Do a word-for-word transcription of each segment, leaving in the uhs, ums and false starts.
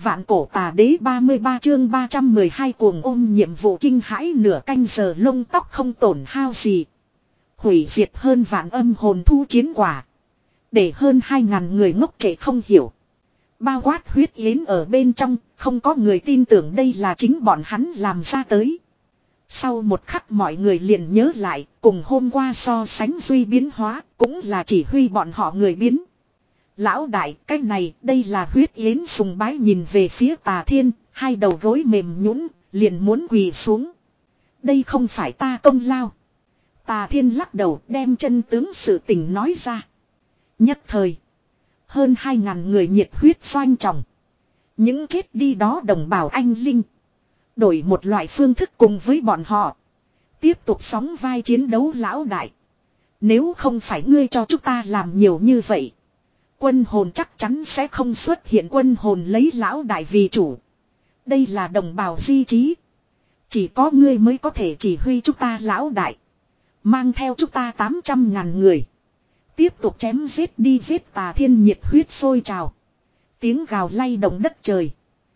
Vạn cổ tà đế ba mươi ba chương ba trăm mười hai cuồng ôm nhiệm vụ kinh hãi nửa canh giờ lông tóc không tổn hao gì. Hủy diệt hơn vạn âm hồn thu chiến quả. Để hơn hai ngàn người ngốc trệ không hiểu. Bao quát huyết yến ở bên trong, không có người tin tưởng đây là chính bọn hắn làm ra tới. Sau một khắc mọi người liền nhớ lại, cùng hôm qua so sánh duy biến hóa, cũng là chỉ huy bọn họ người biến. Lão đại, cái này, đây là huyết yến sùng bái nhìn về phía Tà Thiên, hai đầu gối mềm nhũn, liền muốn quỳ xuống. Đây không phải ta công lao. Tà Thiên lắc đầu đem chân tướng sự tình nói ra. Nhất thời, hơn hai ngàn người nhiệt huyết doanh trọng. Những chết đi đó đồng bào anh linh. Đổi một loại phương thức cùng với bọn họ. Tiếp tục sóng vai chiến đấu lão đại. Nếu không phải ngươi cho chúng ta làm nhiều như vậy. Quân hồn chắc chắn sẽ không xuất hiện, quân hồn lấy lão đại vì chủ. Đây là đồng bào di trí. Chỉ có ngươi mới có thể chỉ huy chúng ta lão đại. Mang theo chúng ta tám trăm ngàn người. Tiếp tục chém giết đi giết. Tà Thiên nhiệt huyết sôi trào. Tiếng gào lay động đất trời.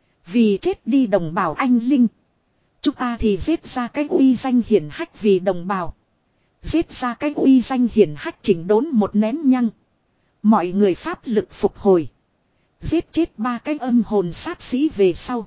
Vì chết đi đồng bào anh linh. Chúng ta thì giết ra cái uy danh hiển hách vì đồng bào. Giết ra cái uy danh hiển hách chỉnh đốn một nén nhăng. Mọi người pháp lực phục hồi. Giết chết ba cái âm hồn sát sĩ về sau.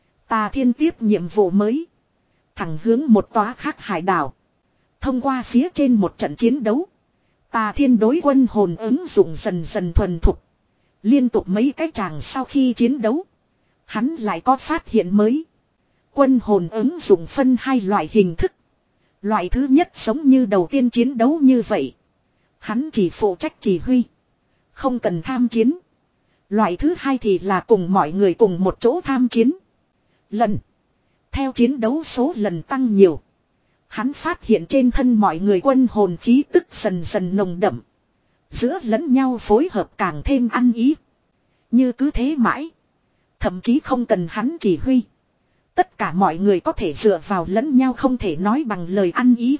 Tà Thiên tiếp nhiệm vụ mới. Thẳng hướng một tòa khác hải đảo. Thông qua phía trên một trận chiến đấu. Tà Thiên đối quân hồn ứng dụng dần dần thuần thục. Liên tục mấy cái tràng sau khi chiến đấu. Hắn lại có phát hiện mới. Quân hồn ứng dụng phân hai loại hình thức. Loại thứ nhất giống như đầu tiên chiến đấu như vậy. Hắn chỉ phụ trách chỉ huy. Không cần tham chiến. Loại thứ hai thì là cùng mọi người cùng một chỗ tham chiến. Lần. Theo chiến đấu số lần tăng nhiều. Hắn phát hiện trên thân mọi người quân hồn khí tức dần dần nồng đậm. Giữa lẫn nhau phối hợp càng thêm ăn ý. Như cứ thế mãi. Thậm chí không cần hắn chỉ huy. Tất cả mọi người có thể dựa vào lẫn nhau không thể nói bằng lời ăn ý.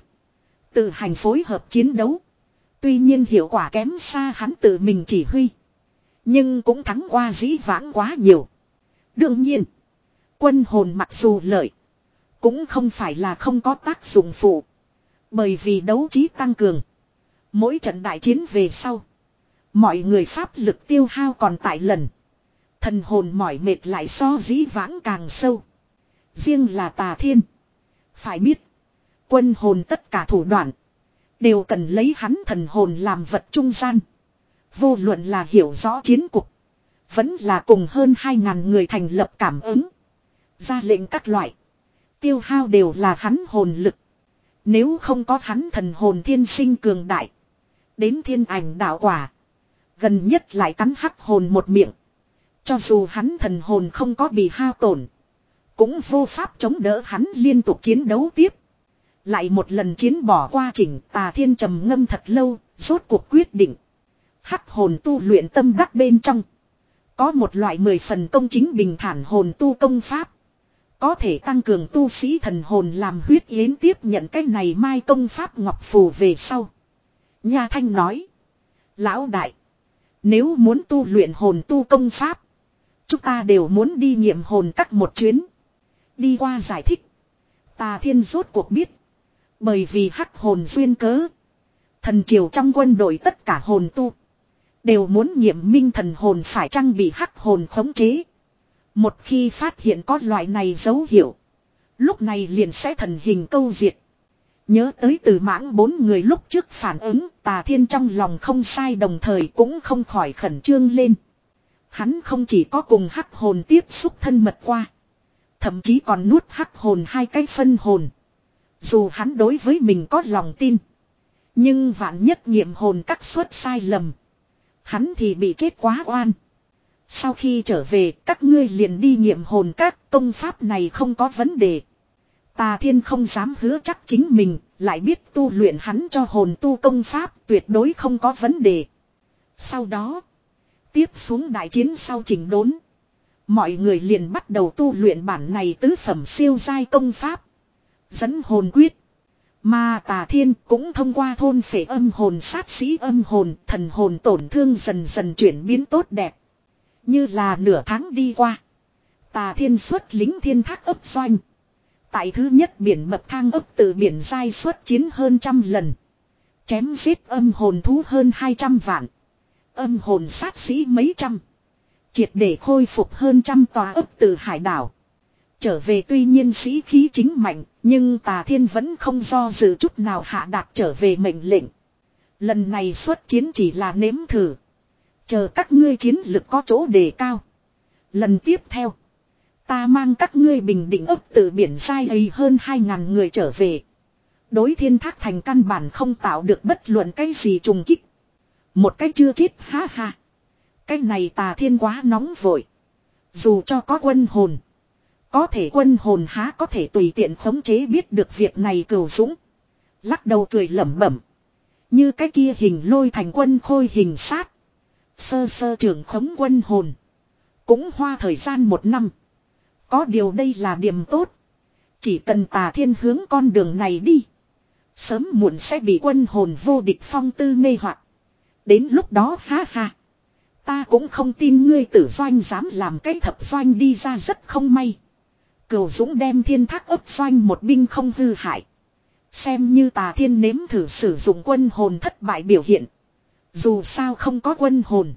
Tự hành phối hợp chiến đấu. Tuy nhiên hiệu quả kém xa hắn tự mình chỉ huy. Nhưng cũng thắng qua dĩ vãng quá nhiều. Đương nhiên. Quân hồn mặc dù lợi. Cũng không phải là không có tác dụng phụ. Bởi vì đấu trí tăng cường. Mỗi trận đại chiến về sau. Mọi người pháp lực tiêu hao còn tại lần. Thần hồn mỏi mệt lại so dĩ vãng càng sâu. Riêng là Tà Thiên. Phải biết. Quân hồn tất cả thủ đoạn. Đều cần lấy hắn thần hồn làm vật trung gian. Vô luận là hiểu rõ chiến cục. Vẫn là cùng hơn hai ngàn người thành lập cảm ứng. Ra lệnh các loại. Tiêu hao đều là hắn hồn lực. Nếu không có hắn thần hồn thiên sinh cường đại. Đến thiên ảnh đạo quả. Gần nhất lại cắn hắc hồn một miệng. Cho dù hắn thần hồn không có bị hao tổn. Cũng vô pháp chống đỡ hắn liên tục chiến đấu tiếp. Lại một lần chiến bỏ qua chỉnh. Tà Thiên trầm ngâm thật lâu. Rốt cuộc quyết định. Hắc hồn tu luyện tâm đắc bên trong. Có một loại mười phần công chính bình thản hồn tu công pháp. Có thể tăng cường tu sĩ thần hồn làm huyết yến tiếp nhận cái này mai công pháp ngọc phù về sau. Nha Thanh nói. Lão đại. Nếu muốn tu luyện hồn tu công pháp. Chúng ta đều muốn đi nghiệm hồn các một chuyến. Đi qua giải thích. Tà Thiên rốt cuộc biết. Bởi vì hắc hồn duyên cớ. Thần triều trong quân đội tất cả hồn tu. Đều muốn nghiệm minh thần hồn phải chăng bị hắc hồn khống chế. Một khi phát hiện có loại này dấu hiệu. Lúc này liền sẽ thần hình câu diệt. Nhớ tới từ mãng bốn người lúc trước phản ứng. Tà Thiên trong lòng không sai đồng thời cũng không khỏi khẩn trương lên. Hắn không chỉ có cùng hắc hồn tiếp xúc thân mật qua. Thậm chí còn nuốt hắc hồn hai cái phân hồn. Dù hắn đối với mình có lòng tin. Nhưng vạn nhất nghiệm hồn các suất sai lầm. Hắn thì bị chết quá oan. Sau khi trở về các ngươi liền đi nghiệm hồn các công pháp này không có vấn đề. Tà Thiên không dám hứa chắc chính mình. Lại biết tu luyện hắn cho hồn tu công pháp tuyệt đối không có vấn đề. Sau đó. Tiếp xuống đại chiến sau chỉnh đốn. Mọi người liền bắt đầu tu luyện bản này tứ phẩm siêu giai công pháp. Dẫn hồn quyết. Mà Tà Thiên cũng thông qua thôn phệ âm hồn sát sĩ âm hồn thần hồn tổn thương dần dần chuyển biến tốt đẹp. Như là nửa tháng đi qua. Tà Thiên xuất lính thiên thác ấp doanh. Tại thứ nhất biển bậc thang ấp từ biển giai xuất chiến hơn trăm lần. Chém giết âm hồn thú hơn hai trăm vạn. Âm hồn sát sĩ mấy trăm. Triệt để khôi phục hơn trăm tòa ấp từ hải đảo. Trở về tuy nhiên sĩ khí chính mạnh, nhưng Tà Thiên vẫn không do dự chút nào hạ đạt trở về mệnh lệnh. Lần này xuất chiến chỉ là nếm thử. Chờ các ngươi chiến lực có chỗ đề cao. Lần tiếp theo, ta mang các ngươi bình định ấp từ biển sai ấy hơn hai ngàn người trở về. Đối thiên thác thành căn bản không tạo được bất luận cái gì trùng kích. Một cái chưa chết ha ha. Cái này Tà Thiên quá nóng vội. Dù cho có quân hồn. Có thể quân hồn há có thể tùy tiện khống chế biết được việc này Cửu Dũng. Lắc đầu cười lẩm bẩm. Như cái kia hình lôi thành quân khôi hình sát. Sơ sơ trưởng khống quân hồn. Cũng hoa thời gian một năm. Có điều đây là điểm tốt. Chỉ cần Tà Thiên hướng con đường này đi. Sớm muộn sẽ bị quân hồn vô địch phong tư mê hoặc. Đến lúc đó ha ha. Ta cũng không tin ngươi tử doanh dám làm cái thập doanh đi ra rất không may. Cửu Dũng đem thiên thác ấp doanh một binh không hư hại. Xem như Tà Thiên nếm thử sử dụng quân hồn thất bại biểu hiện. Dù sao không có quân hồn.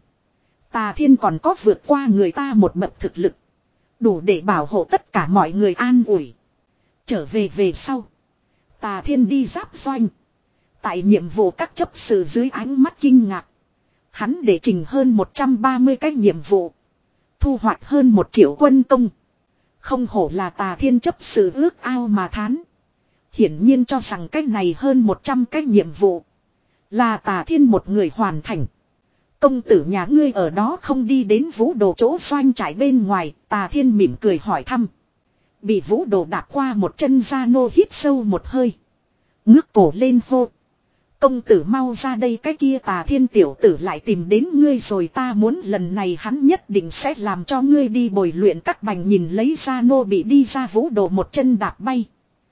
Tà Thiên còn có vượt qua người ta một bậc thực lực. Đủ để bảo hộ tất cả mọi người an ủi. Trở về về sau. Tà Thiên đi giáp doanh. Tại nhiệm vụ các chấp sự dưới ánh mắt kinh ngạc. Hắn để trình hơn một trăm ba mươi cái nhiệm vụ. Thu hoạch hơn một triệu quân công. Không hổ là Tà Thiên chấp sự ước ao mà thán. Hiển nhiên cho rằng cái này hơn một trăm cái nhiệm vụ. Là Tà Thiên một người hoàn thành. Công tử nhà ngươi ở đó không đi đến Vũ Đồ chỗ doanh trại bên ngoài. Tà Thiên mỉm cười hỏi thăm. Bị Vũ Đồ đạp qua một chân ra nô hít sâu một hơi. Ngước cổ lên hô. Công tử mau ra đây, cái kia Tà Thiên tiểu tử lại tìm đến ngươi rồi, ta muốn lần này hắn nhất định sẽ làm cho ngươi đi bồi luyện các bành. Nhìn lấy ra nô bị đi ra Vũ Đồ một chân đạp bay.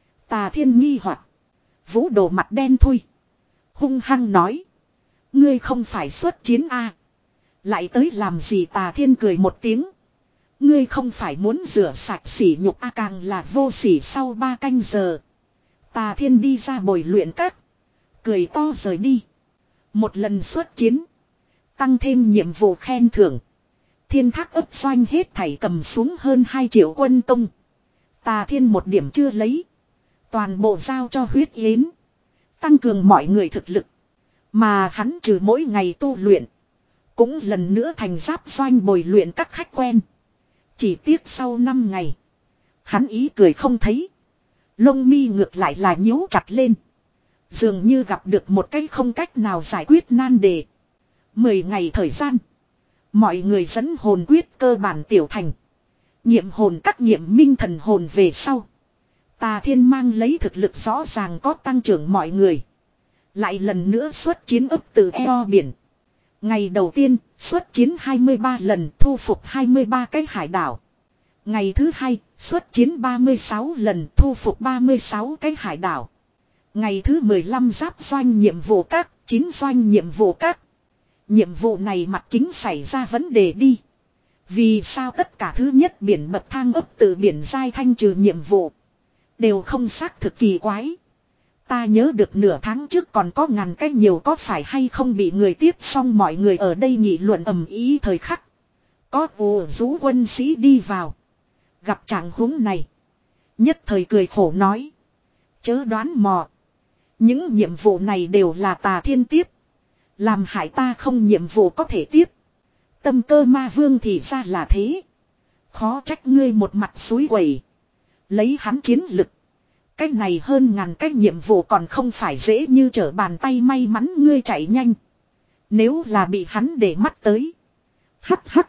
Tà Thiên nghi hoặc. Vũ Đồ mặt đen thui. Hung hăng nói. Ngươi không phải xuất chiến a à? Lại tới làm gì? Tà Thiên cười một tiếng. Ngươi không phải muốn rửa sạch sỉ nhục a à? Càng là vô sỉ. Sau ba canh giờ. Tà Thiên đi ra bồi luyện các. Cười to rời đi. Một lần xuất chiến. Tăng thêm nhiệm vụ khen thưởng. Thiên thác ấp doanh hết thảy cầm xuống hơn hai triệu quân công. Tà Thiên một điểm chưa lấy. Toàn bộ giao cho Huyết Yến. Tăng cường mọi người thực lực. Mà hắn trừ mỗi ngày tu luyện. Cũng lần nữa thành giáp doanh bồi luyện các khách quen. Chỉ tiếc sau năm ngày. Hắn ý cười không thấy. Lông mi ngược lại là nhíu chặt lên. Dường như gặp được một cái không cách nào giải quyết nan đề. Mười ngày thời gian. Mọi người dẫn hồn quyết cơ bản tiểu thành. Nhiệm hồn các nhiệm minh thần hồn về sau. Tà Thiên mang lấy thực lực rõ ràng có tăng trưởng mọi người. Lại lần nữa xuất chiến ấp từ eo biển. Ngày đầu tiên xuất chiến hai mươi ba lần, thu phục hai mươi ba cái hải đảo. Ngày thứ hai xuất chiến ba mươi sáu lần, thu phục ba mươi sáu cái hải đảo. Ngày thứ mười lăm giáp doanh nhiệm vụ các, chín doanh nhiệm vụ các. Nhiệm vụ này mặt kính xảy ra vấn đề đi. Vì sao tất cả thứ nhất biển bậc thang ấp từ biển giai thanh trừ nhiệm vụ đều không xác thực, kỳ quái. Ta nhớ được nửa tháng trước còn có ngàn cái nhiều, có phải hay không bị người tiếp xong? Mọi người ở đây nghị luận ầm ĩ thời khắc. Có ồ rú quân sĩ đi vào. Gặp trạng huống này. Nhất thời cười khổ nói. Chớ đoán mò. Những nhiệm vụ này đều là Tà Thiên tiếp. Làm hại ta không nhiệm vụ có thể tiếp. Tâm Cơ Ma Vương thì ra là thế. Khó trách ngươi một mặt suối quẩy. Lấy hắn chiến lực. Cái này hơn ngàn cái nhiệm vụ còn không phải dễ như trở bàn tay, may mắn ngươi chạy nhanh. Nếu là bị hắn để mắt tới. Hắc hắc.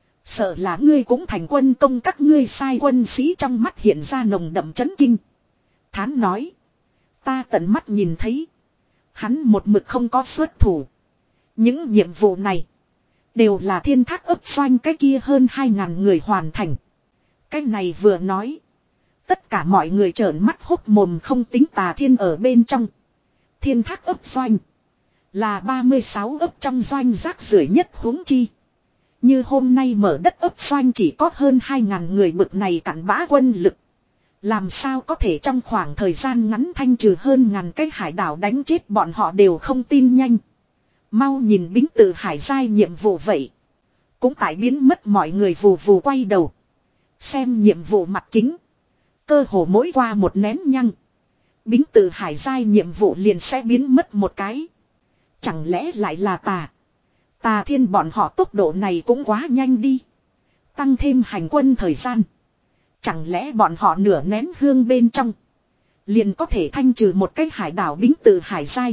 Sợ là ngươi cũng thành quân công. Các ngươi sai quân sĩ trong mắt hiện ra nồng đậm chấn kinh. Thán nói. Ta tận mắt nhìn thấy. Hắn một mực không có xuất thủ. Những nhiệm vụ này. Đều là thiên thác ấp doanh cái kia hơn hai ngàn người hoàn thành. Cái này vừa nói. Tất cả mọi người trợn mắt hốc mồm, không tính Tà Thiên ở bên trong. Thiên thác ấp doanh. Là ba mươi sáu ấp trong doanh rác rưởi nhất huống chi. Như hôm nay mở đất ấp doanh chỉ có hơn hai ngàn người bực này cặn bã quân lực. Làm sao có thể trong khoảng thời gian ngắn thanh trừ hơn ngàn cái hải đảo đánh chết bọn họ đều không tin nhanh. Mau nhìn Bính Tự Hải giai nhiệm vụ vậy. Cũng tại biến mất mọi người vù vù quay đầu. Xem nhiệm vụ mặt kính. Cơ hồ mỗi qua một nén nhăng. Bính Tự Hải giai nhiệm vụ liền sẽ biến mất một cái. Chẳng lẽ lại là tà. Tà Thiên bọn họ tốc độ này cũng quá nhanh đi. Tăng thêm hành quân thời gian. Chẳng lẽ bọn họ nửa nén hương bên trong. Liền có thể thanh trừ một cái hải đảo Bính Tự Hải giai.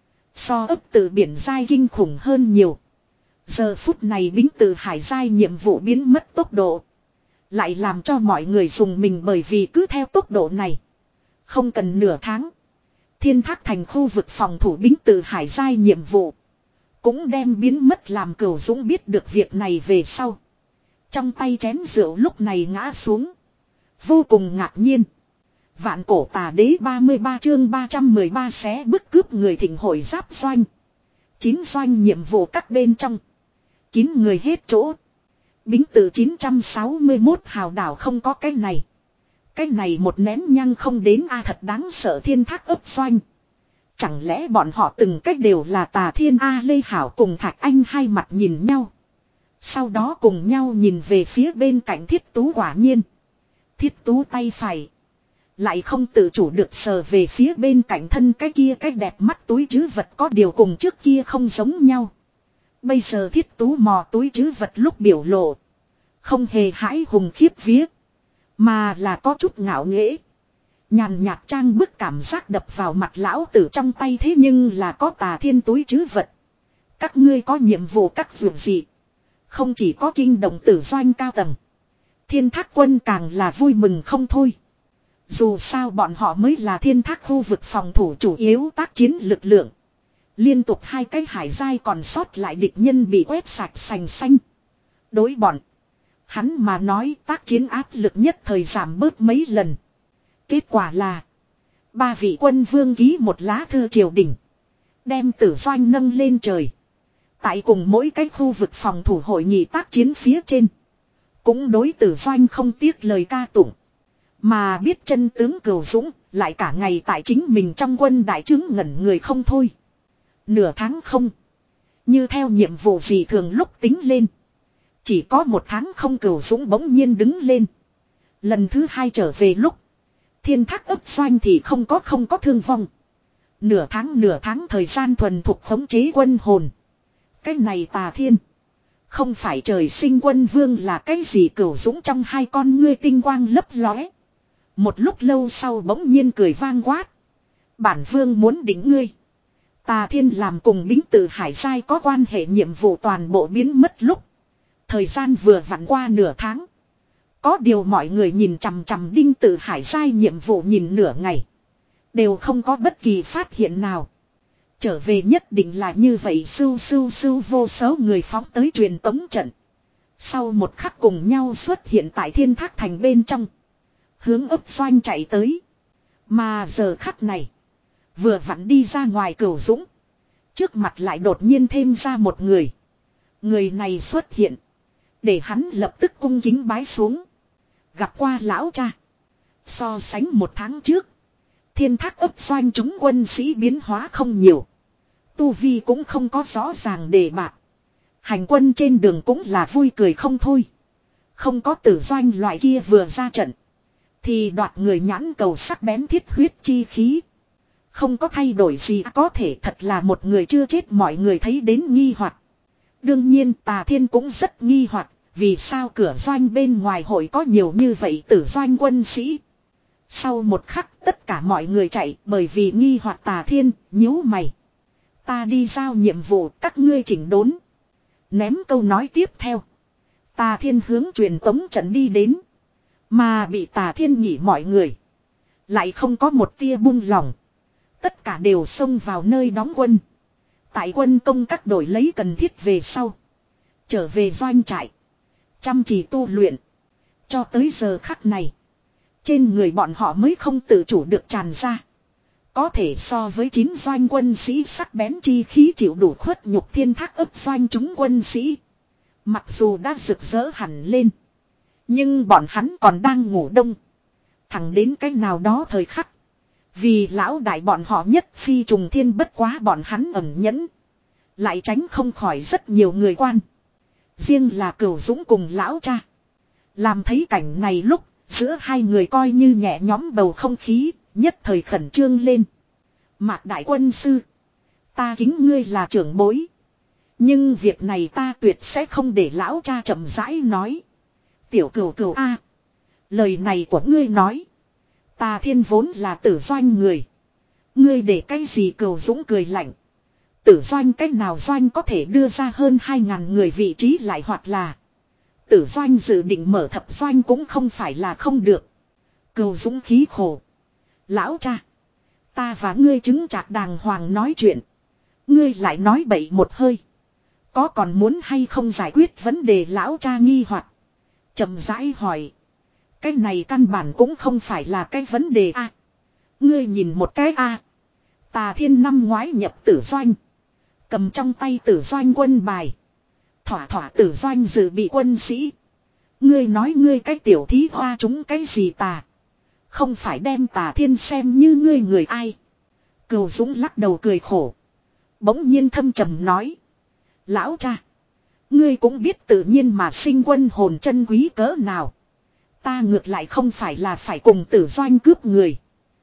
So ấp tự biển giai kinh khủng hơn nhiều. Giờ phút này Bính Tự Hải giai nhiệm vụ biến mất tốc độ. Lại làm cho mọi người dùng mình bởi vì cứ theo tốc độ này. Không cần nửa tháng. Thiên Thác thành khu vực phòng thủ Bính Tự Hải giai nhiệm vụ. Cũng đem biến mất làm Cửu Dũng biết được việc này về sau. Trong tay chén rượu lúc này ngã xuống. Vô cùng ngạc nhiên. Vạn cổ tà đế ba mươi ba chương ba trăm mười ba xé bức cướp người thịnh hội giáp doanh. Chín doanh nhiệm vụ các bên trong. Kín người hết chỗ. Bính Tự chín trăm sáu mươi mốt hào đảo không có cái này. Cái này một nén nhăng không đến a thật đáng sợ Thiên Thác ấp doanh. Chẳng lẽ bọn họ từng cách đều là Tà Thiên A Lê Hảo cùng Thạch Anh hai mặt nhìn nhau. Sau đó cùng nhau nhìn về phía bên cạnh Thiết Tú quả nhiên. Thiết Tú tay phải. Lại không tự chủ được sờ về phía bên cạnh thân cái kia cái đẹp mắt túi trữ vật có điều cùng trước kia không giống nhau. Bây giờ Thiết Tú mò túi trữ vật lúc biểu lộ. Không hề hãi hùng khiếp vía. Mà là có chút ngạo nghễ. Nhàn nhạt trang bức cảm giác đập vào mặt lão tử trong tay thế nhưng là có Tà Thiên túi trữ vật. Các ngươi có nhiệm vụ các việc gì. Không chỉ có kinh động tử doanh cao tầng. Thiên Thác quân càng là vui mừng không thôi. Dù sao bọn họ mới là Thiên Thác khu vực phòng thủ chủ yếu tác chiến lực lượng. Liên tục hai cái hải giai còn sót lại địch nhân bị quét sạch sành xanh. Đối bọn. Hắn mà nói tác chiến áp lực nhất thời giảm bớt mấy lần. Kết quả là. Ba vị quân vương ký một lá thư triều đình. Đem tử doanh nâng lên trời. Tại cùng mỗi cái khu vực phòng thủ hội nghị tác chiến phía trên. Cũng đối tử doanh không tiếc lời ca tụng. Mà biết chân tướng Cửu Dũng lại cả ngày tại chính mình trong quân đại trướng ngẩn người không thôi. Nửa tháng không. Như theo nhiệm vụ gì thường lúc tính lên. Chỉ có một tháng không Cửu Dũng bỗng nhiên đứng lên. Lần thứ hai trở về lúc. Thiên Thác ấp doanh thì không có không có thương vong. Nửa tháng nửa tháng thời gian thuần thục khống chế quân hồn. Cái này Tà Thiên. Không phải trời sinh quân vương là cái gì Cửu Dũng trong hai con ngươi tinh quang lấp lóe. Một lúc lâu sau bỗng nhiên cười vang quát. Bản vương muốn đỉnh ngươi. Tà Thiên làm cùng Bính Tự Hải giai có quan hệ nhiệm vụ toàn bộ biến mất lúc. Thời gian vừa vặn qua nửa tháng. Có điều mọi người nhìn chằm chằm Đinh Tự Hải giai nhiệm vụ nhìn nửa ngày. Đều không có bất kỳ phát hiện nào. Trở về nhất định là như vậy sưu sưu sưu vô số người phóng tới truyền tống trận. Sau một khắc cùng nhau xuất hiện tại Thiên Thác thành bên trong. Hướng ấp doanh chạy tới. Mà giờ khắc này. Vừa vặn đi ra ngoài Cửu Dũng. Trước mặt lại đột nhiên thêm ra một người. Người này xuất hiện. Để hắn lập tức cung kính bái xuống. Gặp qua lão cha. So sánh một tháng trước. Thiên Thác ấp doanh chúng quân sĩ biến hóa không nhiều. Tu vi cũng không có rõ ràng đề bạc. Hành quân trên đường cũng là vui cười không thôi. Không có tử doanh loại kia vừa ra trận. Thì đoạt người nhãn cầu sắc bén thiết huyết chi khí. Không có thay đổi gì có thể thật là một người chưa chết mọi người thấy đến nghi hoặc. Đương nhiên Tà Thiên cũng rất nghi hoặc. Vì sao cửa doanh bên ngoài hội có nhiều như vậy tử doanh quân sĩ. Sau một khắc tất cả mọi người chạy bởi vì nghi hoặc Tà Thiên nhíu mày. Ta đi giao nhiệm vụ các ngươi chỉnh đốn. Ném câu nói tiếp theo. Tà Thiên hướng truyền tống trận đi đến. Mà bị Tà Thiên nhỉ mọi người. Lại không có một tia buông lỏng. Tất cả đều xông vào nơi đóng quân. Tại quân công các đội lấy cần thiết về sau. Trở về doanh trại. Chăm chỉ tu luyện. Cho tới giờ khắc này. Trên người bọn họ mới không tự chủ được tràn ra. Có thể so với chín doanh quân sĩ sắc bén chi khí chịu đủ khuất nhục Thiên Thác ấp doanh chúng quân sĩ. Mặc dù đã rực rỡ hẳn lên. Nhưng bọn hắn còn đang ngủ đông. Thẳng đến cái nào đó thời khắc. Vì lão đại bọn họ nhất phi trùng thiên, bất quá bọn hắn ẩn nhẫn. Lại tránh không khỏi rất nhiều người quan. Riêng là Cửu Dũng cùng lão cha. Làm thấy cảnh này lúc, giữa hai người coi như nhẹ nhõm bầu không khí, nhất thời khẩn trương lên. Mạc đại quân sư. Ta kính ngươi là trưởng bối. Nhưng việc này ta tuyệt sẽ không để lão cha chậm rãi nói. Tiểu Cửu Cửu a, lời này của ngươi nói. Ta Thiên vốn là Tử Doanh người. Ngươi để cái gì? Cửu Dũng cười lạnh. Tử Doanh cách nào Doanh có thể đưa ra hơn hai ngàn người vị trí, lại hoặc là Tử Doanh dự định mở thập doanh cũng không phải là không được. Cửu Dũng khí khổ. Lão cha, ta và ngươi chứng chạc đàng hoàng nói chuyện. Ngươi lại nói bậy một hơi. Có còn muốn hay không giải quyết vấn đề? Lão cha nghi hoặc chậm rãi hỏi. Cái này căn bản cũng không phải là cái vấn đề a. À, ngươi nhìn một cái a. À, Tà Thiên năm ngoái nhập Tử Doanh. Cầm trong tay Tử Doanh quân bài. Thỏa thỏa Tử Doanh dự bị quân sĩ. Ngươi nói ngươi cái tiểu thí hoa chúng cái gì tà. Không phải đem Tà Thiên xem như ngươi người ai. Cửu Dũng lắc đầu cười khổ. Bỗng nhiên thâm trầm nói. Lão cha, ngươi cũng biết tự nhiên mà sinh quân hồn chân quý cỡ nào. Ta ngược lại không phải là phải cùng Tử Doanh cướp người.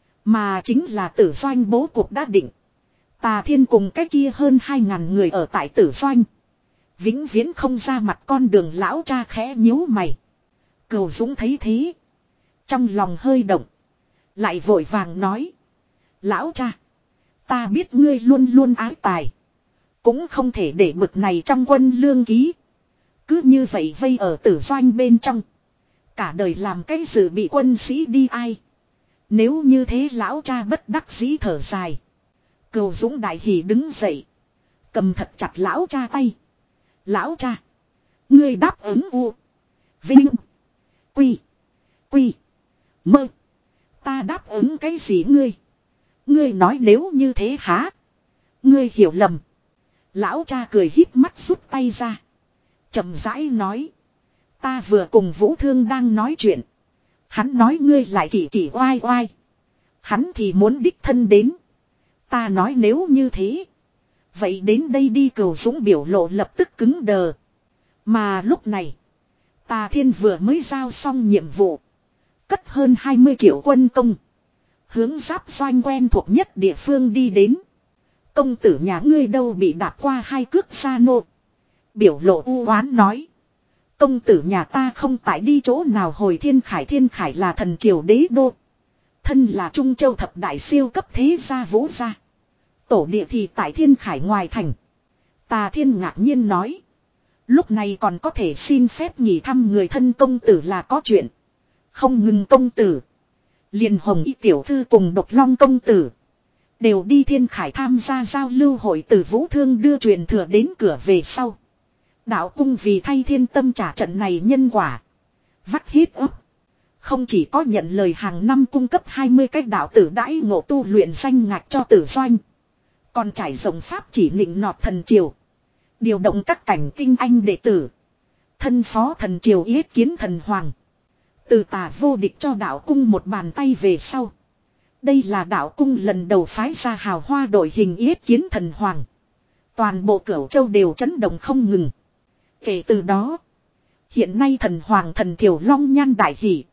Mà chính là Tử Doanh bố cục đã định. Tà Thiên cùng cái kia hơn hai ngàn người ở tại Tử Doanh. Vĩnh viễn không ra mặt con đường. Lão cha khẽ nhíu mày. Cửu Dũng thấy thế. Trong lòng hơi động. Lại vội vàng nói. Lão cha, ta biết ngươi luôn luôn ái tài. Cũng không thể để bực này trong quân lương ký. Cứ như vậy vây ở Tử Doanh bên trong. Cả đời làm cái dự bị quân sĩ đi ai. Nếu như thế lão cha bất đắc dĩ thở dài. Cửu Dũng đại hỉ đứng dậy. Cầm thật chặt lão cha tay. Lão cha, ngươi đáp ứng u Vinh Quy Quy Mơ. Ta đáp ứng cái gì ngươi? Ngươi nói nếu như thế hả? Ngươi hiểu lầm. Lão cha cười híp mắt rút tay ra. Chậm rãi nói. Ta vừa cùng Vũ Thương đang nói chuyện. Hắn nói ngươi lại kỳ kỳ oai oai. Hắn thì muốn đích thân đến. Ta nói nếu như thế. Vậy đến đây đi. Cửu Dũng biểu lộ lập tức cứng đờ. Mà lúc này. Tà Thiên vừa mới giao xong nhiệm vụ. Cất hơn hai mươi triệu quân công. Hướng giáp doanh quen thuộc nhất địa phương đi đến. Công tử nhà ngươi đâu bị đạp qua hai cước xa nô. Biểu lộ u oán nói. Công tử nhà ta không tại đi chỗ nào. Hồi Thiên Khải. Thiên Khải là thần triều đế đô. Thân là Trung Châu thập đại siêu cấp thế gia Vũ gia. Tổ địa thì tại Thiên Khải ngoài thành. Tà Thiên ngạc nhiên nói. Lúc này còn có thể xin phép nghỉ thăm người thân công tử là có chuyện. Không ngừng công tử. Liền Hồng Y tiểu thư cùng Độc Long công tử. Đều đi Thiên Khải tham gia giao lưu hội. Từ Vũ Thương đưa truyền thừa đến cửa về sau. Đạo cung vì thay Thiên Tâm trả trận này nhân quả. Vắt hết ấp. Không chỉ có nhận lời hàng năm cung cấp hai mươi cách đạo tử đãi ngộ tu luyện danh ngạch cho Tử Doanh. Còn trải rộng pháp chỉ nịnh nọt thần triều. Điều động các cảnh tinh anh đệ tử. Thân phó thần triều yết kiến thần hoàng. Từ Tà vô địch cho đạo cung một bàn tay về sau. Đây là đạo cung lần đầu phái ra hào hoa đội hình yết kiến thần hoàng. Toàn bộ Cửu Châu đều chấn động không ngừng. Kể từ đó. Hiện nay thần hoàng thần thiểu long nhan đại hỷ.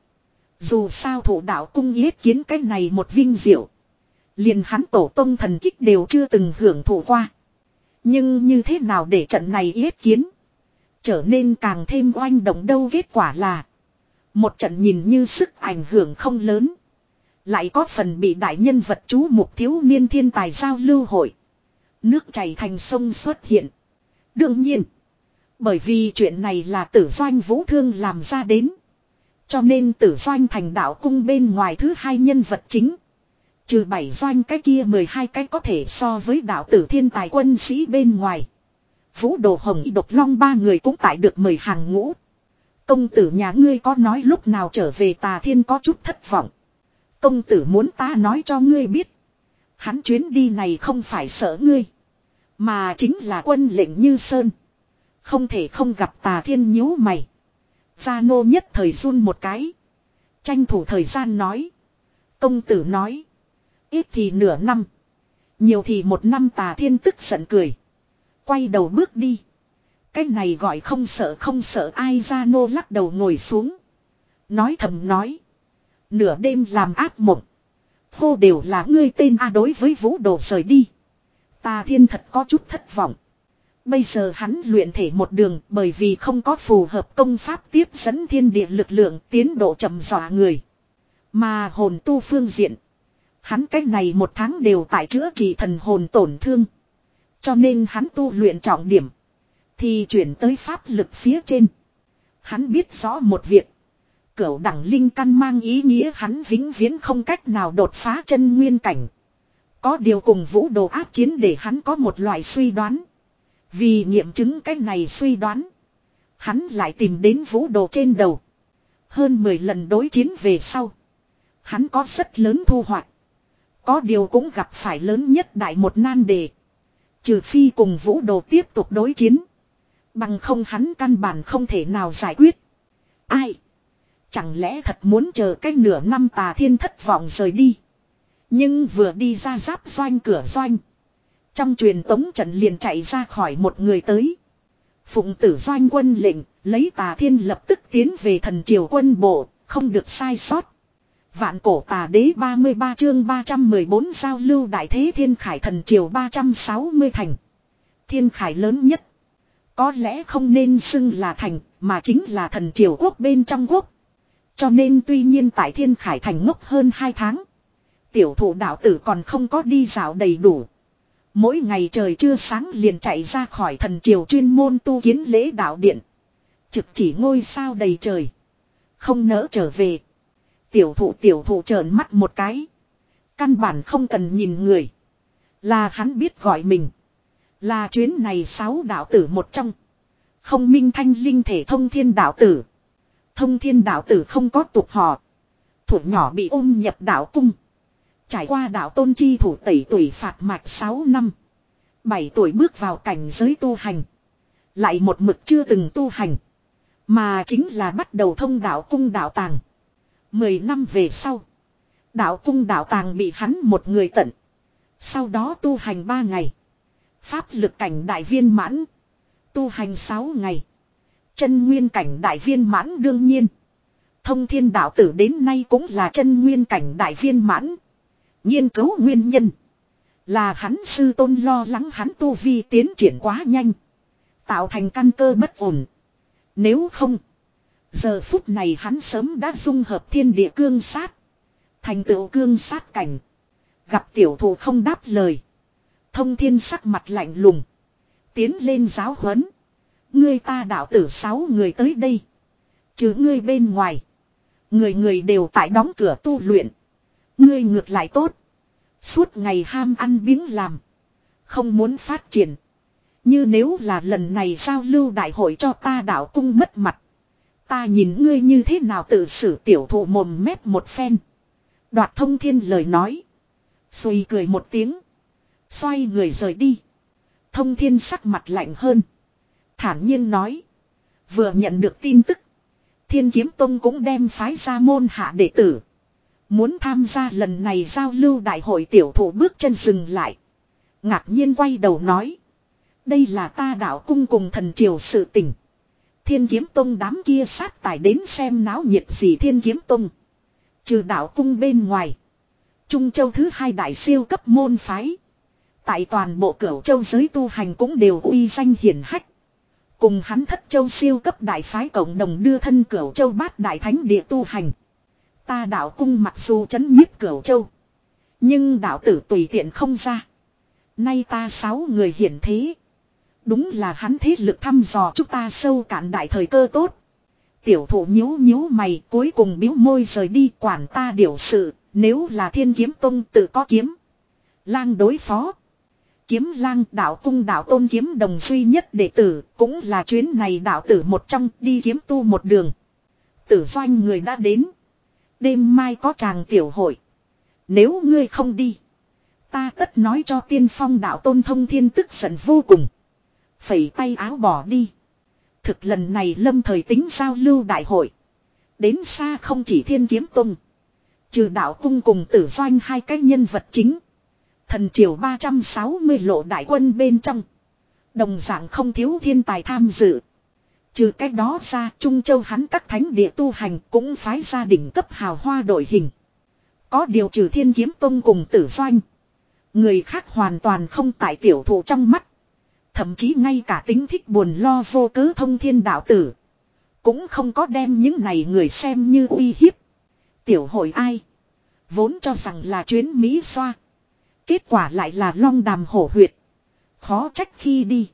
Dù sao thủ đạo cung yết kiến cái này một vinh diệu. Liền hắn tổ tông thần kích đều chưa từng hưởng thụ qua. Nhưng như thế nào để trận này yết kiến trở nên càng thêm oanh động đâu? Kết quả là một trận nhìn như sức ảnh hưởng không lớn, lại có phần bị đại nhân vật chú mục thiếu niên thiên tài giao lưu hội. Nước chảy thành sông xuất hiện. Đương nhiên, bởi vì chuyện này là Tử Doanh Vũ Thương làm ra đến, cho nên Tử Doanh thành đạo cung bên ngoài thứ hai nhân vật chính. Trừ bảy doanh cái kia mười hai cái có thể so với đạo tử thiên tài quân sĩ bên ngoài. Vũ Đồ Hồng Y Độc Long ba người cũng tại được mời hàng ngũ. Công tử nhà ngươi có nói lúc nào trở về? Tà Thiên có chút thất vọng. Công tử muốn ta nói cho ngươi biết. Hắn chuyến đi này không phải sợ ngươi, mà chính là quân lệnh Như Sơn. Không thể không gặp Tà Thiên nhíu mày. Gia Nô nhất thời run một cái. Tranh thủ thời gian nói. Công tử nói. Ít thì nửa năm. Nhiều thì một năm. Tà Thiên tức giận cười. Quay đầu bước đi. Cái này gọi không sợ không sợ ai. Gia Nô lắc đầu ngồi xuống. Nói thầm nói. Nửa đêm làm ác mộng. Hô đều là ngươi tên A. Đối với Vũ Đồ rời đi. Tà Thiên thật có chút thất vọng. Bây giờ hắn luyện thể một đường bởi vì không có phù hợp công pháp tiếp dẫn thiên địa lực lượng tiến độ chậm dọa người. Mà hồn tu phương diện. Hắn cách này một tháng đều tại chữa trị thần hồn tổn thương. Cho nên hắn tu luyện trọng điểm. Thì chuyển tới pháp lực phía trên. Hắn biết rõ một việc. Cửu đẳng linh căn mang ý nghĩa hắn vĩnh viễn không cách nào đột phá chân nguyên cảnh. Có điều cùng Vũ Đồ áp chiến để hắn có một loại suy đoán. Vì nghiệm chứng cái này suy đoán. Hắn lại tìm đến Vũ Đồ trên đầu. Hơn mười lần đối chiến về sau. Hắn có rất lớn thu hoạch. Có điều cũng gặp phải lớn nhất đại một nan đề. Trừ phi cùng Vũ Đồ tiếp tục đối chiến. Bằng không hắn căn bản không thể nào giải quyết. Ai? Chẳng lẽ thật muốn chờ cách nửa năm Tà Thiên thất vọng rời đi. Nhưng vừa đi ra giáp doanh cửa doanh. Trong truyền tống trận liền chạy ra khỏi một người tới. Phụng tử doanh quân lệnh, lấy Tà Thiên lập tức tiến về thần triều quân bộ, không được sai sót. Vạn cổ tà đế ba mươi ba chương ba trăm mười bốn giao lưu đại thế thiên khải thần triều ba trăm sáu mươi thành. Thiên khải lớn nhất. Có lẽ không nên xưng là thành, mà chính là thần triều quốc bên trong quốc. Cho nên tuy nhiên tại thiên khải thành ngốc hơn hai tháng. Tiểu thụ đạo tử còn không có đi dạo đầy đủ. Mỗi ngày trời chưa sáng liền chạy ra khỏi thần triều chuyên môn tu kiến lễ đạo điện. Trực chỉ ngôi sao đầy trời. Không nỡ trở về. Tiểu thụ tiểu thụ trợn mắt một cái. Căn bản không cần nhìn người. Là hắn biết gọi mình. Là chuyến này sáu đạo tử một trong. Không minh thanh linh thể thông thiên đạo tử. Thông thiên đạo tử không có tục họ. Thủ nhỏ bị ôm nhập đạo cung. Trải qua đạo tôn chi thủ tẩy tuổi phạt mạch sáu năm. bảy tuổi bước vào cảnh giới tu hành. Lại một mực chưa từng tu hành. Mà chính là bắt đầu thông đạo cung đạo tàng. Mười năm về sau. Đạo cung đạo tàng bị hắn một người tận. Sau đó tu hành ba ngày. Pháp lực cảnh đại viên mãn. Tu hành sáu ngày. Chân nguyên cảnh đại viên mãn đương nhiên. Thông thiên đạo tử đến nay cũng là chân nguyên cảnh đại viên mãn. Nghiên cứu nguyên nhân. Là hắn sư tôn lo lắng hắn tu vi tiến triển quá nhanh. Tạo thành căn cơ bất ổn. Nếu không. Giờ phút này hắn sớm đã dung hợp thiên địa cương sát. Thành tựu cương sát cảnh. Gặp tiểu thụ không đáp lời. Thông thiên sắc mặt lạnh lùng. Tiến lên giáo huấn. Ngươi ta đạo tử sáu người tới đây. Chứ ngươi bên ngoài. Người người đều tại đóng cửa tu luyện. Ngươi ngược lại tốt. Suốt ngày ham ăn biếng làm. Không muốn phát triển. Như nếu là lần này giao lưu đại hội cho ta đạo cung mất mặt. Ta nhìn ngươi như thế nào tự xử tiểu thụ mồm mép một phen. Đoạt thông thiên lời nói. Xùi cười một tiếng. Xoay người rời đi. Thông thiên sắc mặt lạnh hơn. Thản nhiên nói. Vừa nhận được tin tức. Thiên Kiếm Tông cũng đem phái ra môn hạ đệ tử. Muốn tham gia lần này giao lưu đại hội tiểu thụ bước chân dừng lại. Ngạc nhiên quay đầu nói. Đây là ta đạo cung cùng thần triều sự tình. Thiên Kiếm Tông đám kia sát tài đến xem náo nhiệt gì Thiên Kiếm Tông. Trừ đạo cung bên ngoài. Trung Châu thứ hai đại siêu cấp môn phái. Tại toàn bộ Cửu Châu giới tu hành cũng đều uy danh hiển hách. Cùng hắn Thất Châu siêu cấp đại phái cộng đồng đưa thân Cửu Châu bát đại thánh địa tu hành. Ta đạo cung mặc dù chấn nhiếp Cửu Châu. Nhưng đạo tử tùy tiện không ra. Nay ta sáu người hiển thế. Đúng là hắn thế lực thăm dò chúng ta sâu cạn đại thời cơ tốt. Tiểu thụ nhíu nhíu mày cuối cùng biếu môi rời đi quản ta điều sự. Nếu là Thiên Kiếm Tông tự có kiếm. Lang đối phó. Kiếm lang đạo cung đạo tôn kiếm đồng duy nhất đệ tử. Cũng là chuyến này đạo tử một trong đi kiếm tu một đường. Tử doanh người đã đến. Đêm mai có chàng tiểu hội. Nếu ngươi không đi. Ta tất nói cho tiên phong đạo tôn thông thiên tức giận vô cùng. Phẩy tay áo bỏ đi. thực lần này lâm thời tính giao lưu đại hội. Đến xa không chỉ Thiên Kiếm Tông. Trừ đạo cung cùng Tử Doanh hai cái nhân vật chính. Thần triều ba trăm sáu mươi lộ đại quân bên trong. Đồng dạng không thiếu thiên tài tham dự. Trừ cách đó ra, Trung Châu hắn các thánh địa tu hành cũng phái gia đình cấp hào hoa đội hình. Có điều trừ Thiên Kiếm Tông cùng Tử Doanh. Người khác hoàn toàn không tại tiểu thụ trong mắt. Thậm chí ngay cả tính thích buồn lo vô cớ thông thiên đạo tử. Cũng không có đem những này người xem như uy hiếp. Tiểu hội ai? Vốn cho rằng là chuyến Mỹ xoa. Kết quả lại là long đàm hổ huyệt. Khó trách khi đi.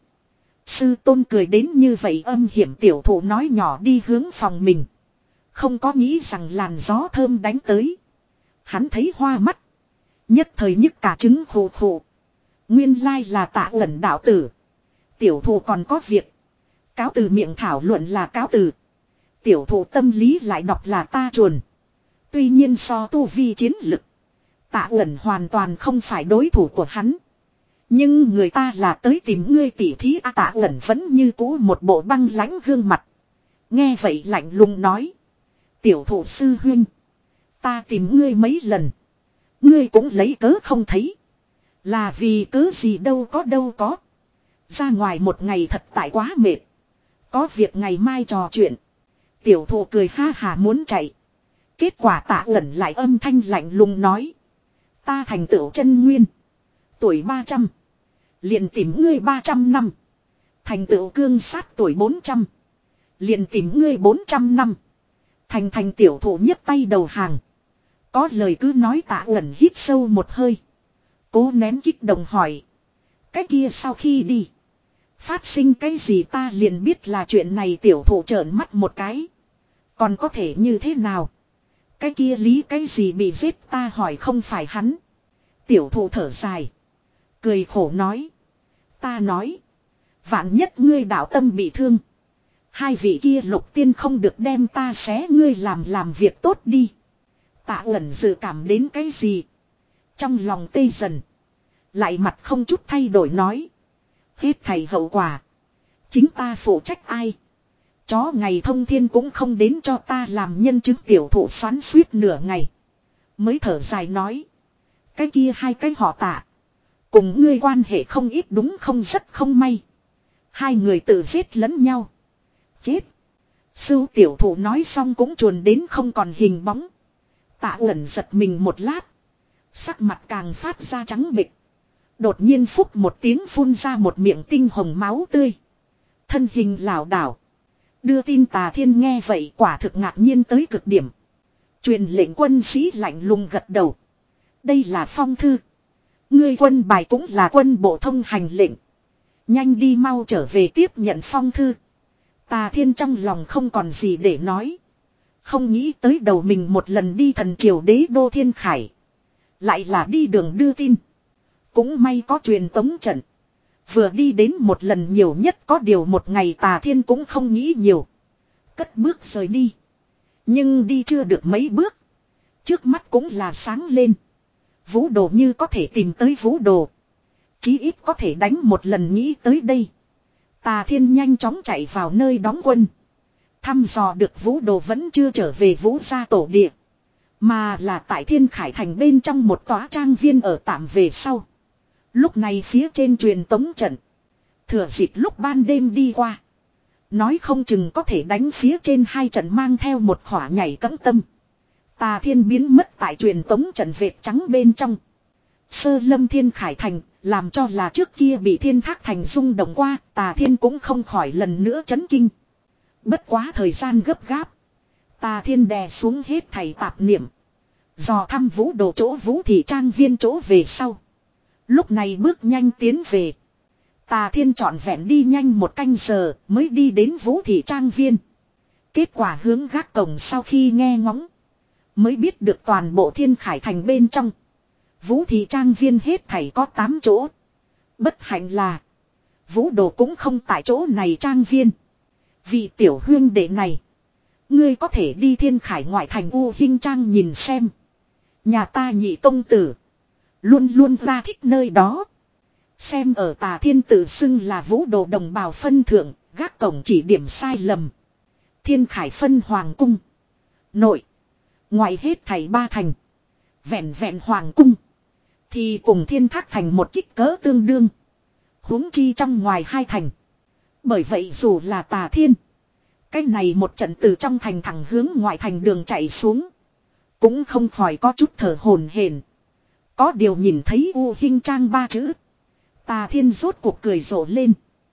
Sư tôn cười đến như vậy âm hiểm tiểu thụ nói nhỏ đi hướng phòng mình. Không có nghĩ rằng làn gió thơm đánh tới. Hắn thấy hoa mắt. Nhất thời nhức cả trứng khổ khổ. Nguyên lai là Tạ Ẩn đạo tử. Tiểu thụ còn có việc. Cáo từ miệng thảo luận là cáo từ. Tiểu thụ tâm lý lại đọc là ta chuồn. Tuy nhiên so tu vi chiến lực. Tạ Ẩn hoàn toàn không phải đối thủ của hắn. Nhưng người ta là tới tìm ngươi tỉ thí à, Tạ Ẩn vẫn như cũ một bộ băng lãnh gương mặt. Nghe vậy lạnh lùng nói. Tiểu thụ sư huynh. Ta tìm ngươi mấy lần. Ngươi cũng lấy cớ không thấy. Là vì cớ gì đâu có đâu có. Ra ngoài một ngày thật tại quá mệt. Có việc ngày mai trò chuyện. Tiểu thụ cười ha hà muốn chạy. Kết quả Tạ Ẩn lại âm thanh lạnh lùng nói. Ta thành tựu chân nguyên. Tuổi ba trăm. Liền tìm ngươi ba trăm năm. Thành tựu cương sát tuổi bốn trăm. Liền tìm ngươi bốn trăm năm. Thành thành tiểu thụ nhấc tay đầu hàng. Có lời cứ nói. Tạ Ẩn hít sâu một hơi. Cố nén kích động hỏi. Cái kia sau khi đi. Phát sinh cái gì ta liền biết là chuyện này. Tiểu thụ trợn mắt một cái. Còn có thể như thế nào? Cái kia lý cái gì bị giết ta hỏi không phải hắn. Tiểu thụ thở dài. Cười khổ nói. Ta nói. Vạn nhất ngươi đạo tâm bị thương. Hai vị kia lục tiên không được đem ta xé ngươi làm làm việc tốt đi. Tạ Ẩn dự cảm đến cái gì. Trong lòng tê dần. Lại mặt không chút thay đổi nói. Hết thầy hậu quả. Chính ta phụ trách ai. Chó ngày thông thiên cũng không đến cho ta làm nhân chứng. Tiểu thụ xoắn suýt nửa ngày. Mới thở dài nói. Cái kia hai cái họ Tạ. Cùng ngươi quan hệ không ít đúng không rất không may. Hai người tự giết lẫn nhau. Chết. Sưu tiểu thụ nói xong cũng chuồn đến không còn hình bóng. Tạ Ẩn giật mình một lát. Sắc mặt càng phát ra trắng bệch. Đột nhiên phúc một tiếng phun ra một miệng tinh hồng máu tươi. Thân hình lảo đảo. Đưa tin Tà Thiên nghe vậy quả thực ngạc nhiên tới cực điểm. Truyền lệnh quân sĩ lạnh lùng gật đầu. Đây là phong thư. Ngươi quân bài cũng là quân bộ thông hành lệnh. Nhanh đi mau trở về tiếp nhận phong thư. Tà Thiên trong lòng không còn gì để nói. Không nghĩ tới đầu mình một lần đi thần triều đế đô Thiên Khải. Lại là đi đường đưa tin. Cũng may có truyền tống trận. Vừa đi đến một lần nhiều nhất có điều một ngày Tà Thiên cũng không nghĩ nhiều. Cất bước rời đi. Nhưng đi chưa được mấy bước. Trước mắt cũng là sáng lên. Vũ Đồ như có thể tìm tới Vũ Đồ. Chí ít có thể đánh một lần nghĩ tới đây. Tà Thiên nhanh chóng chạy vào nơi đóng quân. Thăm dò được Vũ Đồ vẫn chưa trở về Vũ gia tổ địa. Mà là tại Thiên Khải Thành bên trong một tòa trang viên ở tạm về sau. Lúc này phía trên truyền tống trận. Thừa dịp lúc ban đêm đi qua. Nói không chừng có thể đánh phía trên hai trận mang theo một khỏa nhảy cẫng tâm. Tà Thiên biến mất tại truyền tống trận vệt trắng bên trong. Sơ lâm Thiên Khải Thành, làm cho là trước kia bị Thiên Thác Thành rung động qua, Tà Thiên cũng không khỏi lần nữa chấn kinh. Bất quá thời gian gấp gáp. Tà Thiên đè xuống hết thảy tạp niệm. Dò thăm Vũ Đồ chỗ Vũ Thị Trang viên chỗ về sau. Lúc này bước nhanh tiến về. Tà Thiên trọn vẹn đi nhanh một canh giờ mới đi đến Vũ Thị Trang viên. Kết quả hướng gác cổng sau khi nghe ngóng. Mới biết được toàn bộ Thiên Khải Thành bên trong. Vũ Thị Trang viên hết thảy có tám chỗ. Bất hạnh là. Vũ Đồ cũng không tại chỗ này trang viên. Vị tiểu huyên đệ này. Ngươi có thể đi Thiên Khải ngoại thành U Hinh Trang nhìn xem. Nhà ta nhị công tử. Luôn luôn ra thích nơi đó. Xem ở Tà Thiên tự xưng là Vũ Đồ đồng bào phân thượng. Gác cổng chỉ điểm sai lầm. Thiên Khải phân hoàng cung. Nội. Ngoài hết thảy ba thành. Vẹn vẹn hoàng cung. Thì cùng Thiên Thác thành một kích cỡ tương đương. Huống chi trong ngoài hai thành. Bởi vậy dù là Tà Thiên. Cái này một trận từ trong thành thẳng hướng ngoại thành đường chạy xuống. Cũng không khỏi có chút thở hổn hển. Có điều nhìn thấy U Hinh Trang ba chữ. Tà Thiên rốt cuộc cười rộ lên.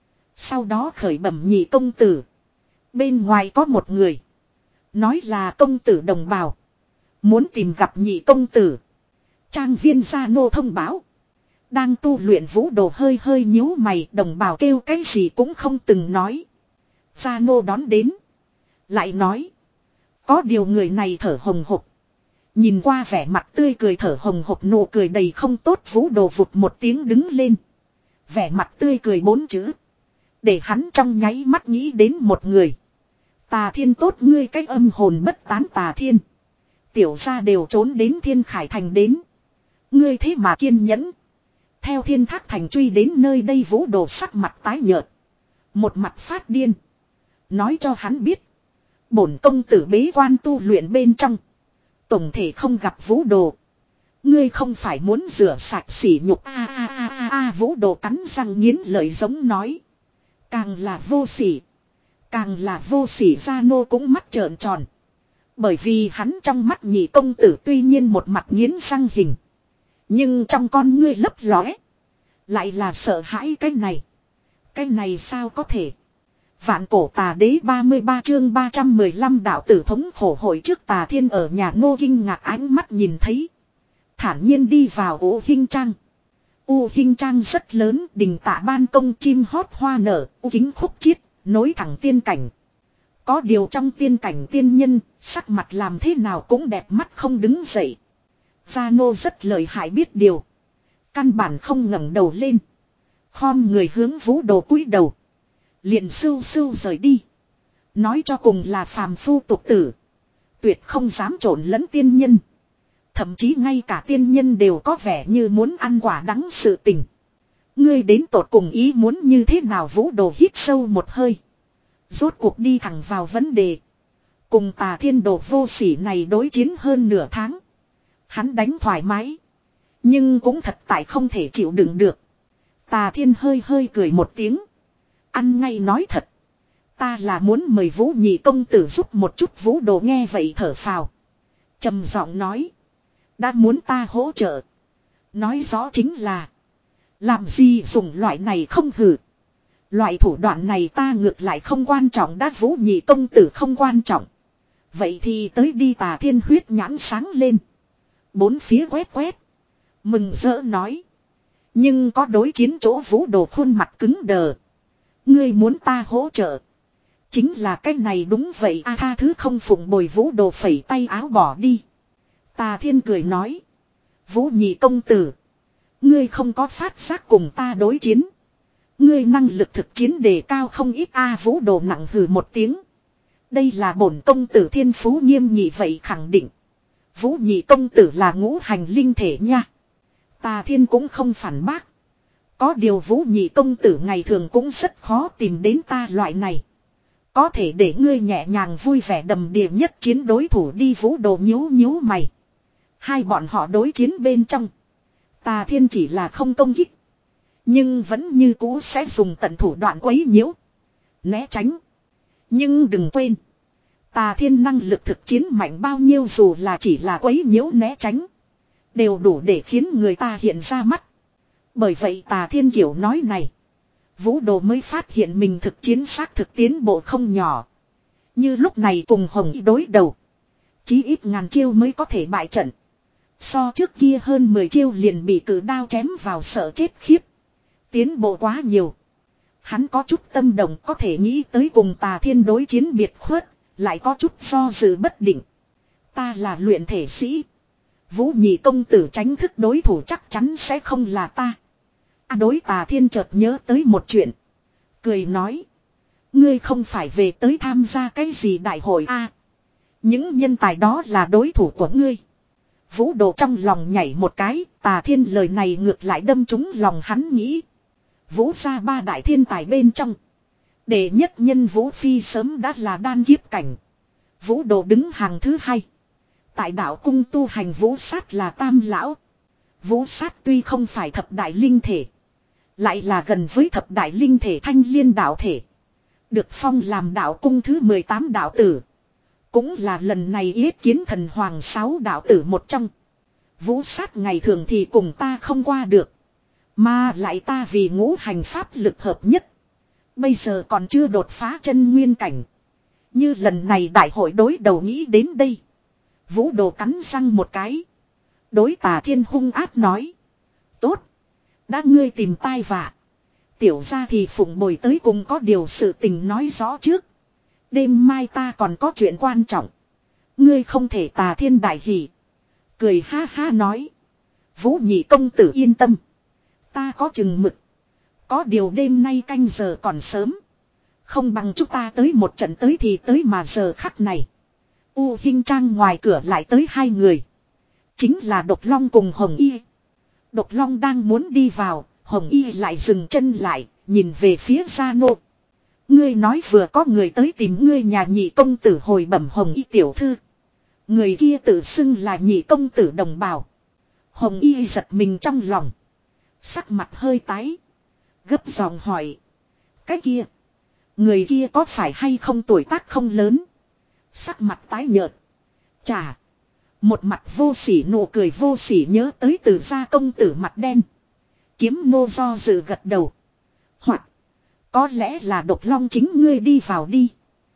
Sau đó khởi bẩm nhị công tử. Bên ngoài có một người. Nói là công tử đồng bào. Muốn tìm gặp nhị công tử. Trang viên gia nô thông báo. Đang tu luyện vũ đồ hơi hơi nhíu mày. Đồng bào kêu cái gì cũng không từng nói. Gia nô đón đến. Lại nói. Có điều người này thở hồng hộc. Nhìn qua vẻ mặt tươi cười thở hồng hộc nụ cười đầy không tốt vũ đồ vụt một tiếng đứng lên. Vẻ mặt tươi cười bốn chữ. Để hắn trong nháy mắt nghĩ đến một người. Tà Thiên tốt ngươi cái âm hồn bất tán Tà Thiên. Tiểu gia đều trốn đến Thiên Khải thành đến. Ngươi thế mà kiên nhẫn. Theo Thiên Thác thành truy đến nơi đây vũ đồ sắc mặt tái nhợt. Một mặt phát điên. Nói cho hắn biết. Bổn công tử bế quan tu luyện bên trong. Tổng thể không gặp vũ đồ. Ngươi không phải muốn rửa sạch sỉ nhục a a a a a vũ đồ cắn răng nghiến lợi giống nói. Càng là vô sỉ. Càng là vô sỉ gia nô cũng mắt trợn tròn. Bởi vì hắn trong mắt nhị công tử tuy nhiên một mặt nghiến răng hình. Nhưng trong con ngươi lấp lóe. Lại là sợ hãi cái này. Cái này sao có thể. Vạn cổ tà đế ba mươi ba chương ba trăm mười lăm đạo tử thống khổ hội trước Tà Thiên ở nhà nô kinh ngạc ánh mắt nhìn thấy. Thản nhiên đi vào U Hinh Trang. U Hinh Trang rất lớn, đình tạ ban công chim hót hoa nở, u kính khúc chiết, nối thẳng tiên cảnh. Có điều trong tiên cảnh tiên nhân, sắc mặt làm thế nào cũng đẹp mắt không đứng dậy. Gia nô rất lợi hại biết điều. Căn bản không ngẩng đầu lên. Khom người hướng vũ đồ cúi đầu. Liền sưu sưu rời đi. Nói cho cùng là phàm phu tục tử. Tuyệt không dám trộn lẫn tiên nhân. Thậm chí ngay cả tiên nhân đều có vẻ như muốn ăn quả đắng sự tình. Ngươi đến tột cùng ý muốn như thế nào vũ đồ hít sâu một hơi. Rốt cuộc đi thẳng vào vấn đề. Cùng Tà Thiên đồ vô sỉ này đối chiến hơn nửa tháng. Hắn đánh thoải mái. Nhưng cũng thật tại không thể chịu đựng được. Tà Thiên hơi hơi cười một tiếng. Ăn ngay nói thật. Ta là muốn mời Vũ nhị công tử giúp một chút vũ đồ nghe vậy thở phào. Trầm giọng nói. Đã muốn ta hỗ trợ. Nói rõ chính là. Làm gì dùng loại này không hử. Loại thủ đoạn này ta ngược lại không quan trọng đã Vũ nhị công tử không quan trọng. Vậy thì tới đi Tà Thiên huyết nhãn sáng lên. Bốn phía quét quét. Mừng rỡ nói. Nhưng có đối chiến chỗ vũ đồ khuôn mặt cứng đờ. Ngươi muốn ta hỗ trợ. Chính là cái này đúng vậy a tha thứ không phụng bồi vũ đồ phẩy tay áo bỏ đi. Tà Thiên cười nói. Vũ nhị công tử. Ngươi không có phát giác cùng ta đối chiến. Ngươi năng lực thực chiến đề cao không ít a vũ đồ nặng hừ một tiếng. Đây là bổn công tử thiên phú nghiêm nghị vậy khẳng định. Vũ nhị công tử là ngũ hành linh thể nha. Tà Thiên cũng không phản bác. Có điều Vũ nhị công tử ngày thường cũng rất khó tìm đến ta loại này. Có thể để ngươi nhẹ nhàng vui vẻ đầm đìa nhất chiến đối thủ đi vũ đồ nhíu nhíu mày. Hai bọn họ đối chiến bên trong. Tà Thiên chỉ là không công kích. Nhưng vẫn như cũ sẽ dùng tận thủ đoạn quấy nhiễu. Né tránh. Nhưng đừng quên. Tà Thiên năng lực thực chiến mạnh bao nhiêu dù là chỉ là quấy nhiễu né tránh. Đều đủ để khiến người ta hiện ra mắt. Bởi vậy Tà Thiên kiểu nói này. Vũ đồ mới phát hiện mình thực chiến xác thực tiến bộ không nhỏ. Như lúc này cùng Hồng Y đối đầu. Chí ít ngàn chiêu mới có thể bại trận. So trước kia hơn mười chiêu liền bị cử đao chém vào sợ chết khiếp. Tiến bộ quá nhiều. Hắn có chút tâm động có thể nghĩ tới cùng Tà Thiên đối chiến biệt khuất. Lại có chút do dự bất định. Ta là luyện thể sĩ. Vũ nhị công tử tránh thức đối thủ chắc chắn sẽ không là ta. À, đối Tà Thiên chợt nhớ tới một chuyện. Cười nói. Ngươi không phải về tới tham gia cái gì đại hội a? À, những nhân tài đó là đối thủ của ngươi. Vũ đồ trong lòng nhảy một cái. Tà Thiên lời này ngược lại đâm trúng lòng hắn nghĩ. Vũ gia ba đại thiên tài bên trong. Đệ nhất nhân Vũ Phi sớm đã là đan kiếp cảnh. Vũ Đồ đứng hàng thứ hai. Tại đạo cung tu hành Vũ Sát là tam lão. Vũ Sát tuy không phải thập đại linh thể. Lại là gần với thập đại linh thể thanh liên đạo thể. Được phong làm đạo cung thứ mười tám đạo tử. Cũng là lần này yết kiến thần hoàng sáu đạo tử một trong. Vũ Sát ngày thường thì cùng ta không qua được. Mà lại ta vì ngũ hành pháp lực hợp nhất. Bây giờ còn chưa đột phá chân nguyên cảnh. Như lần này đại hội đối đầu nghĩ đến đây. Vũ Đồ cắn răng một cái. Đối Tà Thiên hung ác nói. Tốt. Đã ngươi tìm tai vạ. Tiểu ra thì phụng bồi tới cùng có điều sự tình nói rõ trước. Đêm mai ta còn có chuyện quan trọng. Ngươi không thể Tà Thiên đại hỉ. Cười ha ha nói. Vũ nhị công tử yên tâm. Ta có chừng mực. Có điều đêm nay canh giờ còn sớm. Không bằng chúng ta tới một trận tới thì tới mà giờ khắc này. U Hinh Trang ngoài cửa lại tới hai người. Chính là Độc Long cùng Hồng Y. Độc Long đang muốn đi vào. Hồng Y lại dừng chân lại. Nhìn về phía Gia Nô. Ngươi nói vừa có người tới tìm ngươi nhà nhị công tử hồi bẩm Hồng Y tiểu thư. Người kia tự xưng là nhị công tử đồng bào. Hồng Y giật mình trong lòng. Sắc mặt hơi tái. Gấp giọng hỏi. Cái kia. Người kia có phải hay không tuổi tác không lớn. Sắc mặt tái nhợt. Chà. Một mặt vô sỉ nụ cười vô sỉ nhớ tới từ gia công tử mặt đen. Kiếm nô do dự gật đầu. Hoặc. Có lẽ là Độc Long chính ngươi đi vào đi.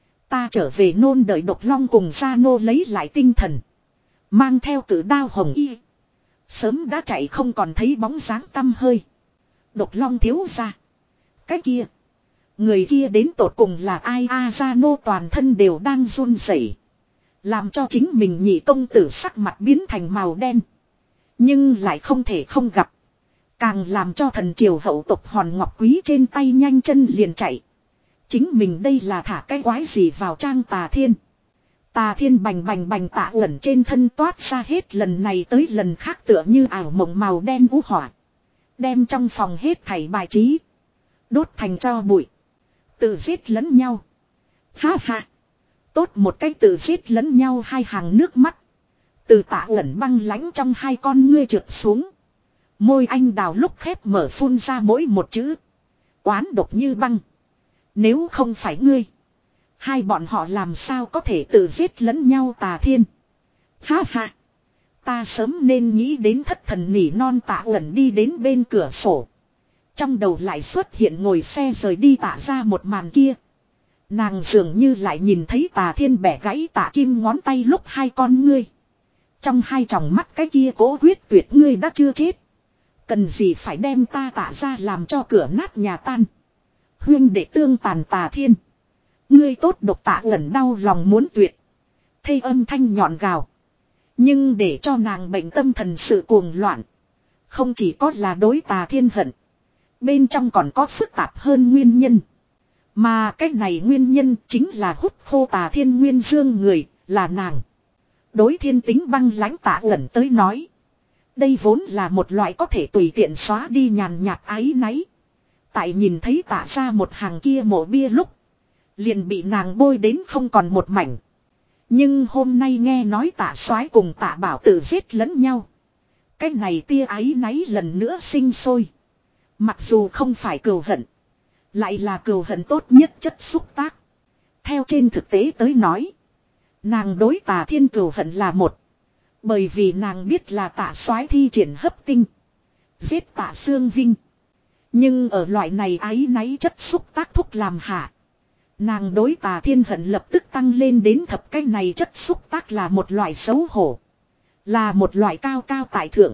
Ta trở về nôn đợi Độc Long cùng gia nô lấy lại tinh thần. Mang theo cử đao Hồng Y. Sớm đã chạy không còn thấy bóng dáng tăm hơi. Độc Long thiếu ra. Cái kia. Người kia đến tột cùng là ai a gia nô toàn thân đều đang run rẩy. Làm cho chính mình nhị công tử sắc mặt biến thành màu đen. Nhưng lại không thể không gặp. Càng làm cho thần triều hậu tộc Hòn Ngọc Quý trên tay nhanh chân liền chạy. Chính mình đây là thả cái quái gì vào trang Tà Thiên. Tà Thiên bành bành bành tạ ẩn trên thân toát ra hết lần này tới lần khác tựa như ảo mộng màu đen vũ hỏa. Đem trong phòng hết thảy bài trí. Đốt thành tro bụi. Tự giết lẫn nhau. Ha ha. Tốt một cách tự giết lẫn nhau hai hàng nước mắt. Từ tạ ẩn băng lãnh trong hai con ngươi trượt xuống. Môi anh đào lúc khép mở phun ra mỗi một chữ. Oán độc như băng. Nếu không phải ngươi. Hai bọn họ làm sao có thể tự giết lẫn nhau Tà Thiên. Ha ha. Ta sớm nên nghĩ đến thất thần nỉ non tạ ẩn đi đến bên cửa sổ. Trong đầu lại xuất hiện ngồi xe rời đi tạ ra một màn kia. Nàng dường như lại nhìn thấy Tà Thiên bẻ gãy tạ kim ngón tay lúc hai con ngươi. Trong hai tròng mắt cái kia cố quyết tuyệt ngươi đã chưa chết. Cần gì phải đem ta tạ ra làm cho cửa nát nhà tan. Huyên để tương tàn Tà Thiên. Ngươi tốt độc tạ ẩn đau lòng muốn tuyệt. Thê âm thanh nhọn gào. Nhưng để cho nàng bệnh tâm thần sự cuồng loạn. Không chỉ có là đối Tà Thiên hận. Bên trong còn có phức tạp hơn nguyên nhân. Mà cái này nguyên nhân chính là hút khô Tà Thiên nguyên dương người, là nàng. Đối thiên tính băng lãnh Tạ ẩn tới nói. Đây vốn là một loại có thể tùy tiện xóa đi nhàn nhạt áy náy. Tại nhìn thấy Tạ ra một hàng kia mộ bia lúc. Liền bị nàng bôi đến không còn một mảnh. Nhưng hôm nay nghe nói Tạ soái cùng Tạ bảo tự giết lẫn nhau. Cái này tia áy náy lần nữa sinh sôi. Mặc dù không phải cừu hận. Lại là cừu hận tốt nhất chất xúc tác. Theo trên thực tế tới nói. Nàng đối Tà Thiên cừu hận là một. Bởi vì nàng biết là Tạ soái thi triển hấp tinh. Giết Tạ Xương Vinh. Nhưng ở loại này áy náy chất xúc tác thúc làm hạ. Nàng đối Tà Thiên hận lập tức tăng lên đến thập cái này chất xúc tác là một loại xấu hổ. Là một loại cao cao tại thượng.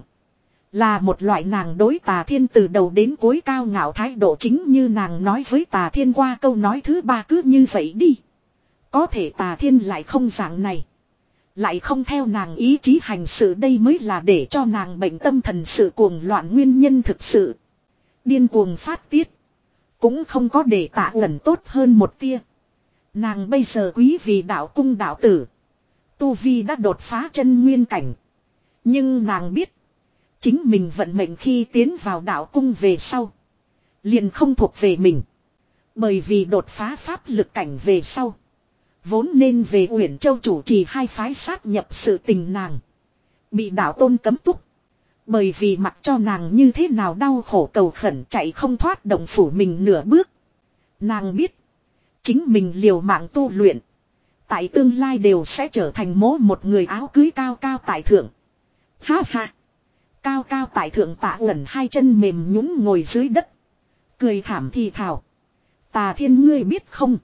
Là một loại nàng đối Tà Thiên từ đầu đến cuối cao ngạo thái độ chính như nàng nói với Tà Thiên qua câu nói thứ ba cứ như vậy đi. Có thể Tà Thiên lại không dạng này. Lại không theo nàng ý chí hành sự đây mới là để cho nàng bệnh tâm thần sự cuồng loạn nguyên nhân thực sự. Điên cuồng phát tiết. Cũng không có để Tạ ẩn tốt hơn một tia. Nàng bây giờ quý vì đạo cung đạo tử. Tu Vi đã đột phá chân nguyên cảnh. Nhưng nàng biết. Chính mình vận mệnh khi tiến vào đạo cung về sau. Liền không thuộc về mình. Bởi vì đột phá pháp lực cảnh về sau. Vốn nên về Uyển Châu chủ trì hai phái sát nhập sự tình nàng. Bị đạo tôn cấm túc. Bởi vì mặc cho nàng như thế nào đau khổ cầu khẩn chạy không thoát động phủ mình nửa bước. Nàng biết. Chính mình liều mạng tu luyện. Tại tương lai đều sẽ trở thành mố một người áo cưới cao cao tại thượng. Ha ha. Cao cao tại thượng Tạ Uẩn hai chân mềm nhũn ngồi dưới đất. Cười thảm thì thào. Tà Thiên ngươi biết không.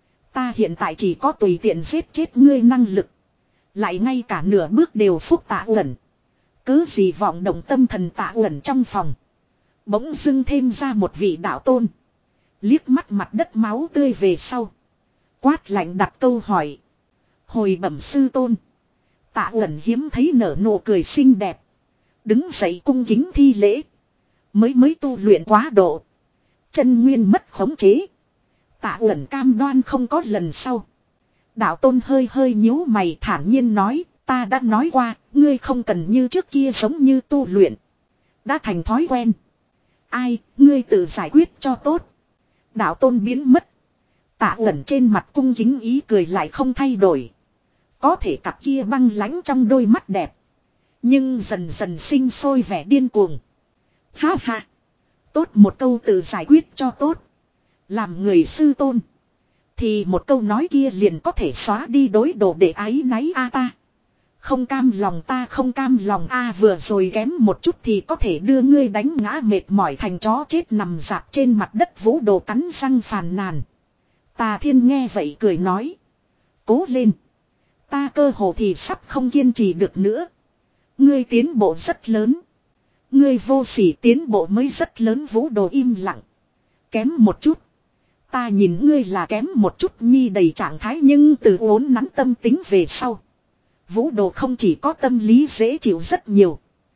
Ta hiện tại chỉ có tùy tiện giết chết ngươi năng lực. Lại ngay cả nửa bước đều phúc Tạ Uẩn. Cứ gì vọng động tâm thần Tạ Uẩn trong phòng. Bỗng dưng thêm ra một vị đạo tôn. Liếc mắt mặt đất máu tươi về sau. Quát lạnh đặt câu hỏi. Hồi bẩm sư tôn. Tạ Uẩn hiếm thấy nở nụ cười xinh đẹp. Đứng dậy cung kính thi lễ. Mới mới tu luyện quá độ. Chân nguyên mất khống chế. Tạ Uẩn cam đoan không có lần sau. Đạo tôn hơi hơi nhíu mày thản nhiên nói. Ta đã nói qua, ngươi không cần như trước kia giống như tu luyện. Đã thành thói quen. Ai, ngươi tự giải quyết cho tốt. Đạo tôn biến mất. Tạ Uẩn trên mặt cung kính ý cười lại không thay đổi. Có thể cặp kia băng lãnh trong đôi mắt đẹp. Nhưng dần dần sinh sôi vẻ điên cuồng. Ha ha. Tốt một câu tự giải quyết cho tốt. Làm người sư tôn. Thì một câu nói kia liền có thể xóa đi đối đồ để ái náy a ta. Không cam lòng ta không cam lòng a vừa rồi kém một chút thì có thể đưa ngươi đánh ngã mệt mỏi thành chó chết nằm dạp trên mặt đất Vũ Đồ cắn răng phàn nàn. Tà Thiên nghe vậy cười nói. Cố lên. Ta cơ hồ thì sắp không kiên trì được nữa. Ngươi tiến bộ rất lớn. Ngươi vô sỉ tiến bộ mới rất lớn Vũ Đồ im lặng. Kém một chút. Ta nhìn ngươi là kém một chút nhi đầy trạng thái nhưng từ uốn nắn tâm tính về sau. Vũ Đồ không chỉ có tâm lý dễ chịu rất nhiều.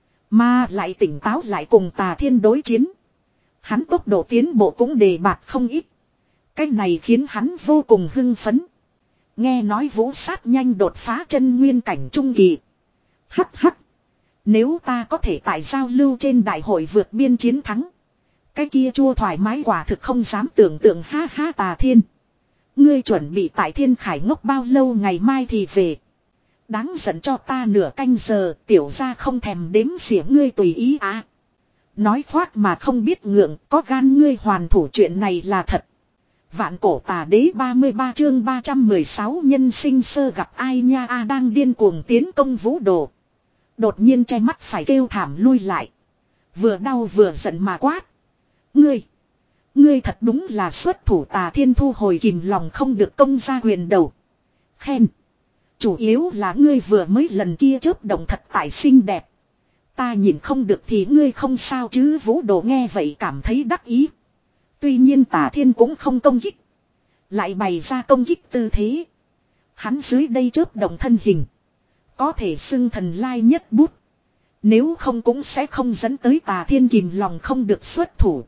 Mà lại tỉnh táo lại cùng Tà Thiên đối chiến. Hắn tốc độ tiến bộ cũng đề bạt không ít. Cái này khiến hắn vô cùng hưng phấn. Nghe nói Vũ Sát nhanh đột phá chân nguyên cảnh trung kỳ. Hắc hắc. Nếu ta có thể tại giao lưu trên đại hội vượt biên chiến thắng. Cái kia chua thoải mái quả thực không dám tưởng tượng ha ha Tà Thiên. Ngươi chuẩn bị tại Thiên Khải ngốc bao lâu ngày mai thì về. Đáng giận cho ta nửa canh giờ tiểu ra không thèm đếm xỉa ngươi tùy ý à. Nói khoác mà không biết ngượng có gan ngươi hoàn thủ chuyện này là thật. Vạn cổ tà đế ba mươi ba chương ba trăm mười sáu nhân sinh sơ gặp ai nha a đang điên cuồng tiến công Vũ Đồ. Đột nhiên che mắt phải kêu thảm lui lại. Vừa đau vừa giận mà quát. Ngươi. Ngươi thật đúng là xuất thủ Tà Thiên thu hồi kìm lòng không được công ra huyền đầu. Khen. Chủ yếu là ngươi vừa mới lần kia chớp động thật tại xinh đẹp. Ta nhìn không được thì ngươi không sao chứ Vũ Đồ nghe vậy cảm thấy đắc ý. Tuy nhiên Tà Thiên cũng không công kích. Lại bày ra công kích tư thế. Hắn dưới đây chớp động thân hình. Có thể xưng thần lai nhất bút. Nếu không cũng sẽ không dẫn tới Tà Thiên kìm lòng không được xuất thủ.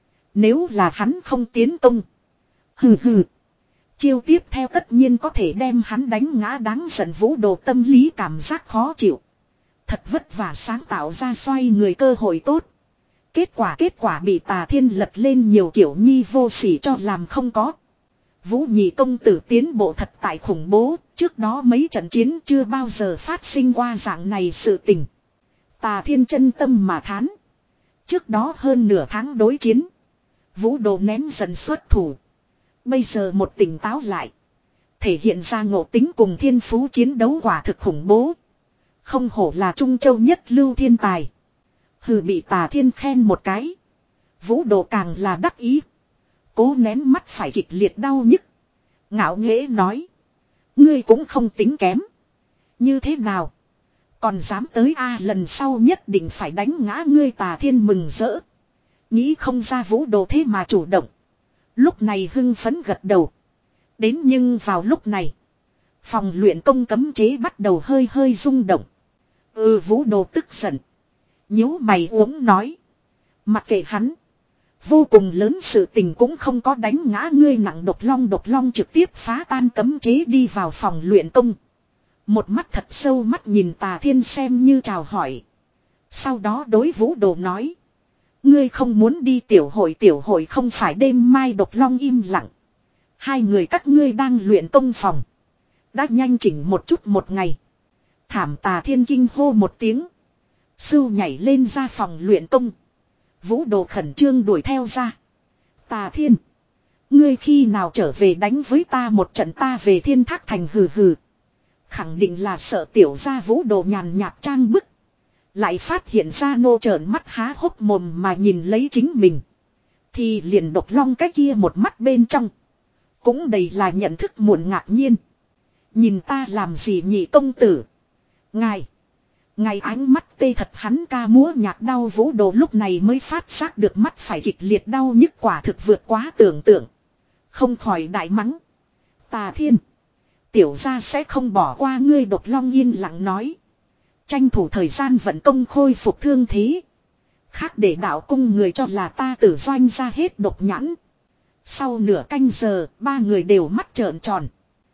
Nếu là hắn không tiến công. Hừ hừ. Chiêu tiếp theo tất nhiên có thể đem hắn đánh ngã đáng giận Vũ Đồ tâm lý cảm giác khó chịu. Thật vất vả sáng tạo ra xoay người cơ hội tốt. Kết quả kết quả bị Tà Thiên lật lên nhiều kiểu nhi vô sỉ cho làm không có. Vũ Nhị công tử tiến bộ thật tại khủng bố, trước đó mấy trận chiến chưa bao giờ phát sinh qua dạng này sự tình. Tà Thiên chân tâm mà thán. Trước đó hơn nửa tháng đối chiến. Vũ Đồ nén dần xuất thủ. Bây giờ một tỉnh táo lại. Thể hiện ra ngộ tính cùng thiên phú chiến đấu quả thực khủng bố. Không hổ là Trung Châu nhất lưu thiên tài. Hừ bị Tà Thiên khen một cái. Vũ Đồ càng là đắc ý. Cố nén mắt phải kịch liệt đau nhức. Ngạo nghễ nói. Ngươi cũng không tính kém. Như thế nào? Còn dám tới a lần sau nhất định phải đánh ngã ngươi Tà Thiên mừng rỡ. Nghĩ không ra Vũ Đồ thế mà chủ động. Lúc này hưng phấn gật đầu. Đến nhưng vào lúc này. Phòng luyện công cấm chế bắt đầu hơi hơi rung động. Ừ Vũ Đồ tức giận. Nhíu mày uống nói. Mặc kệ hắn. Vô cùng lớn sự tình cũng không có đánh ngã ngươi nặng độc long độc long trực tiếp phá tan cấm chế đi vào phòng luyện công. Một mắt thật sâu mắt nhìn Tà Thiên xem như chào hỏi. Sau đó đối Vũ Đồ nói. Ngươi không muốn đi tiểu hội, tiểu hội không phải đêm mai. Độc Long im lặng. Hai người các ngươi đang luyện công phòng. Đã nhanh chỉnh một chút một ngày. Thảm Tà Thiên kinh hô một tiếng. Sưu nhảy lên ra phòng luyện công. Vũ Đồ khẩn trương đuổi theo ra. Tà Thiên. Ngươi khi nào trở về đánh với ta một trận, ta về Thiên Thác Thành hừ hừ. Khẳng định là sợ tiểu gia. Vũ Đồ nhàn nhạt trang bức. Lại phát hiện ra nô trợn mắt há hốc mồm mà nhìn lấy chính mình. Thì liền Độc Long cái kia một mắt bên trong. Cũng đầy là nhận thức muộn ngạc nhiên. Nhìn ta làm gì nhị công tử. Ngài. Ngài ánh mắt tê thật, hắn ca múa nhạc đau. Vũ Đồ lúc này mới phát giác được mắt phải kịch liệt đau nhức, quả thực vượt quá tưởng tượng. Không khỏi đại mắng. Tà Thiên. Tiểu gia sẽ không bỏ qua ngươi. Độc Long yên lặng nói. Tranh thủ thời gian vận công khôi phục thương thế. Khác để đạo cung người cho là ta tử doanh ra hết độc nhãn. Sau nửa canh giờ, ba người đều mắt trợn tròn.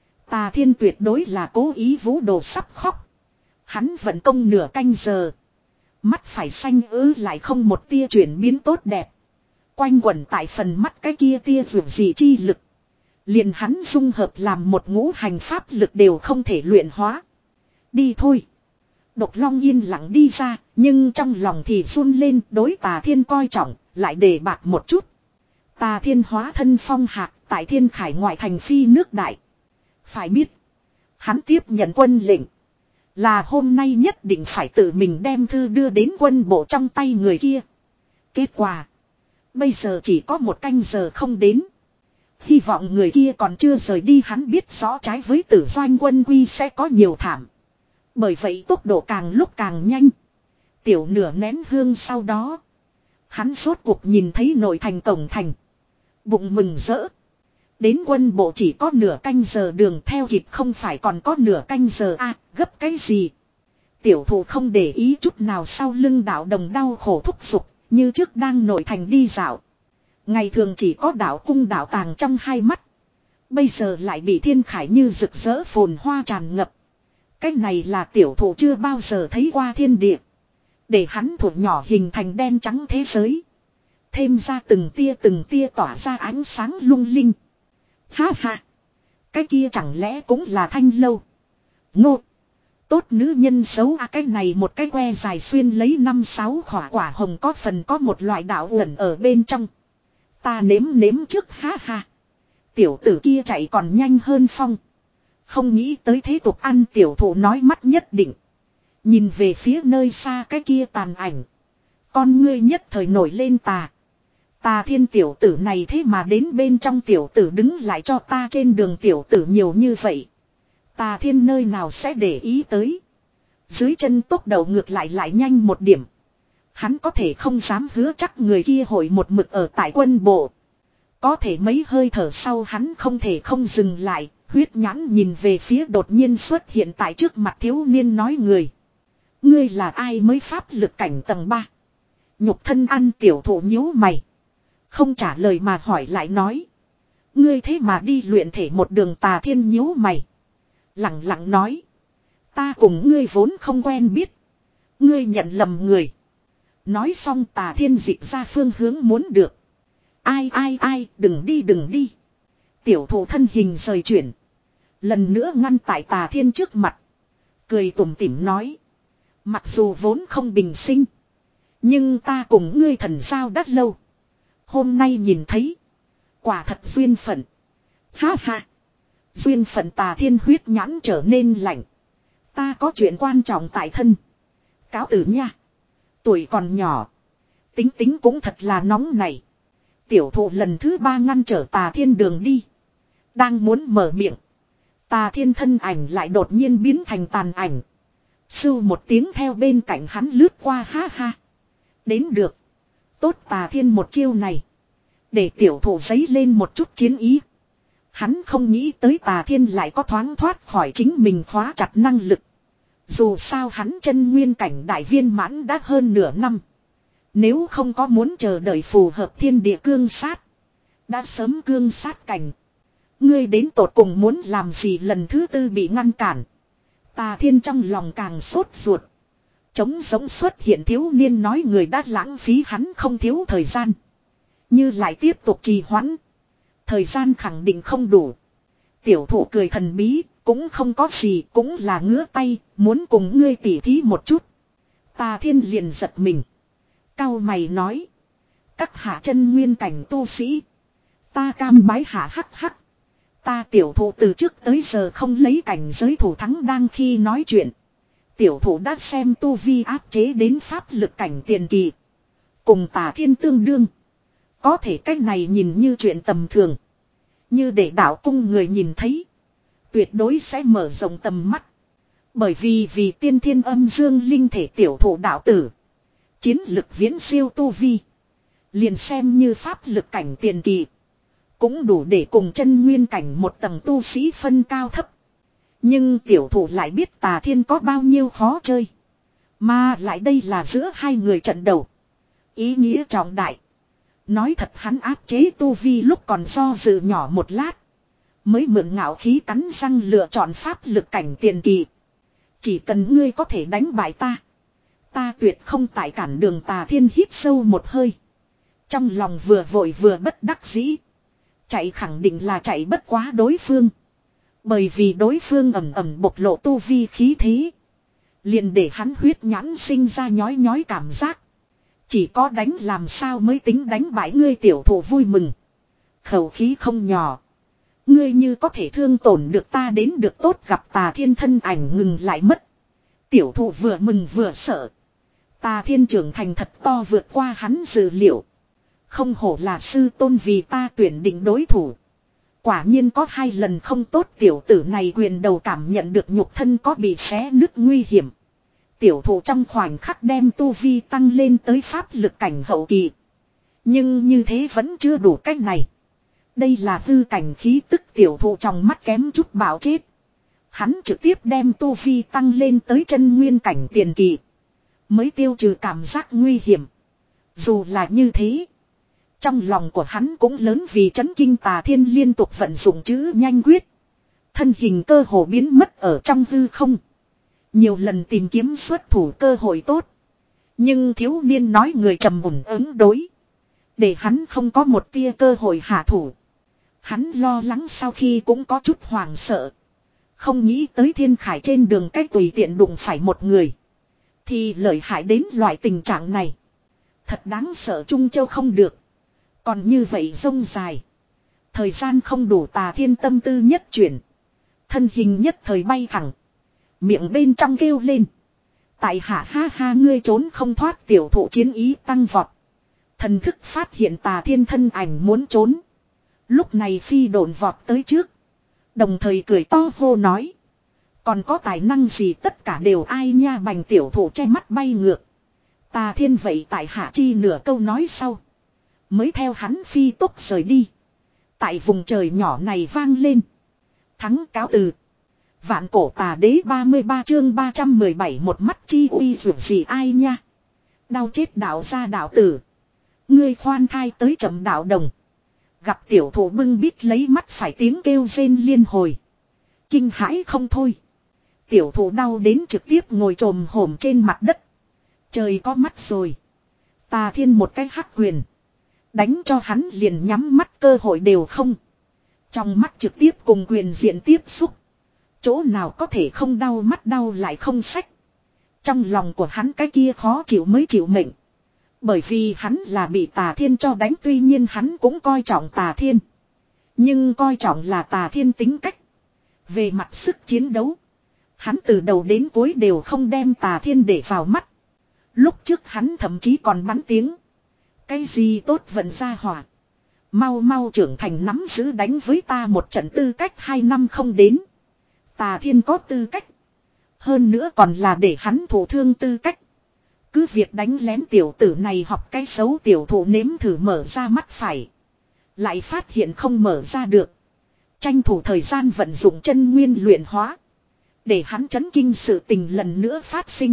Tà Thiên tuyệt đối là cố ý. Vũ Đồ sắp khóc. Hắn vận công nửa canh giờ. Mắt phải xanh ứ lại không một tia chuyển biến tốt đẹp. Quanh quẩn tại phần mắt cái kia tia vượt dị chi lực. Liền hắn dung hợp làm một ngũ hành pháp lực đều không thể luyện hóa. Đi thôi. Độc Long yên lặng đi ra, nhưng trong lòng thì run lên. Đối Tà Thiên coi trọng, lại đề bạc một chút. Tà Thiên hóa thân phong hạc, tại Thiên Khải ngoại thành phi nước đại. Phải biết, hắn tiếp nhận quân lệnh. Là hôm nay nhất định phải tự mình đem thư đưa đến quân bộ trong tay người kia. Kết quả, bây giờ chỉ có một canh giờ không đến. Hy vọng người kia còn chưa rời đi. Hắn biết rõ trái với Tử Doanh quân quy sẽ có nhiều thảm. Bởi vậy tốc độ càng lúc càng nhanh. Tiểu nửa nén hương sau đó, hắn rốt cuộc nhìn thấy nội thành cổng thành. Bụng mừng rỡ. Đến quân bộ chỉ có nửa canh giờ đường, theo kịp không phải còn có nửa canh giờ à, gấp cái gì. Tiểu thủ không để ý chút nào sau lưng đạo đồng đau khổ thúc giục, như trước đang nội thành đi dạo. Ngày thường chỉ có đạo cung đạo tàng trong hai mắt. Bây giờ lại bị Thiên Khải như rực rỡ phồn hoa tràn ngập. Cái này là tiểu thủ chưa bao giờ thấy qua thiên địa. Để hắn thuộc nhỏ hình thành đen trắng thế giới. Thêm ra từng tia từng tia tỏa ra ánh sáng lung linh. Ha ha. Cái kia chẳng lẽ cũng là Thanh Lâu. Ngô. Tốt nữ nhân xấu à, cái này một cái que dài xuyên lấy năm sáu khỏa quả hồng, có phần có một loại đạo ẩn ở bên trong. Ta nếm nếm trước. Ha ha. Tiểu tử kia chạy còn nhanh hơn phong. Không nghĩ tới thế tục ăn. Tiểu thủ nói mắt nhất định. Nhìn về phía nơi xa cái kia tàn ảnh. Con ngươi nhất thời nổi lên tà. Tà Thiên tiểu tử này thế mà đến bên trong. Tiểu tử đứng lại cho ta trên đường. Tiểu tử nhiều như vậy. Tà Thiên nơi nào sẽ để ý tới. Dưới chân tốc độ ngược lại lại nhanh một điểm. Hắn có thể không dám hứa chắc người kia hội một mực ở tại quân bộ. Có thể mấy hơi thở sau hắn không thể không dừng lại. Huyết nhãn nhìn về phía đột nhiên xuất hiện tại trước mặt thiếu niên, nói người. Ngươi là ai mới pháp lực cảnh tầng ba? Nhục thân ăn. Tiểu thủ nhíu mày. Không trả lời mà hỏi lại nói. Ngươi thế mà đi luyện thể một đường. Tà Thiên nhíu mày. Lặng lặng nói. Ta cùng ngươi vốn không quen biết. Ngươi nhận lầm người. Nói xong Tà Thiên dịch ra phương hướng muốn được. Ai ai ai, đừng đi đừng đi. Tiểu thủ thân hình rời chuyển. Lần nữa ngăn tại Tà Thiên trước mặt. Cười tủm tỉm nói. Mặc dù vốn không bình sinh. Nhưng ta cùng ngươi thần giao đắt lâu. Hôm nay nhìn thấy. Quả thật duyên phận. Ha ha. Duyên phận. Tà Thiên huyết nhãn trở nên lạnh. Ta có chuyện quan trọng tại thân. Cáo tử nha. Tuổi còn nhỏ. Tính tính cũng thật là nóng này. Tiểu thụ lần thứ ba ngăn trở Tà Thiên đường đi. Đang muốn mở miệng. Tà Thiên thân ảnh lại đột nhiên biến thành tàn ảnh. Sưu một tiếng theo bên cạnh hắn lướt qua. Ha ha. Đến được. Tốt. Tà Thiên một chiêu này. Để tiểu thụ giấy lên một chút chiến ý. Hắn không nghĩ tới Tà Thiên lại có thoáng thoát khỏi chính mình khóa chặt năng lực. Dù sao hắn chân nguyên cảnh đại viên mãn đã hơn nửa năm. Nếu không có muốn chờ đợi phù hợp thiên địa cương sát. Đã sớm cương sát cảnh. Ngươi đến tột cùng muốn làm gì? Lần thứ tư bị ngăn cản. Tà Thiên trong lòng càng sốt ruột. Trống giống xuất hiện thiếu niên nói người đã lãng phí hắn không thiếu thời gian. Như lại tiếp tục trì hoãn. Thời gian khẳng định không đủ. Tiểu thụ cười thần bí, cũng không có gì, cũng là ngứa tay, muốn cùng ngươi tỉ thí một chút. Tà Thiên liền giật mình. Cao mày nói. Các hạ chân nguyên cảnh tu sĩ. Ta cam bái hạ hắc hắc. Ta tiểu thụ từ trước tới giờ không lấy cảnh giới thủ thắng đang khi nói chuyện. Tiểu thụ đã xem tu vi áp chế đến pháp lực cảnh tiền kỳ. Cùng Tà Thiên tương đương. Có thể cách này nhìn như chuyện tầm thường. Như để đạo cung người nhìn thấy. Tuyệt đối sẽ mở rộng tầm mắt. Bởi vì vì tiên thiên âm dương linh thể tiểu thụ đạo tử. Chiến lực viễn siêu tu vi. Liền xem như pháp lực cảnh tiền kỳ. Cũng đủ để cùng chân nguyên cảnh một tầng tu sĩ phân cao thấp. Nhưng tiểu thụ lại biết Tà Thiên có bao nhiêu khó chơi. Mà lại đây là giữa hai người trận đầu. Ý nghĩa trọng đại. Nói thật hắn áp chế tu vi lúc còn do dự nhỏ một lát. Mới mượn ngạo khí cắn răng lựa chọn pháp lực cảnh tiền kỳ. Chỉ cần ngươi có thể đánh bại ta. Ta tuyệt không tại cản đường. Tà Thiên hít sâu một hơi. Trong lòng vừa vội vừa bất đắc dĩ. Chạy khẳng định là chạy bất quá đối phương. Bởi vì đối phương ẩm ẩm bộc lộ tu vi khí thế. Liền để hắn huyết nhãn sinh ra nhói nhói cảm giác. Chỉ có đánh làm sao mới tính đánh bại ngươi tiểu thụ vui mừng. Khẩu khí không nhỏ. Ngươi như có thể thương tổn được ta đến được tốt gặp Tà Thiên thân ảnh ngừng lại mất. Tiểu thụ vừa mừng vừa sợ. Tà Thiên trưởng thành thật to vượt qua hắn dự liệu. Không hổ là sư tôn vì ta tuyển định đối thủ. Quả nhiên có hai lần không tốt tiểu tử này quyền đầu cảm nhận được nhục thân có bị xé nứt nguy hiểm. Tiểu thụ trong khoảnh khắc đem tu vi tăng lên tới pháp lực cảnh hậu kỳ. Nhưng như thế vẫn chưa đủ cách này. Đây là hư cảnh khí tức tiểu thụ trong mắt kém chút bảo chết. Hắn trực tiếp đem tu vi tăng lên tới chân nguyên cảnh tiền kỳ. Mới tiêu trừ cảm giác nguy hiểm. Dù là như thế. Trong lòng của hắn cũng lớn vì chấn kinh. Tà Thiên liên tục vận dụng chữ nhanh quyết. Thân hình cơ hồ biến mất ở trong hư không. Nhiều lần tìm kiếm xuất thủ cơ hội tốt. Nhưng thiếu niên nói người trầm mùn ứng đối. Để hắn không có một tia cơ hội hạ thủ. Hắn lo lắng sau khi cũng có chút hoảng sợ. Không nghĩ tới thiên khải trên đường cách tùy tiện đụng phải một người. Thì lợi hại đến loại tình trạng này. Thật đáng sợ Trung Châu không được. Còn như vậy rông dài. Thời gian không đủ. Tà Thiên tâm tư nhất chuyển. Thân hình nhất thời bay thẳng. Miệng bên trong kêu lên. Tại hạ ha ha ngươi trốn không thoát. Tiểu thụ chiến ý tăng vọt. Thần thức phát hiện Tà Thiên thân ảnh muốn trốn. Lúc này phi độn vọt tới trước. Đồng thời cười to hô nói. Còn có tài năng gì tất cả đều ai nha. Bành tiểu thụ che mắt bay ngược. Tà Thiên vậy tại hạ chi nửa câu nói sau. Mới theo hắn phi tốc rời đi. Tại vùng trời nhỏ này vang lên. Thắng cáo từ. Vạn cổ tà đế ba mươi ba chương ba trăm mười bảy một mắt chi uy vượt gì ai nha. Đau chết đạo ra đạo tử. Ngươi khoan thai tới chậm đạo đồng. Gặp tiểu thụ bưng bít lấy mắt phải tiếng kêu rên liên hồi. Kinh hãi không thôi. Tiểu thụ đau đến trực tiếp ngồi trồm hổm trên mặt đất. Trời có mắt rồi. Tà Thiên một cái hắc quyền. Đánh cho hắn liền nhắm mắt cơ hội đều không. Trong mắt trực tiếp cùng quyền diện tiếp xúc. Chỗ nào có thể không đau mắt đau lại không sách. Trong lòng của hắn cái kia khó chịu mới chịu mệnh. Bởi vì hắn là bị Tà Thiên cho đánh. Tuy nhiên hắn cũng coi trọng Tà Thiên. Nhưng coi trọng là Tà Thiên tính cách. Về mặt sức chiến đấu. Hắn từ đầu đến cuối đều không đem Tà Thiên để vào mắt. Lúc trước hắn thậm chí còn bắn tiếng. Cái gì tốt vận ra hỏa. Mau mau trưởng thành nắm giữ đánh với ta một trận tư cách hai năm không đến. Tà Thiên có tư cách. Hơn nữa còn là để hắn thụ thương tư cách. Cứ việc đánh lén tiểu tử này học cái xấu tiểu thụ nếm thử mở ra mắt phải. Lại phát hiện không mở ra được. Tranh thủ thời gian vận dụng chân nguyên luyện hóa. Để hắn chấn kinh sự tình lần nữa phát sinh.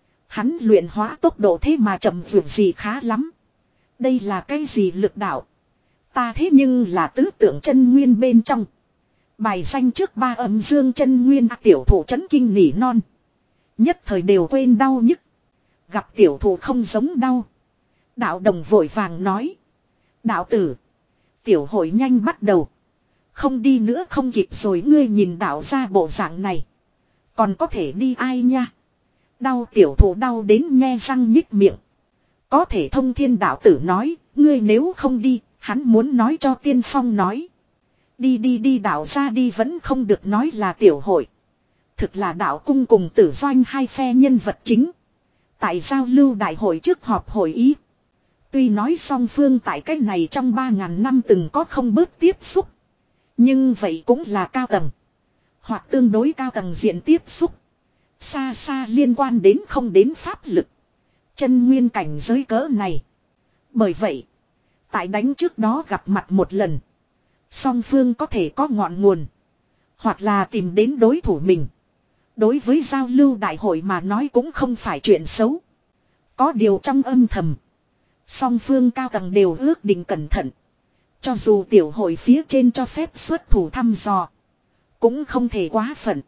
Hắn luyện hóa tốc độ thế mà chậm vượt gì khá lắm. Đây là cái gì lực đạo? Ta thế nhưng là tứ tưởng chân nguyên bên trong. Bài danh trước ba âm dương chân nguyên tiểu thủ chấn kinh nỉ non. Nhất thời đều quên đau nhức. Gặp tiểu thủ không giống đau. Đạo đồng vội vàng nói. Đạo tử. Tiểu hội nhanh bắt đầu. Không đi nữa không kịp rồi, ngươi nhìn đạo ra bộ dạng này. Còn có thể đi ai nha. Đau tiểu thủ đau đến nghe răng nhích miệng. Có thể thông thiên đạo tử nói. Ngươi nếu không đi, hắn muốn nói cho tiên phong nói. Đi đi đi, đạo ra đi vẫn không được nói là tiểu hội. Thực là đạo cung cùng tử doanh hai phe nhân vật chính. Tại giao lưu đại hội trước họp hội ý. Tuy nói song phương tại cách này trong ba ngàn năm từng có không bớt tiếp xúc. Nhưng vậy cũng là cao tầng. Hoặc tương đối cao tầng diện tiếp xúc. Xa xa liên quan đến không đến pháp lực. Chân nguyên cảnh giới cỡ này. Bởi vậy. Tại đánh trước đó gặp mặt một lần. Song phương có thể có ngọn nguồn. Hoặc là tìm đến đối thủ mình. Đối với giao lưu đại hội mà nói cũng không phải chuyện xấu. Có điều trong âm thầm. Song phương cao tầng đều ước định cẩn thận. Cho dù tiểu hội phía trên cho phép xuất thủ thăm dò. Cũng không thể quá phận.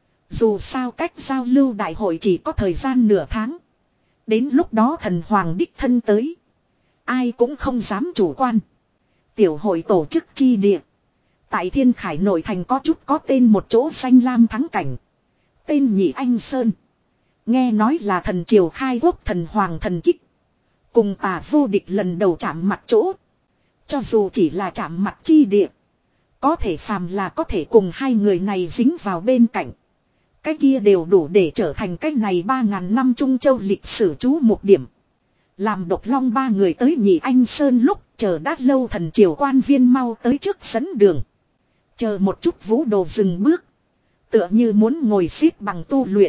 Dù sao cách giao lưu đại hội chỉ có thời gian nửa tháng. Đến lúc đó thần hoàng đích thân tới. Ai cũng không dám chủ quan. Tiểu hội tổ chức chi địa. Tại Thiên Khải nội thành có chút có tên một chỗ xanh lam thắng cảnh. Tên Nhị Anh Sơn. Nghe nói là thần triều khai quốc thần hoàng thần kích. Cùng Tà vô địch lần đầu chạm mặt chỗ. Cho dù chỉ là chạm mặt chi địa. Có thể phàm là có thể cùng hai người này dính vào bên cạnh. Cái kia đều đủ để trở thành cái này ba ngàn năm Trung Châu lịch sử chú một điểm. Làm Độc Long ba người tới Nhị Anh Sơn lúc chờ đã lâu thần triều quan viên mau tới trước dẫn đường. Chờ một chút Vũ Đồ dừng bước. Tựa như muốn ngồi xếp bằng tu luyện.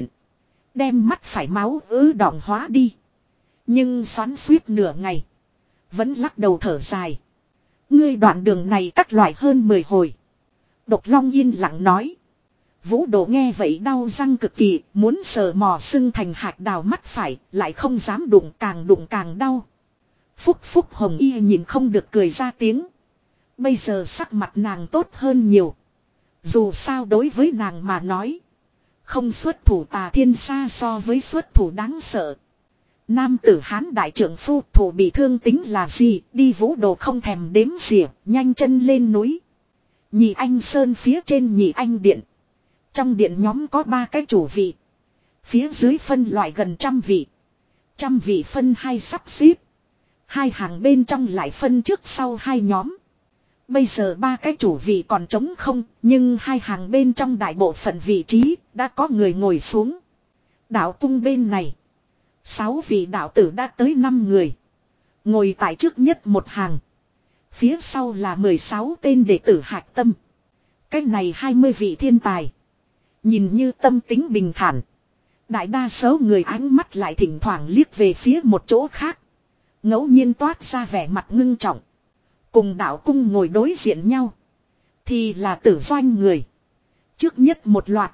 Đem mắt phải máu ứ đọng hóa đi. Nhưng xoắn suýt nửa ngày. Vẫn lắc đầu thở dài. Ngươi đoạn đường này cắt loại hơn mười hồi. Độc Long yên lặng nói. Vũ Đồ nghe vậy đau răng cực kỳ. Muốn sờ mò sưng thành hạt đào mắt phải. Lại không dám đụng, càng đụng càng đau. Phúc Phúc Hồng Y nhìn không được cười ra tiếng. Bây giờ sắc mặt nàng tốt hơn nhiều. Dù sao đối với nàng mà nói. Không xuất thủ Tà Thiên xa so với xuất thủ đáng sợ. Nam tử Hán đại trưởng phu thủ bị thương tính là gì, đi Vũ Đồ không thèm đếm xỉa, nhanh chân lên núi. Nhị Anh Sơn phía trên Nhị Anh Điện. Trong điện nhóm có ba cái chủ vị. Phía dưới phân loại gần trăm vị. Trăm vị phân hai sắp xếp. Hai hàng bên trong lại phân trước sau hai nhóm. Bây giờ ba cái chủ vị còn trống không, nhưng hai hàng bên trong đại bộ phận vị trí đã có người ngồi xuống. Đạo cung bên này. Sáu vị đạo tử đã tới năm người. Ngồi tại trước nhất một hàng. Phía sau là mười sáu tên đệ tử hạch tâm. Cái này hai mươi vị thiên tài. Nhìn như tâm tính bình thản. Đại đa số người ánh mắt lại thỉnh thoảng liếc về phía một chỗ khác. Ngẫu nhiên toát ra vẻ mặt ngưng trọng. Cùng đạo cung ngồi đối diện nhau. Thì là tử doanh người. Trước nhất một loạt.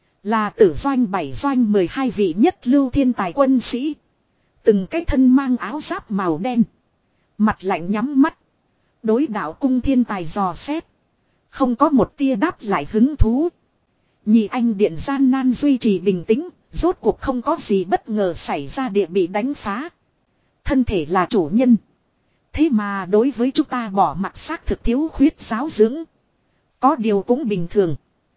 Là tử doanh bảy doanh mười hai vị nhất lưu thiên tài quân sĩ. Từng cái thân mang áo giáp màu đen. Mặt lạnh nhắm mắt. Đối đạo cung thiên tài dò xét. Không có một tia đáp lại hứng thú. Nhị Anh Điện gian nan duy trì bình tĩnh. Rốt cuộc không có gì bất ngờ xảy ra, địa bị đánh phá. Thân thể là chủ nhân. Thế mà đối với chúng ta bỏ mặc xác thực thiếu khuyết giáo dưỡng. Có điều cũng bình thường.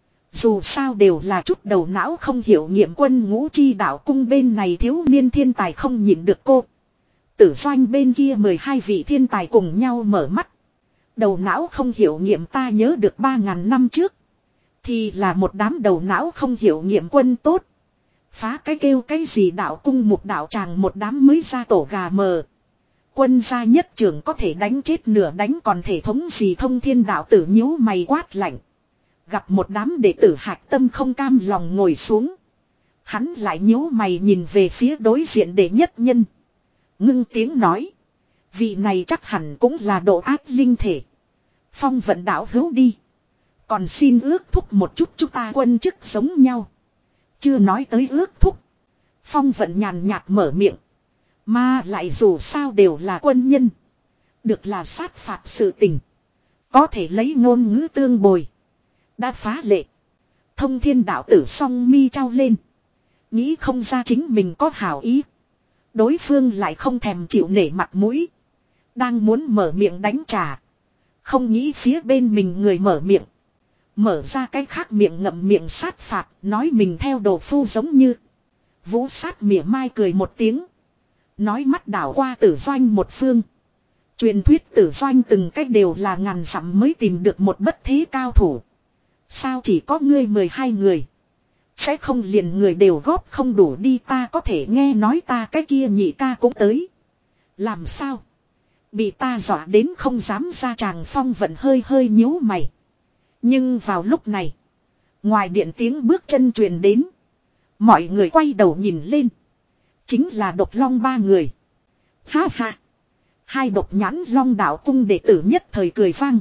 Dù sao đều là chút đầu não không hiểu nghiệm quân ngũ chi đạo cung bên này thiếu niên thiên tài không nhịn được cô. Tử doanh bên kia mười hai vị thiên tài cùng nhau mở mắt. Đầu não không hiểu nghiệm ta nhớ được ba ngàn năm trước. Thì là một đám đầu não không hiểu nghiệm quân tốt. Phá cái kêu cái gì đạo cung một đạo tràng một đám mới ra tổ gà mờ. Quân gia nhất trưởng có thể đánh chết nửa đánh, còn thể thống gì thông thiên đạo tử nhíu mày quát lạnh. Gặp một đám đệ tử hạch tâm không cam lòng ngồi xuống. Hắn lại nhíu mày nhìn về phía đối diện đệ nhất nhân. Ngưng tiếng nói. Vị này chắc hẳn cũng là độ ác linh thể. Phong vận đạo hữu đi. Còn xin ước thúc một chút chúng ta quân chức giống nhau. Chưa nói tới ước thúc. Phong vận nhàn nhạt mở miệng. Mà lại dù sao đều là quân nhân. Được là sát phạt sự tình. Có thể lấy ngôn ngữ tương bồi. Đã phá lệ. Thông thiên đạo tử song mi trao lên. Nghĩ không ra chính mình có hảo ý. Đối phương lại không thèm chịu nể mặt mũi. Đang muốn mở miệng đánh trả. Không nghĩ phía bên mình người mở miệng. Mở ra cái khác miệng ngậm miệng sát phạt. Nói mình theo đồ phu giống như. Vũ sát mỉa mai cười một tiếng. Nói mắt đảo qua Tử Doanh một phương. Truyền thuyết Tử Doanh từng cách đều là ngàn dặm mới tìm được một bất thế cao thủ. Sao chỉ có ngươi mười hai người. Sẽ không liền người đều góp không đủ đi, ta có thể nghe nói ta cái kia nhị ca cũng tới. Làm sao? Bị ta dọa đến không dám ra. Chàng Phong Vận hơi hơi nhíu mày. Nhưng vào lúc này. Ngoài điện tiếng bước chân truyền đến. Mọi người quay đầu nhìn lên. Chính là Độc Long ba người. Ha ha. Hai độc nhãn Long Đạo cung đệ tử nhất thời cười vang.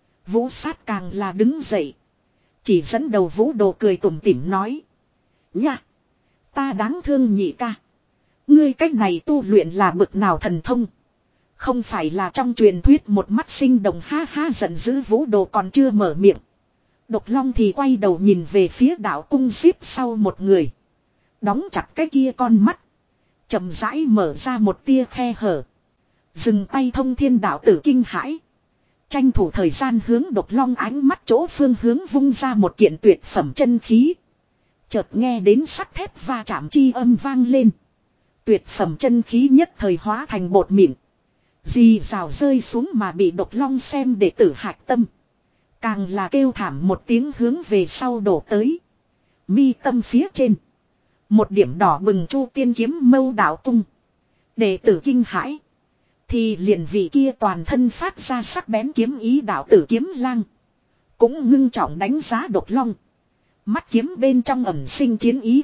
Vũ sát càng là đứng dậy. Chỉ dẫn đầu Vũ Đồ cười tủm tỉm nói. Nha. Ta đáng thương nhị ca. Ngươi cách này tu luyện là bực nào thần thông. Không phải là trong truyền thuyết một mắt sinh đồng. Ha ha, giận dữ Vũ Đồ còn chưa mở miệng. Độc Long thì quay đầu nhìn về phía đạo cung xếp sau một người. Đóng chặt cái kia con mắt. Chậm rãi mở ra một tia khe hở. Dừng tay thông thiên đạo tử kinh hãi. Tranh thủ thời gian hướng Độc Long ánh mắt chỗ phương hướng vung ra một kiện tuyệt phẩm chân khí. Chợt nghe đến sắt thép va chạm chi âm vang lên. Tuyệt phẩm chân khí nhất thời hóa thành bột mịn. Dì rào rơi xuống mà bị Độc Long xem đệ tử hạch tâm. Càng là kêu thảm một tiếng hướng về sau đổ tới. Mi tâm phía trên. Một điểm đỏ bừng chu tiên kiếm mâu đạo cung. Đệ tử kinh hãi. Thì liền vị kia toàn thân phát ra sắc bén kiếm ý đạo tử Kiếm Lang. Cũng ngưng trọng đánh giá Độc Long. Mắt kiếm bên trong ẩn sinh chiến ý.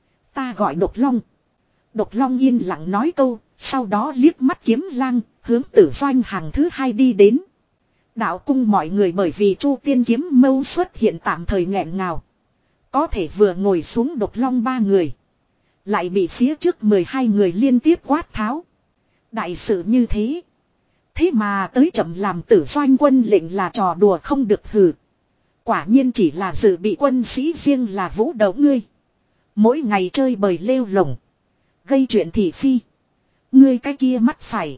Ta gọi Độc Long. Độc Long yên lặng nói câu. Sau đó liếc mắt Kiếm Lang. Hướng Tử Doanh hàng thứ hai đi đến. Đạo cung mọi người bởi vì chu tiên kiếm mâu xuất hiện tạm thời nghẹn ngào. Có thể vừa ngồi xuống Độc Long ba người. Lại bị phía trước mười hai người liên tiếp quát tháo. Đại sự như thế. Thế mà tới chậm làm Tử Doanh quân lệnh là trò đùa không được hừ. Quả nhiên chỉ là dự bị quân sĩ riêng là Vũ Đấu ngươi. Mỗi ngày chơi bời lêu lồng. Gây chuyện thị phi. Ngươi cái kia mắt phải.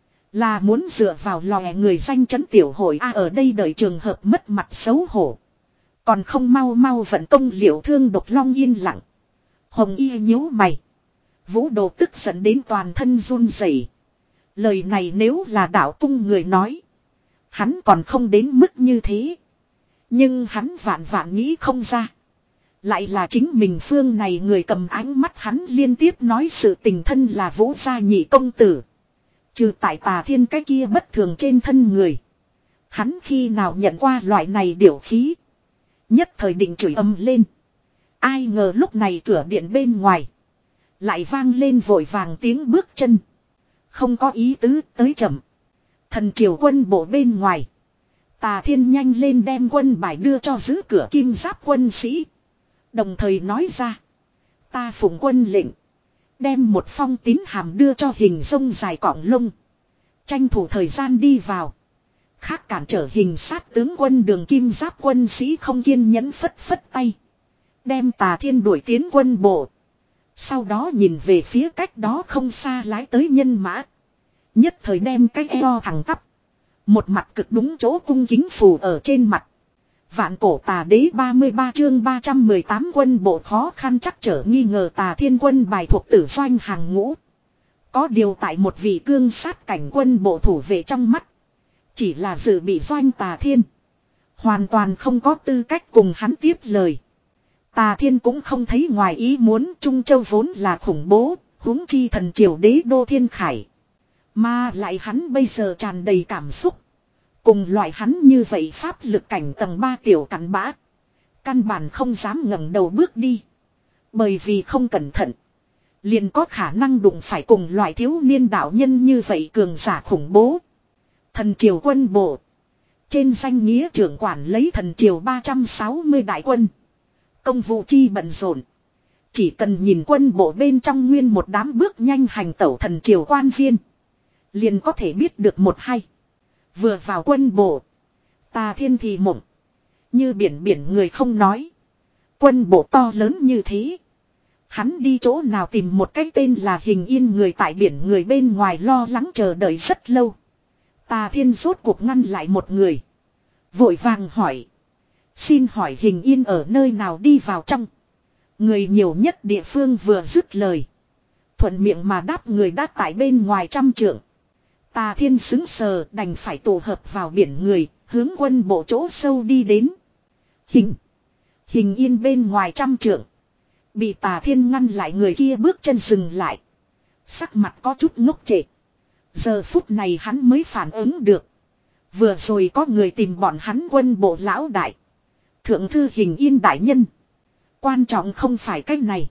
Là muốn dựa vào lòe người danh chấn tiểu hội a à, ở đây đợi trường hợp mất mặt xấu hổ. Còn không mau mau vận công liệu thương. Độc Long yên lặng. Hồng y nhíu mày. Vũ Đồ tức giận đến toàn thân run rẩy. Lời này nếu là đạo cung người nói. Hắn còn không đến mức như thế. Nhưng hắn vạn vạn nghĩ không ra. Lại là chính mình phương này người cầm ánh mắt hắn liên tiếp nói sự tình thân là Vũ gia nhị công tử. Trừ tại Tà Thiên cái kia bất thường trên thân người. Hắn khi nào nhận qua loại này điều khí. Nhất thời định chửi ầm lên. Ai ngờ lúc này cửa điện bên ngoài. Lại vang lên vội vàng tiếng bước chân. Không có ý tứ tới chậm. Thần triều quân bộ bên ngoài. Tà Thiên nhanh lên đem quân bài đưa cho giữ cửa kim giáp quân sĩ. Đồng thời nói ra. Ta phụng quân lệnh. Đem một phong tín hàm đưa cho Hình Rông dài cọng lông. Tranh thủ thời gian đi vào. Khác cản trở Hình sát tướng quân đường kim giáp quân sĩ không kiên nhẫn phất phất tay. Đem Tà Thiên đuổi tiến quân bộ. Sau đó nhìn về phía cách đó không xa lái tới nhân mã. Nhất thời đem cái eo thẳng tắp. Một mặt cực đúng chỗ cung kính phù ở trên mặt. Vạn cổ tà đế ba mươi ba chương ba trăm mười tám quân bộ khó khăn chắc trở nghi ngờ Tà Thiên quân bài thuộc Tử Doanh hàng ngũ. Có điều tại một vị cương sát cảnh quân bộ thủ vệ trong mắt. Chỉ là dự bị Doanh Tà Thiên. Hoàn toàn không có tư cách cùng hắn tiếp lời. Tà Thiên cũng không thấy ngoài ý muốn. Trung Châu vốn là khủng bố. Huống chi thần triều đế đô Thiên Khải. Mà lại hắn bây giờ tràn đầy cảm xúc. Cùng loại hắn như vậy pháp lực cảnh tầng ba tiểu cắn bã. Căn bản không dám ngẩng đầu bước đi. Bởi vì không cẩn thận. Liền có khả năng đụng phải cùng loại thiếu niên đạo nhân như vậy cường giả khủng bố. Thần triều quân bộ. Trên danh nghĩa trưởng quản lấy thần triều ba trăm sáu mươi đại quân. Công vụ chi bận rộn. Chỉ cần nhìn quân bộ bên trong nguyên một đám bước nhanh hành tẩu thần triều quan viên. Liền có thể biết được một hay. Vừa vào quân bộ. Tà Thiên thì mộng. Như biển biển người không nói. Quân bộ to lớn như thế. Hắn đi chỗ nào tìm một cái tên là Hình Yên người tại biển người bên ngoài lo lắng chờ đợi rất lâu. Tà Thiên rốt cuộc ngăn lại một người. Vội vàng hỏi. Xin hỏi Hình Yên ở nơi nào đi vào trong. Người nhiều nhất địa phương vừa dứt lời. Thuận miệng mà đáp người đã tại bên ngoài trăm trượng. Tà Thiên xứng sờ đành phải tụ hợp vào biển người, hướng quân bộ chỗ sâu đi đến. Hình. Hình Yên bên ngoài trăm trượng. Bị Tà Thiên ngăn lại người kia bước chân dừng lại. Sắc mặt có chút ngốc trệ. Giờ phút này hắn mới phản ứng được. Vừa rồi có người tìm bọn hắn quân bộ lão đại. Thượng thư Hình Yên đại nhân. Quan trọng không phải cái này.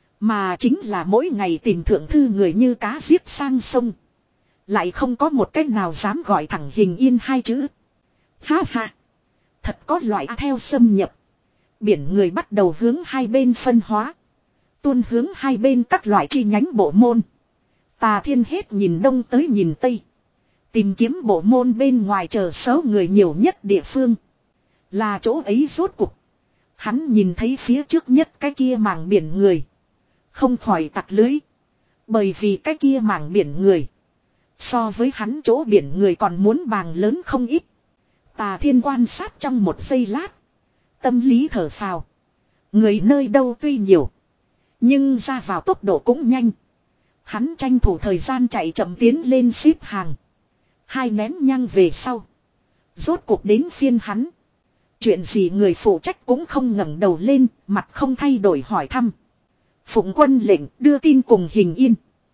Mà chính là mỗi ngày tìm thượng thư người như cá giết sang sông. Lại không có một cách nào dám gọi thẳng Hình Yên hai chữ. Ha ha. Thật có loại theo xâm nhập. Biển người bắt đầu hướng hai bên phân hóa. Tuôn hướng hai bên các loại chi nhánh bộ môn. Tà Thiên hết nhìn đông tới nhìn tây. Tìm kiếm bộ môn bên ngoài chờ số người nhiều nhất địa phương. Là chỗ ấy rốt cục. Hắn nhìn thấy phía trước nhất cái kia mảng biển người. Không khỏi tặc lưới. Bởi vì cái kia mảng biển người. So với hắn chỗ biển người còn muốn bàng lớn không ít. Tà Thiên quan sát trong một giây lát. Tâm lý thở phào. Người nơi đâu tuy nhiều. Nhưng ra vào tốc độ cũng nhanh. Hắn tranh thủ thời gian chạy chậm tiến lên xếp hàng. Hai nén nhang về sau. Rốt cuộc đến phiên hắn. Chuyện gì người phụ trách cũng không ngẩng đầu lên, mặt không thay đổi hỏi thăm. Phụng quân lệnh đưa tin cùng Hình Yên.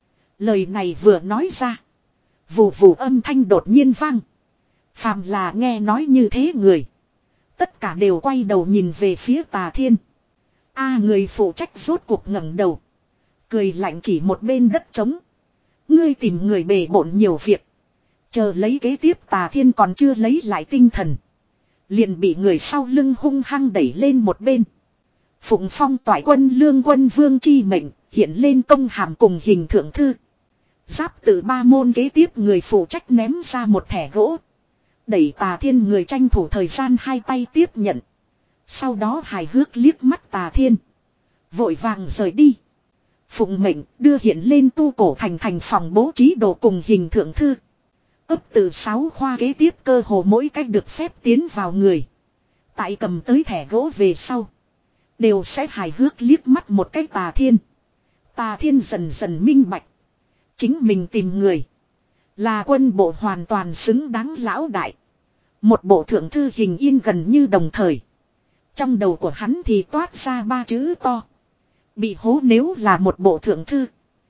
Lời này vừa nói ra. Vù vù âm thanh đột nhiên vang. Phàm là nghe nói như thế người. Tất cả đều quay đầu nhìn về phía Tà Thiên. A người phụ trách rốt cuộc ngẩng đầu. Cười lạnh chỉ một bên đất trống. Ngươi tìm người bề bộn nhiều việc. Chờ lấy kế tiếp Tà Thiên còn chưa lấy lại tinh thần. Liền bị người sau lưng hung hăng đẩy lên một bên. Phụng phong toại quân lương quân vương chi mệnh. Hiện lên công hàm cùng hình thượng thư. Giáp tự ba môn kế tiếp người phụ trách ném ra một thẻ gỗ. Đẩy Tà Thiên người tranh thủ thời gian hai tay tiếp nhận. Sau đó hài hước liếc mắt Tà Thiên. Vội vàng rời đi. Phụng mệnh đưa hiện lên tu cổ thành thành phòng bố trí đồ cùng hình thượng thư. Ấp từ sáu khoa kế tiếp cơ hồ mỗi cách được phép tiến vào người. Tại cầm tới thẻ gỗ về sau. Đều sẽ hài hước liếc mắt một cách Tà Thiên. Tà Thiên dần dần minh bạch. Chính mình tìm người. Là quân bộ hoàn toàn xứng đáng lão đại. Một bộ thượng thư Hình Yên gần như đồng thời. Trong đầu của hắn thì toát ra ba chữ to. Bị hố nếu là một bộ thượng thư.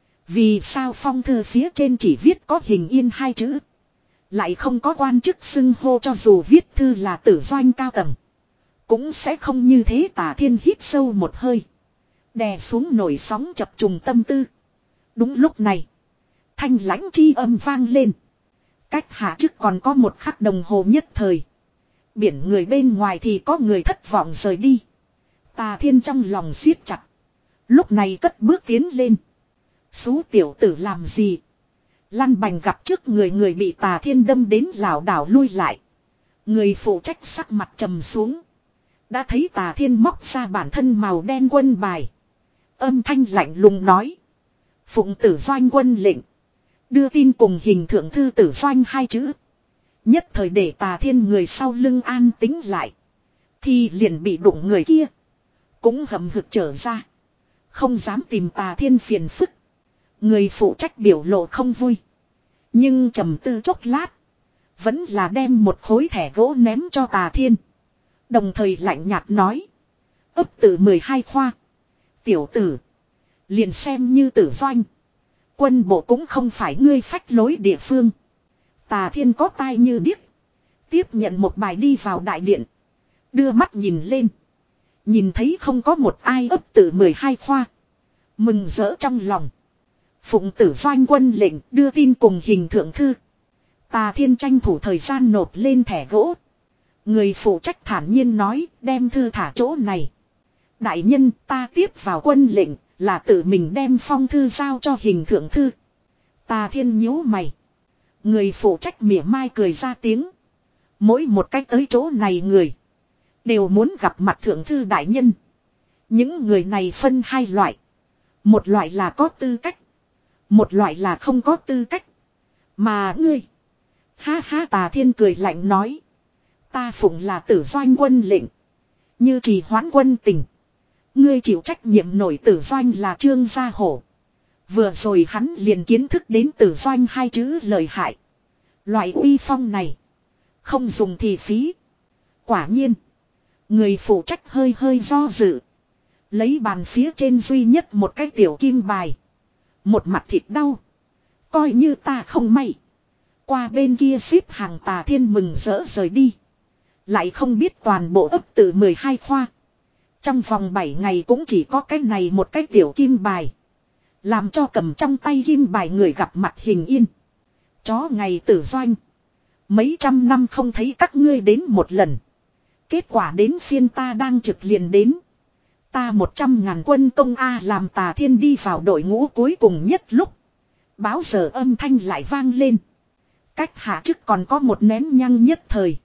Vì sao phong thư phía trên chỉ viết có Hình Yên hai chữ. Lại không có quan chức xưng hô cho dù viết thư là tử doanh cao tầng. Cũng sẽ không như thế. Tà Thiên hít sâu một hơi. Đè xuống nổi sóng chập trùng tâm tư. Đúng lúc này. Thanh lãnh chi âm vang lên. Cách hạ chức còn có một khắc đồng hồ nhất thời. Biển người bên ngoài thì có người thất vọng rời đi. Tà Thiên trong lòng siết chặt. Lúc này cất bước tiến lên. Xú tiểu tử làm gì? Lăn bành gặp trước người người bị Tà Thiên đâm đến lảo đảo lui lại. Người phụ trách sắc mặt trầm xuống. Đã thấy Tà Thiên móc ra bản thân màu đen quân bài. Âm thanh lạnh lùng nói. Phụng tử doanh quân lệnh. Đưa tin cùng hình thượng thư tử doanh hai chữ. Nhất thời để Tà Thiên người sau lưng an tính lại. Thì liền bị đụng người kia. Cũng hậm hực trở ra. Không dám tìm Tà Thiên phiền phức. Người phụ trách biểu lộ không vui. Nhưng trầm tư chốc lát. Vẫn là đem một khối thẻ gỗ ném cho Tà Thiên. Đồng thời lạnh nhạt nói. Ấp tử mười hai khoa. Tiểu tử. Liền xem như tử doanh. Quân bộ cũng không phải ngươi phách lối địa phương. Tà Thiên có tai như điếc. Tiếp nhận một bài đi vào đại điện. Đưa mắt nhìn lên. Nhìn thấy không có một ai ấp tử mười hai khoa. Mừng rỡ trong lòng. Phụng tử doanh quân lệnh đưa tin cùng hình thượng thư. Tà Thiên tranh thủ thời gian nộp lên thẻ gỗ. Người phụ trách thản nhiên nói đem thư thả chỗ này. Đại nhân ta tiếp vào quân lệnh là tự mình đem phong thư giao cho hình thượng thư. Tà Thiên nhíu mày. Người phụ trách mỉa mai cười ra tiếng. Mỗi một cách tới chỗ này người. Đều muốn gặp mặt thượng thư đại nhân. Những người này phân hai loại. Một loại là có tư cách. Một loại là không có tư cách. Mà ngươi. Ha ha, Tà Thiên cười lạnh nói. Ta phụng là Tử Doanh quân lệnh. Như trì hoãn quân tình. Ngươi chịu trách nhiệm nổi Tử Doanh là Trương Gia Hổ. Vừa rồi hắn liền kiến thức đến Tử Doanh hai chữ lời hại. Loại uy phong này. Không dùng thì phí. Quả nhiên. Người phụ trách hơi hơi do dự. Lấy bàn phía trên duy nhất một cái tiểu kim bài. Một mặt thịt đau. Coi như ta không may. Qua bên kia xếp hàng Tà Thiên mừng rỡ rời đi. Lại không biết toàn bộ ấp tự mười hai khoa. Trong vòng bảy ngày cũng chỉ có cái này một cái tiểu kim bài. Làm cho cầm trong tay kim bài người gặp mặt Hình Yên. Chó ngày Tử Doanh. Mấy trăm năm không thấy các ngươi đến một lần. Kết quả đến phiên ta đang trực liền đến. Ta một trăm ngàn quân công A làm Tà Thiên đi vào đội ngũ cuối cùng nhất lúc. Báo giờ âm thanh lại vang lên. Cách hạ chức còn có một nén nhang nhất thời.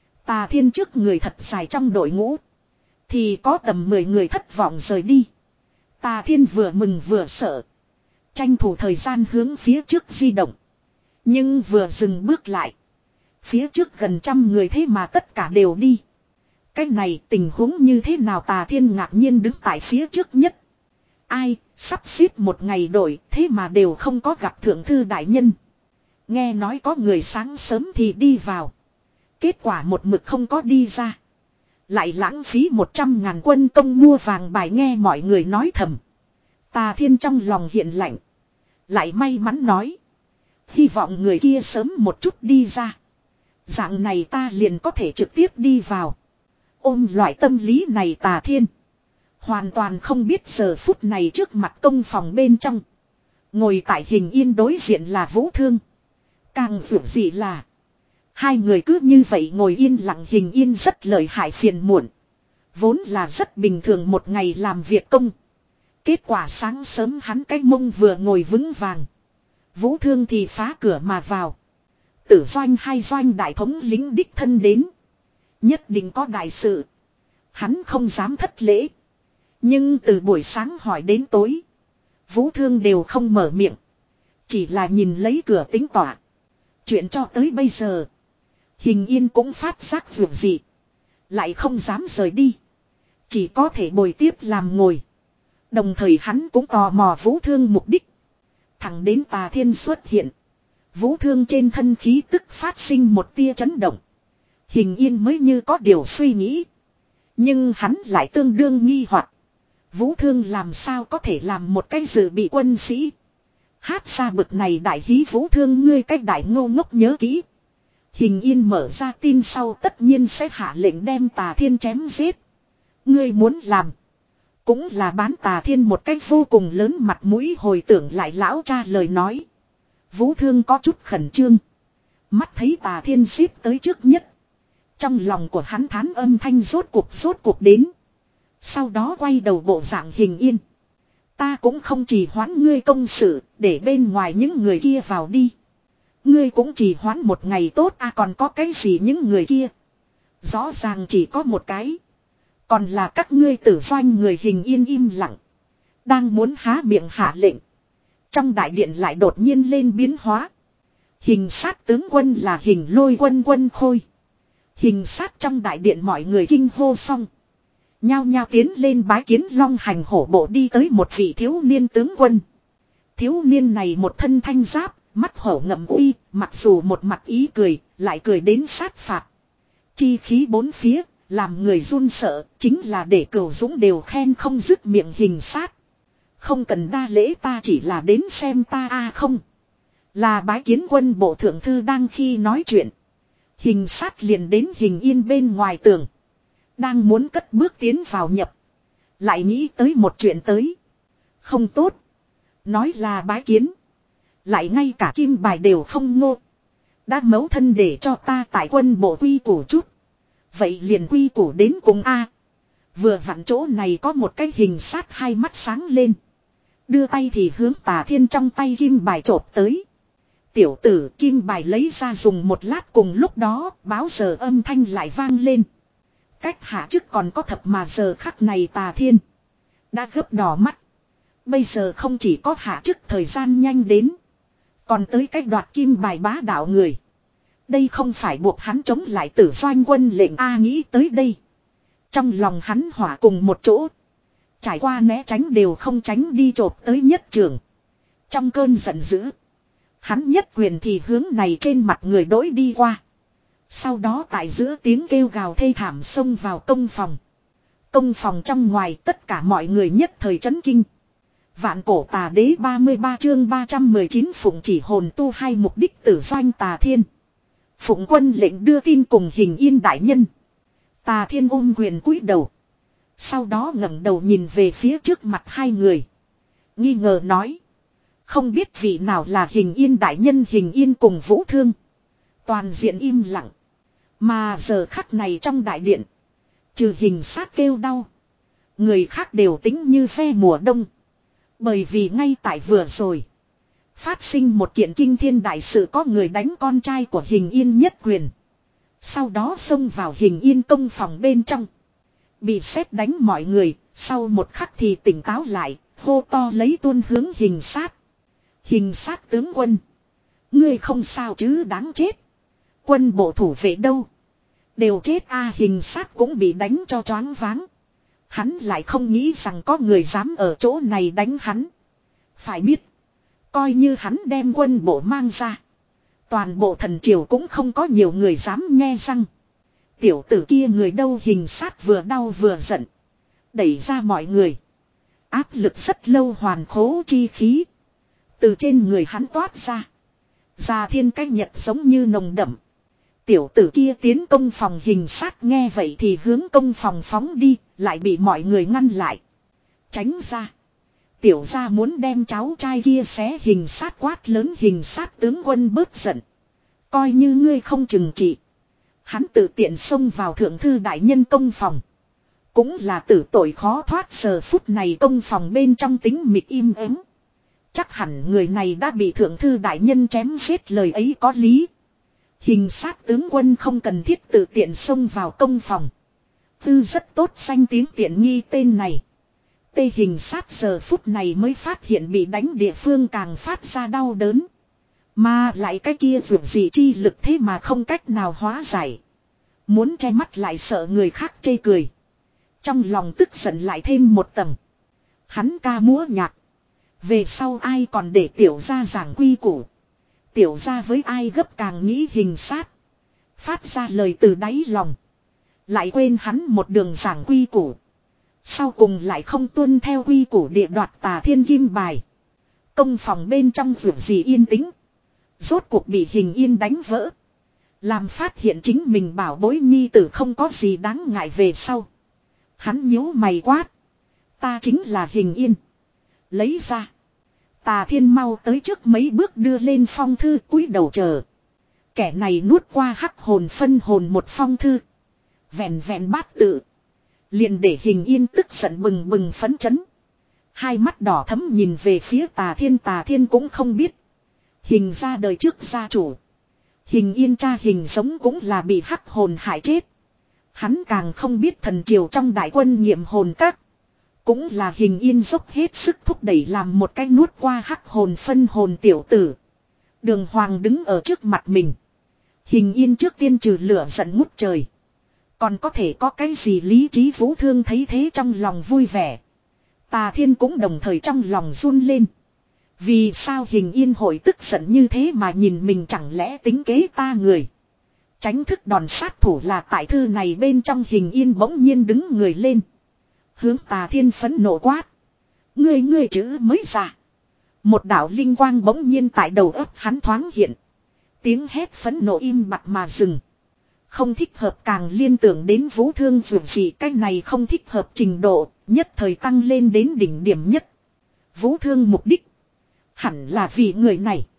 Tà Thiên trước người thật dài trong đội ngũ. Thì có tầm mười người thất vọng rời đi. Tà Thiên vừa mừng vừa sợ. Tranh thủ thời gian hướng phía trước di động. Nhưng vừa dừng bước lại. Phía trước gần trăm người thế mà tất cả đều đi. Cái này tình huống như thế nào? Tà Thiên ngạc nhiên đứng tại phía trước nhất. Ai, sắp xếp một ngày đổi thế mà đều không có gặp thượng thư đại nhân. Nghe nói có người sáng sớm thì đi vào. Kết quả một mực không có đi ra. Lại lãng phí một trăm ngàn quân công mua vàng bài, nghe mọi người nói thầm. Tà Thiên trong lòng hiện lạnh. Lại may mắn nói. Hy vọng người kia sớm một chút đi ra. Dạng này ta liền có thể trực tiếp đi vào. Ôm loại tâm lý này Tà Thiên. Hoàn toàn không biết giờ phút này trước mặt công phòng bên trong. Ngồi tại Hình Yên đối diện là Vũ Thương. Càng vượt dị là. Hai người cứ như vậy ngồi yên lặng. Hình Yên rất lợi hại phiền muộn. Vốn là rất bình thường một ngày làm việc công. Kết quả sáng sớm hắn cái mông vừa ngồi vững vàng. Vũ Thương thì phá cửa mà vào. Tử Doanh hai doanh đại thống lính đích thân đến. Nhất định có đại sự. Hắn không dám thất lễ. Nhưng từ buổi sáng hỏi đến tối. Vũ Thương đều không mở miệng. Chỉ là nhìn lấy cửa tính tỏa. Chuyện cho tới bây giờ. Hình Yên cũng phát giác vượt dị. Lại không dám rời đi. Chỉ có thể bồi tiếp làm ngồi. Đồng thời hắn cũng tò mò Vũ Thương mục đích. Thẳng đến Tà Thiên xuất hiện. Vũ Thương trên thân khí tức phát sinh một tia chấn động. Hình Yên mới như có điều suy nghĩ. Nhưng hắn lại tương đương nghi hoặc. Vũ Thương làm sao có thể làm một cái dự bị quân sĩ. Hát ra bực này đại hí. Vũ Thương ngươi cách đại ngô ngốc nhớ kỹ. Hình Yên mở ra tin sau tất nhiên sẽ hạ lệnh đem Tà Thiên chém giết. Ngươi muốn làm. Cũng là bán Tà Thiên một cách vô cùng lớn mặt mũi. Hồi tưởng lại lão cha lời nói. Vũ Thương có chút khẩn trương. Mắt thấy Tà Thiên xếp tới trước nhất. Trong lòng của hắn thán âm thanh rốt cuộc rốt cuộc đến. Sau đó quay đầu bộ dạng Hình Yên. Ta cũng không trì hoãn ngươi công sự. Để bên ngoài những người kia vào đi. Ngươi cũng trì hoãn một ngày tốt à, còn có cái gì những người kia. Rõ ràng chỉ có một cái. Còn là các ngươi Tử Doanh người. Hình Yên im lặng. Đang muốn há miệng hạ lệnh. Trong đại điện lại đột nhiên lên biến hóa. Hình sát tướng quân là Hình Lôi quân Quân Khôi. Hình sát trong đại điện mọi người kinh hô xong. Nhao nhao tiến lên bái kiến. Long hành hổ bộ đi tới một vị thiếu niên tướng quân. Thiếu niên này một thân thanh giáp, mắt hổ ngậm uy, mặc dù một mặt ý cười, lại cười đến sát phạt. Chi khí bốn phía, làm người run sợ, chính là để Cửu Dũng đều khen không dứt miệng Hình sát. Không cần đa lễ, ta chỉ là đến xem ta a à không. Là bái kiến quân bộ thượng thư. Đang khi nói chuyện. Hình sát liền đến Hình Yên bên ngoài tường. Đang muốn cất bước tiến vào nhập. Lại nghĩ tới một chuyện tới. Không tốt. Nói là bái kiến. Lại ngay cả kim bài đều không ngô. Đã mấu thân để cho ta tại quân bộ quy củ chút. Vậy liền quy củ đến cùng a. Vừa vặn chỗ này có một cái Hình sát hai mắt sáng lên. Đưa tay thì hướng Tà Thiên trong tay kim bài chộp tới. Tiểu tử kim bài lấy ra dùng một lát, cùng lúc đó báo giờ âm thanh lại vang lên. Cách hạ chức còn có thập mà giờ khắc này Tà Thiên đã gấp đỏ mắt. Bây giờ không chỉ có hạ chức thời gian nhanh đến. Còn tới cách đoạt kim bài bá đạo người. Đây không phải buộc hắn chống lại Tử Doanh quân lệnh A, nghĩ tới đây. Trong lòng hắn hỏa cùng một chỗ. Trải qua né tránh đều không tránh đi chộp tới nhất trường. Trong cơn giận dữ. Hắn nhất quyền thì hướng này trên mặt người đối đi qua. Sau đó tại giữa tiếng kêu gào thê thảm xông vào công phòng. Công phòng trong ngoài tất cả mọi người nhất thời chấn kinh. Vạn cổ tà đế ba mươi ba chương ba trăm mười chín phụng chỉ hồn tu hai mục đích Tử Doanh Tà Thiên. Phụng quân lệnh đưa tin cùng Hình Yên đại nhân. Tà Thiên ôm quyền cúi đầu. Sau đó ngẩng đầu nhìn về phía trước mặt hai người. Nghi ngờ nói. Không biết vị nào là Hình Yên đại nhân. Hình Yên cùng Vũ Thương. Toàn diện im lặng. Mà giờ khắc này trong đại điện. Trừ Hình Sát kêu đau. Người khác đều tính như ve mùa đông. Bởi vì ngay tại vừa rồi. Phát sinh một kiện kinh thiên đại sự, có người đánh con trai của Hình Yên nhất quyền. Sau đó xông vào Hình Yên công phòng bên trong. Bị sét đánh mọi người, sau một khắc thì tỉnh táo lại, hô to lấy tuôn hướng Hình Sát. Hình Sát tướng quân. Ngươi không sao chứ, đáng chết. Quân bộ thủ vệ đâu? Đều chết a. Hình Sát cũng bị đánh cho choáng váng. Hắn lại không nghĩ rằng có người dám ở chỗ này đánh hắn. Phải biết. Coi như hắn đem quân bộ mang ra. Toàn bộ thần triều cũng không có nhiều người dám nghe răng. Tiểu tử kia người đâu? Hình Sát vừa đau vừa giận. Đẩy ra mọi người. Áp lực rất lâu hoàn khố chi khí. Từ trên người hắn toát ra. Già thiên cách nhật giống như nồng đậm. Tiểu tử kia tiến công phòng. Hình Sát nghe vậy thì hướng công phòng phóng đi. Lại bị mọi người ngăn lại. Tránh ra. Tiểu gia muốn đem cháu trai kia xé. Hình Sát quát lớn. Hình Sát tướng quân bớt giận. Coi như ngươi không chừng trị. Hắn tự tiện xông vào thượng thư đại nhân công phòng. Cũng là tử tội khó thoát. Giờ phút này công phòng bên trong tính mịch im ắng. Chắc hẳn người này đã bị thượng thư đại nhân chém giết. Lời ấy có lý. Hình Sát tướng quân không cần thiết tự tiện xông vào công phòng. Tư rất tốt danh tiếng tiện nghi tên này. Tê Hình Sát giờ phút này mới phát hiện bị đánh địa phương càng phát ra đau đớn. Mà lại cái kia vượt gì chi lực thế mà không cách nào hóa giải. Muốn che mắt lại sợ người khác chê cười. Trong lòng tức giận lại thêm một tầng. Hắn ca múa nhạc. Về sau ai còn để tiểu gia giảng quy củ. Tiểu gia với ai gấp càng nghĩ. Hình Sát phát ra lời từ đáy lòng. Lại quên hắn một đường giảng quy củ. Sau cùng lại không tuân theo quy củ địa đoạt Tà Thiên kim bài. Công phòng bên trong vượt gì yên tĩnh. Rốt cuộc bị Hình Yên đánh vỡ. Làm phát hiện chính mình bảo bối nhi tử không có gì đáng ngại về sau. Hắn nhíu mày quát. Ta chính là Hình Yên. Lấy ra. Tà Thiên mau tới trước mấy bước đưa lên phong thư cúi đầu chờ. Kẻ này nuốt qua hắc hồn phân hồn một phong thư. Vẹn vẹn bát tự. Liền để Hình Yên tức giận bừng bừng phấn chấn. Hai mắt đỏ thấm nhìn về phía Tà Thiên. Tà Thiên cũng không biết. Hình ra đời trước gia chủ. Hình Yên cha Hình giống cũng là bị hắc hồn hại chết. Hắn càng không biết thần triều trong đại quân nhiệm hồn các. Cũng là Hình Yên dốc hết sức thúc đẩy làm một cái nuốt qua hắc hồn phân hồn tiểu tử. Đường Hoàng đứng ở trước mặt mình. Hình Yên trước tiên trừ lửa giận ngút trời. Còn có thể có cái gì lý trí? Vũ Thương thấy thế trong lòng vui vẻ. Tà Thiên cũng đồng thời trong lòng run lên. Vì sao Hình Yên hội tức giận như thế mà nhìn mình, chẳng lẽ tính kế ta người. Tránh thức đòn sát thủ là tại thư này bên trong. Hình Yên bỗng nhiên đứng người lên. Hướng Tà Thiên phẫn nộ quát. Ngươi ngươi chữ mới ra. Một đạo linh quang bỗng nhiên tại đầu óc hắn thoáng hiện. Tiếng hét phẫn nộ im bặt mà dừng. Không thích hợp càng liên tưởng đến Vũ Thương vượt gì, cái này không thích hợp trình độ, nhất thời tăng lên đến đỉnh điểm nhất. Vũ Thương mục đích hẳn là vì người này.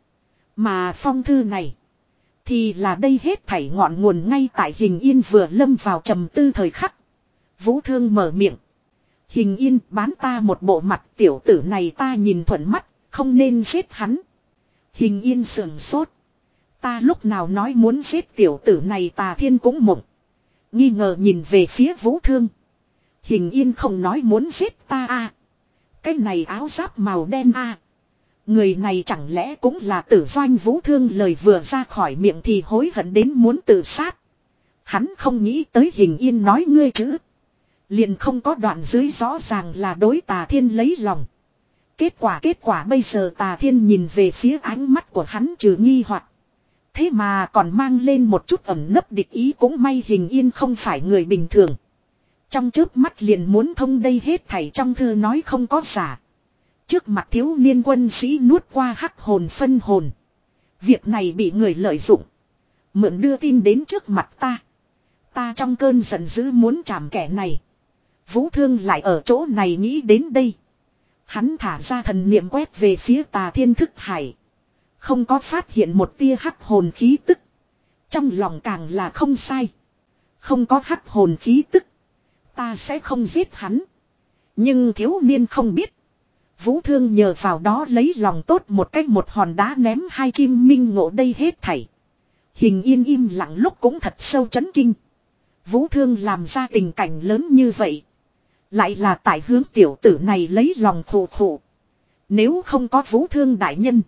Mà phong thư này thì là đây hết thảy ngọn nguồn. Ngay tại Hình Yên vừa lâm vào trầm tư thời khắc, Vũ Thương mở miệng. Hình Yên, bán ta một bộ mặt, tiểu tử này ta nhìn thuận mắt, không nên giết hắn. Hình Yên sườn sốt. Ta lúc nào nói muốn giết tiểu tử này? Tà Thiên cũng mộng. Nghi ngờ nhìn về phía Vũ Thương. Hình Yên không nói muốn giết ta à? Cái này áo giáp màu đen a, người này chẳng lẽ cũng là Tử Doanh Vũ Thương. Lời vừa ra khỏi miệng thì hối hận đến muốn tự sát. Hắn không nghĩ tới Hình Yên nói ngươi chữ. Liền không có đoạn dưới rõ ràng là đối Tà Thiên lấy lòng. Kết quả kết quả bây giờ Tà Thiên nhìn về phía ánh mắt của hắn trừ nghi hoặc, thế mà còn mang lên một chút ẩn nấp địch ý. Cũng may Hình Yên không phải người bình thường. Trong chớp mắt liền muốn thông đây hết thảy trong thư nói không có giả. Trước mặt thiếu niên quân sĩ nuốt qua hắc hồn phân hồn. Việc này bị người lợi dụng. Mượn đưa tin đến trước mặt ta. Ta trong cơn giận dữ muốn chạm kẻ này. Vũ Thương lại ở chỗ này nghĩ đến đây. Hắn thả ra thần niệm quét về phía Tà Thiên thức hải. Không có phát hiện một tia hắc hồn khí tức. Trong lòng càng là không sai. Không có hắc hồn khí tức, ta sẽ không giết hắn. Nhưng thiếu niên không biết. Vũ Thương nhờ vào đó lấy lòng tốt một cách một hòn đá ném hai chim minh ngộ đây hết thảy. Hình Yên im lặng lúc cũng thật sâu chấn kinh. Vũ Thương làm ra tình cảnh lớn như vậy. Lại là tại hướng tiểu tử này lấy lòng khổ khổ. Nếu không có Vũ Thương đại nhân,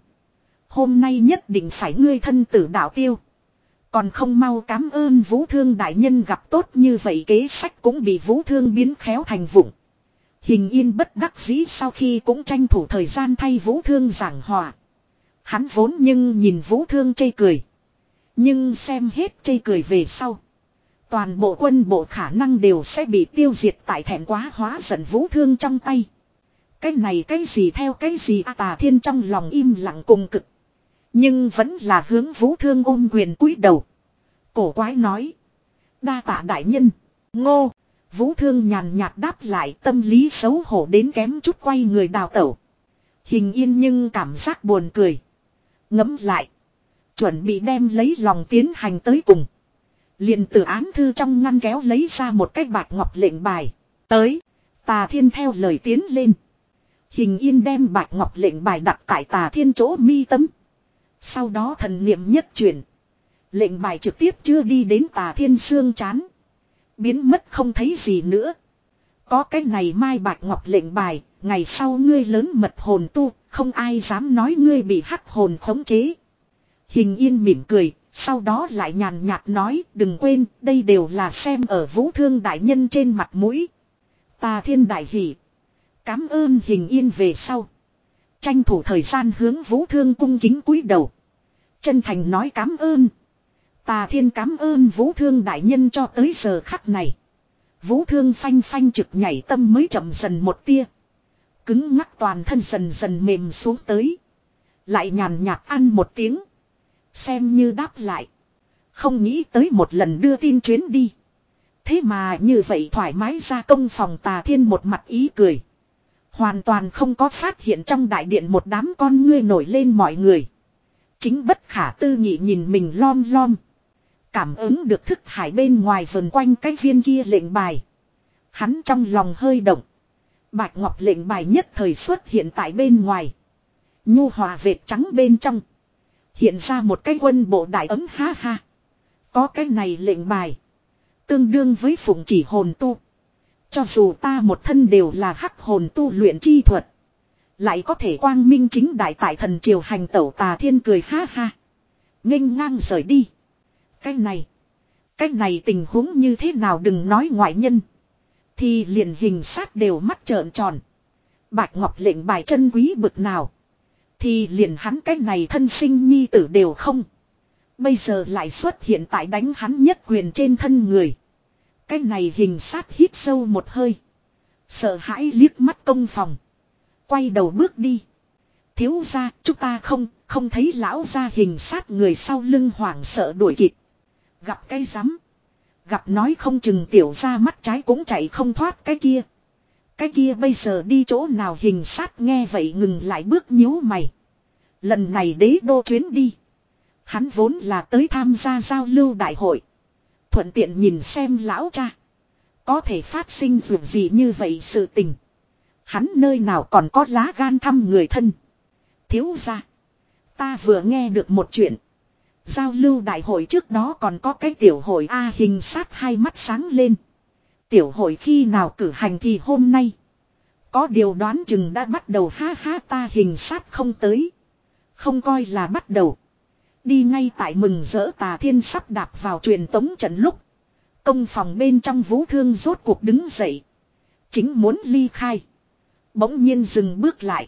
hôm nay nhất định phải ngươi thân tử đạo tiêu. Còn không mau cảm ơn Vũ Thương đại nhân gặp tốt như vậy kế sách cũng bị Vũ Thương biến khéo thành vụng. Hình Yên bất đắc dĩ sau khi cũng tranh thủ thời gian thay Vũ Thương giảng hòa. Hắn vốn nhưng nhìn Vũ Thương chê cười. Nhưng xem hết chê cười về sau, toàn bộ quân bộ khả năng đều sẽ bị tiêu diệt tại thẹn quá hóa giận Vũ Thương trong tay. Cái này cái gì theo cái gì à, Tà Thiên trong lòng im lặng cùng cực. Nhưng vẫn là hướng Vũ Thương ôm quyền cúi đầu. Cổ quái nói: đa tạ đại nhân. Ngô. Vũ Thương nhàn nhạt đáp lại, tâm lý xấu hổ đến kém chút quay người đào tẩu. Hình Yên nhưng cảm giác buồn cười. Ngẫm lại, chuẩn bị đem lấy lòng tiến hành tới cùng. Liền từ án thư trong ngăn kéo lấy ra một cái bạch ngọc lệnh bài. Tới. Tà Thiên theo lời tiến lên. Hình Yên đem bạch ngọc lệnh bài đặt tại Tà Thiên chỗ mi tâm. Sau đó thần niệm nhất chuyển. Lệnh bài trực tiếp chưa đi đến Tà Thiên xương chán. Biến mất không thấy gì nữa. Có cái này mai bạch ngọc lệnh bài, ngày sau ngươi lớn mật hồn tu, không ai dám nói ngươi bị hắc hồn khống chế. Hình Yên mỉm cười, sau đó lại nhàn nhạt nói, đừng quên, đây đều là xem ở Vũ Thương đại nhân trên mặt mũi. Tà Thiên đại hỉ. Cảm ơn Hình Yên về sau. Tranh thủ thời gian hướng Vũ Thương cung kính cúi đầu. Chân thành nói cảm ơn. Tà Thiên cảm ơn Vũ Thương đại nhân cho tới giờ khắc này. Vũ Thương phanh phanh trực nhảy tâm mới chậm dần một tia. Cứng ngắc toàn thân dần dần mềm xuống tới. Lại nhàn nhạt ăn một tiếng. Xem như đáp lại. Không nghĩ tới một lần đưa tin chuyến đi. Thế mà như vậy thoải mái ra công phòng. Tà Thiên một mặt ý cười. Hoàn toàn không có phát hiện trong đại điện một đám con ngươi nổi lên mọi người. Chính bất khả tư nghị nhìn mình lom lom. Cảm ứng được thức hải bên ngoài vần quanh cái viên kia lệnh bài. Hắn trong lòng hơi động. Bạch ngọc lệnh bài nhất thời xuất hiện tại bên ngoài. Nhu hòa vệt trắng bên trong. Hiện ra một cái quân bộ đại ấm ha ha. Có cái này lệnh bài. Tương đương với phụng chỉ hồn tu. Cho dù ta một thân đều là hắc hồn tu luyện chi thuật. Lại có thể quang minh chính đại tại thần triều hành tẩu. Tà Thiên cười ha ha. Nghênh ngang rời đi. Cái này. Cái này tình huống như thế nào đừng nói ngoại nhân. Thì liền hình sát đều mắt trợn tròn. Bạch ngọc lệnh bài chân quý bực nào. Thì liền hắn cái này thân sinh nhi tử đều không. Bây giờ lại xuất hiện tại đánh hắn nhất quyền trên thân người. Cái này hình sát hít sâu một hơi. Sợ hãi liếc mắt công phòng. Quay đầu bước đi. Thiếu gia, chúng ta không, không thấy lão gia. Hình sát người sau lưng hoảng sợ đuổi kịp. Gặp cái rắm. Gặp nói không chừng tiểu gia mắt trái cũng chạy không thoát cái kia. Cái kia bây giờ đi chỗ nào. Hình sát nghe vậy ngừng lại bước nhíu mày. Lần này đế đô chuyến đi. Hắn vốn là tới tham gia giao lưu đại hội. Thuận tiện nhìn xem lão cha. Có thể phát sinh việc gì như vậy sự tình. Hắn nơi nào còn có lá gan thăm người thân. Thiếu gia. Ta vừa nghe được một chuyện. Giao lưu đại hội trước đó còn có cái tiểu hội A. Hình sát hai mắt sáng lên. Tiểu hội khi nào cử hành thì hôm nay. Có điều đoán chừng đã bắt đầu, ha ha, ta hình sát không tới. Không coi là bắt đầu. Đi ngay tại mừng rỡ Tà Thiên sắp đạp vào truyền tống trận lúc. Công phòng bên trong Vũ Thương rốt cuộc đứng dậy. Chính muốn ly khai. Bỗng nhiên dừng bước lại.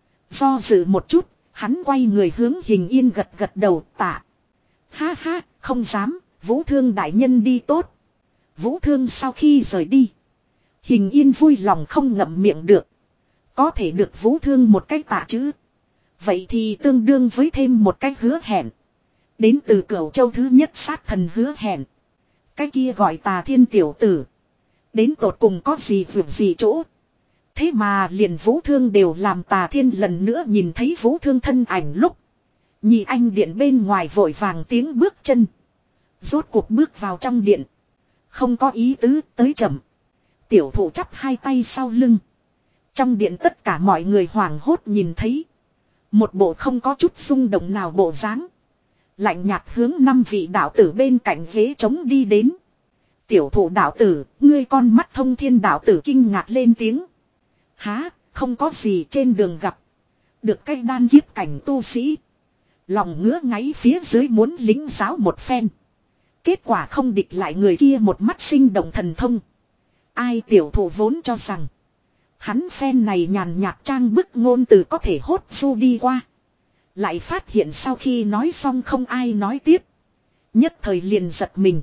Do dự một chút, hắn quay người hướng Hình Yên gật gật đầu. Tạ. Ha ha, không dám, Vũ Thương đại nhân đi tốt. Vũ Thương sau khi rời đi. Hình Yên vui lòng không ngậm miệng được. Có thể được Vũ Thương một cái tạ chứ. Vậy thì tương đương với thêm một cái hứa hẹn. Đến từ Cửu Châu thứ nhất sát thần hứa hẹn. Cái kia gọi Tà Thiên tiểu tử. Đến tột cùng có gì vượt gì chỗ. Thế mà liền Vũ Thương đều làm Tà Thiên lần nữa nhìn thấy Vũ Thương thân ảnh lúc. Nhị anh điện bên ngoài vội vàng tiếng bước chân. Rốt cuộc bước vào trong điện. Không có ý tứ, tới chậm. Tiểu thụ chắp hai tay sau lưng. Trong điện tất cả mọi người hoảng hốt nhìn thấy. Một bộ không có chút xung động nào bộ dáng. Lạnh nhạt hướng năm vị đạo tử bên cạnh ghế trống đi đến. Tiểu thụ đạo tử, ngươi con mắt thông thiên đạo tử kinh ngạc lên tiếng. Há, không có gì, trên đường gặp. Được cái đan kiếp cảnh tu sĩ. Lòng ngứa ngáy phía dưới muốn lính giáo một phen. Kết quả không địch lại người kia một mắt sinh động thần thông. Ai tiểu thụ vốn cho rằng. Hắn phen này nhàn nhạt trang bức ngôn từ có thể hốt du đi qua. Lại phát hiện sau khi nói xong không ai nói tiếp. Nhất thời liền giật mình.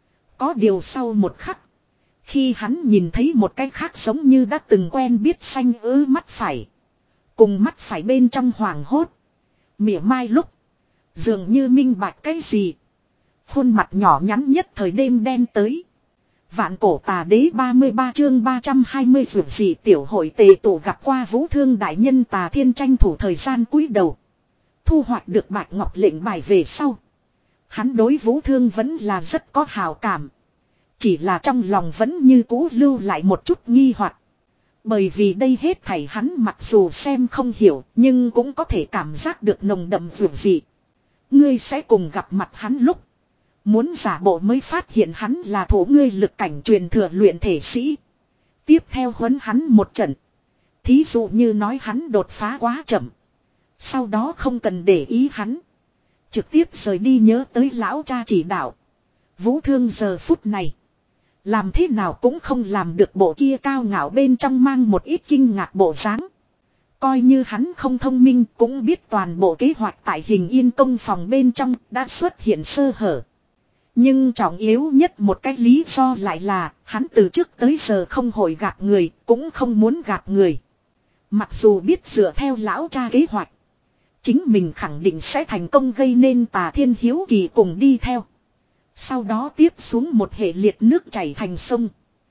Có điều sau một khắc. Khi hắn nhìn thấy một cái khác giống như đã từng quen biết xanh ứ mắt phải. Cùng mắt phải bên trong hoàng hốt. Mỉa mai lúc. Dường như minh bạch cái gì. Khuôn mặt nhỏ nhắn nhất thời đêm đen tới. Vạn cổ tà đế ba mươi ba chương ba trăm hai mươi vượt dị tiểu hội tề tụ gặp qua Vũ Thương đại nhân. Tà Thiên tranh thủ thời gian cúi đầu. Thu hoạch được bạch ngọc lệnh bài về sau. Hắn đối Vũ Thương vẫn là rất có hào cảm. Chỉ là trong lòng vẫn như cũ lưu lại một chút nghi hoặc. Bởi vì đây hết thảy hắn mặc dù xem không hiểu nhưng cũng có thể cảm giác được nồng đậm vượt dị. Ngươi sẽ cùng gặp mặt hắn lúc. Muốn giả bộ mới phát hiện hắn là thủ ngươi lực cảnh truyền thừa luyện thể sĩ. Tiếp theo huấn hắn một trận. Thí dụ như nói hắn đột phá quá chậm. Sau đó không cần để ý hắn. Trực tiếp rời đi nhớ tới lão cha chỉ đạo. Vũ Thương giờ phút này. Làm thế nào cũng không làm được bộ kia cao ngạo bên trong mang một ít kinh ngạc bộ dáng. Coi như hắn không thông minh cũng biết toàn bộ kế hoạch tại Hình Yên công phòng bên trong đã xuất hiện sơ hở. Nhưng trọng yếu nhất một cái lý do lại là hắn từ trước tới giờ không hồi gạt người, cũng không muốn gạt người. Mặc dù biết dựa theo lão cha kế hoạch, chính mình khẳng định sẽ thành công gây nên Tà Thiên hiếu kỳ cùng đi theo. Sau đó tiếp xuống một hệ liệt nước chảy thành sông.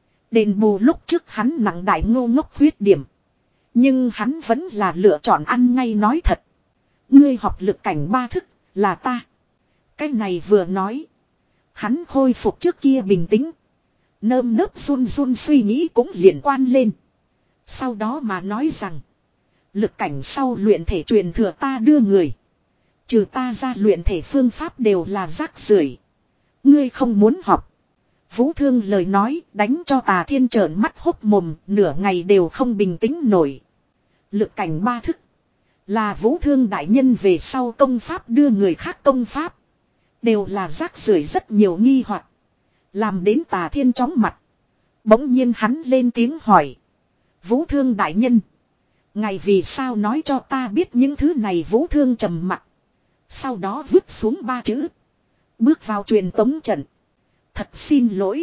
Đền bù lúc trước hắn nặng đại ngô ngốc khuyết điểm. Nhưng hắn vẫn là lựa chọn ăn ngay nói thật. Ngươi học lực cảnh ba thức là ta. Cái này vừa nói. Hắn khôi phục trước kia bình tĩnh. Nơm nớp run run suy nghĩ cũng liền quan lên. Sau đó mà nói rằng. Lực cảnh sau luyện thể truyền thừa ta đưa người. Trừ ta ra luyện thể phương pháp đều là rác rưởi. Ngươi không muốn học. Vũ Thương lời nói đánh cho Tà Thiên trợn mắt hốc mồm. Nửa ngày đều không bình tĩnh nổi. Lực cảnh ba thức. Là Vũ Thương đại nhân về sau công pháp đưa người khác công pháp. Đều là rác rưởi rất nhiều nghi hoặc. Làm đến Tà Thiên chóng mặt. Bỗng nhiên hắn lên tiếng hỏi. Vũ Thương đại nhân. Ngài vì sao nói cho ta biết những thứ này? Vũ Thương trầm mặt. Sau đó vứt xuống ba chữ. Bước vào truyền tống trận. Thật xin lỗi.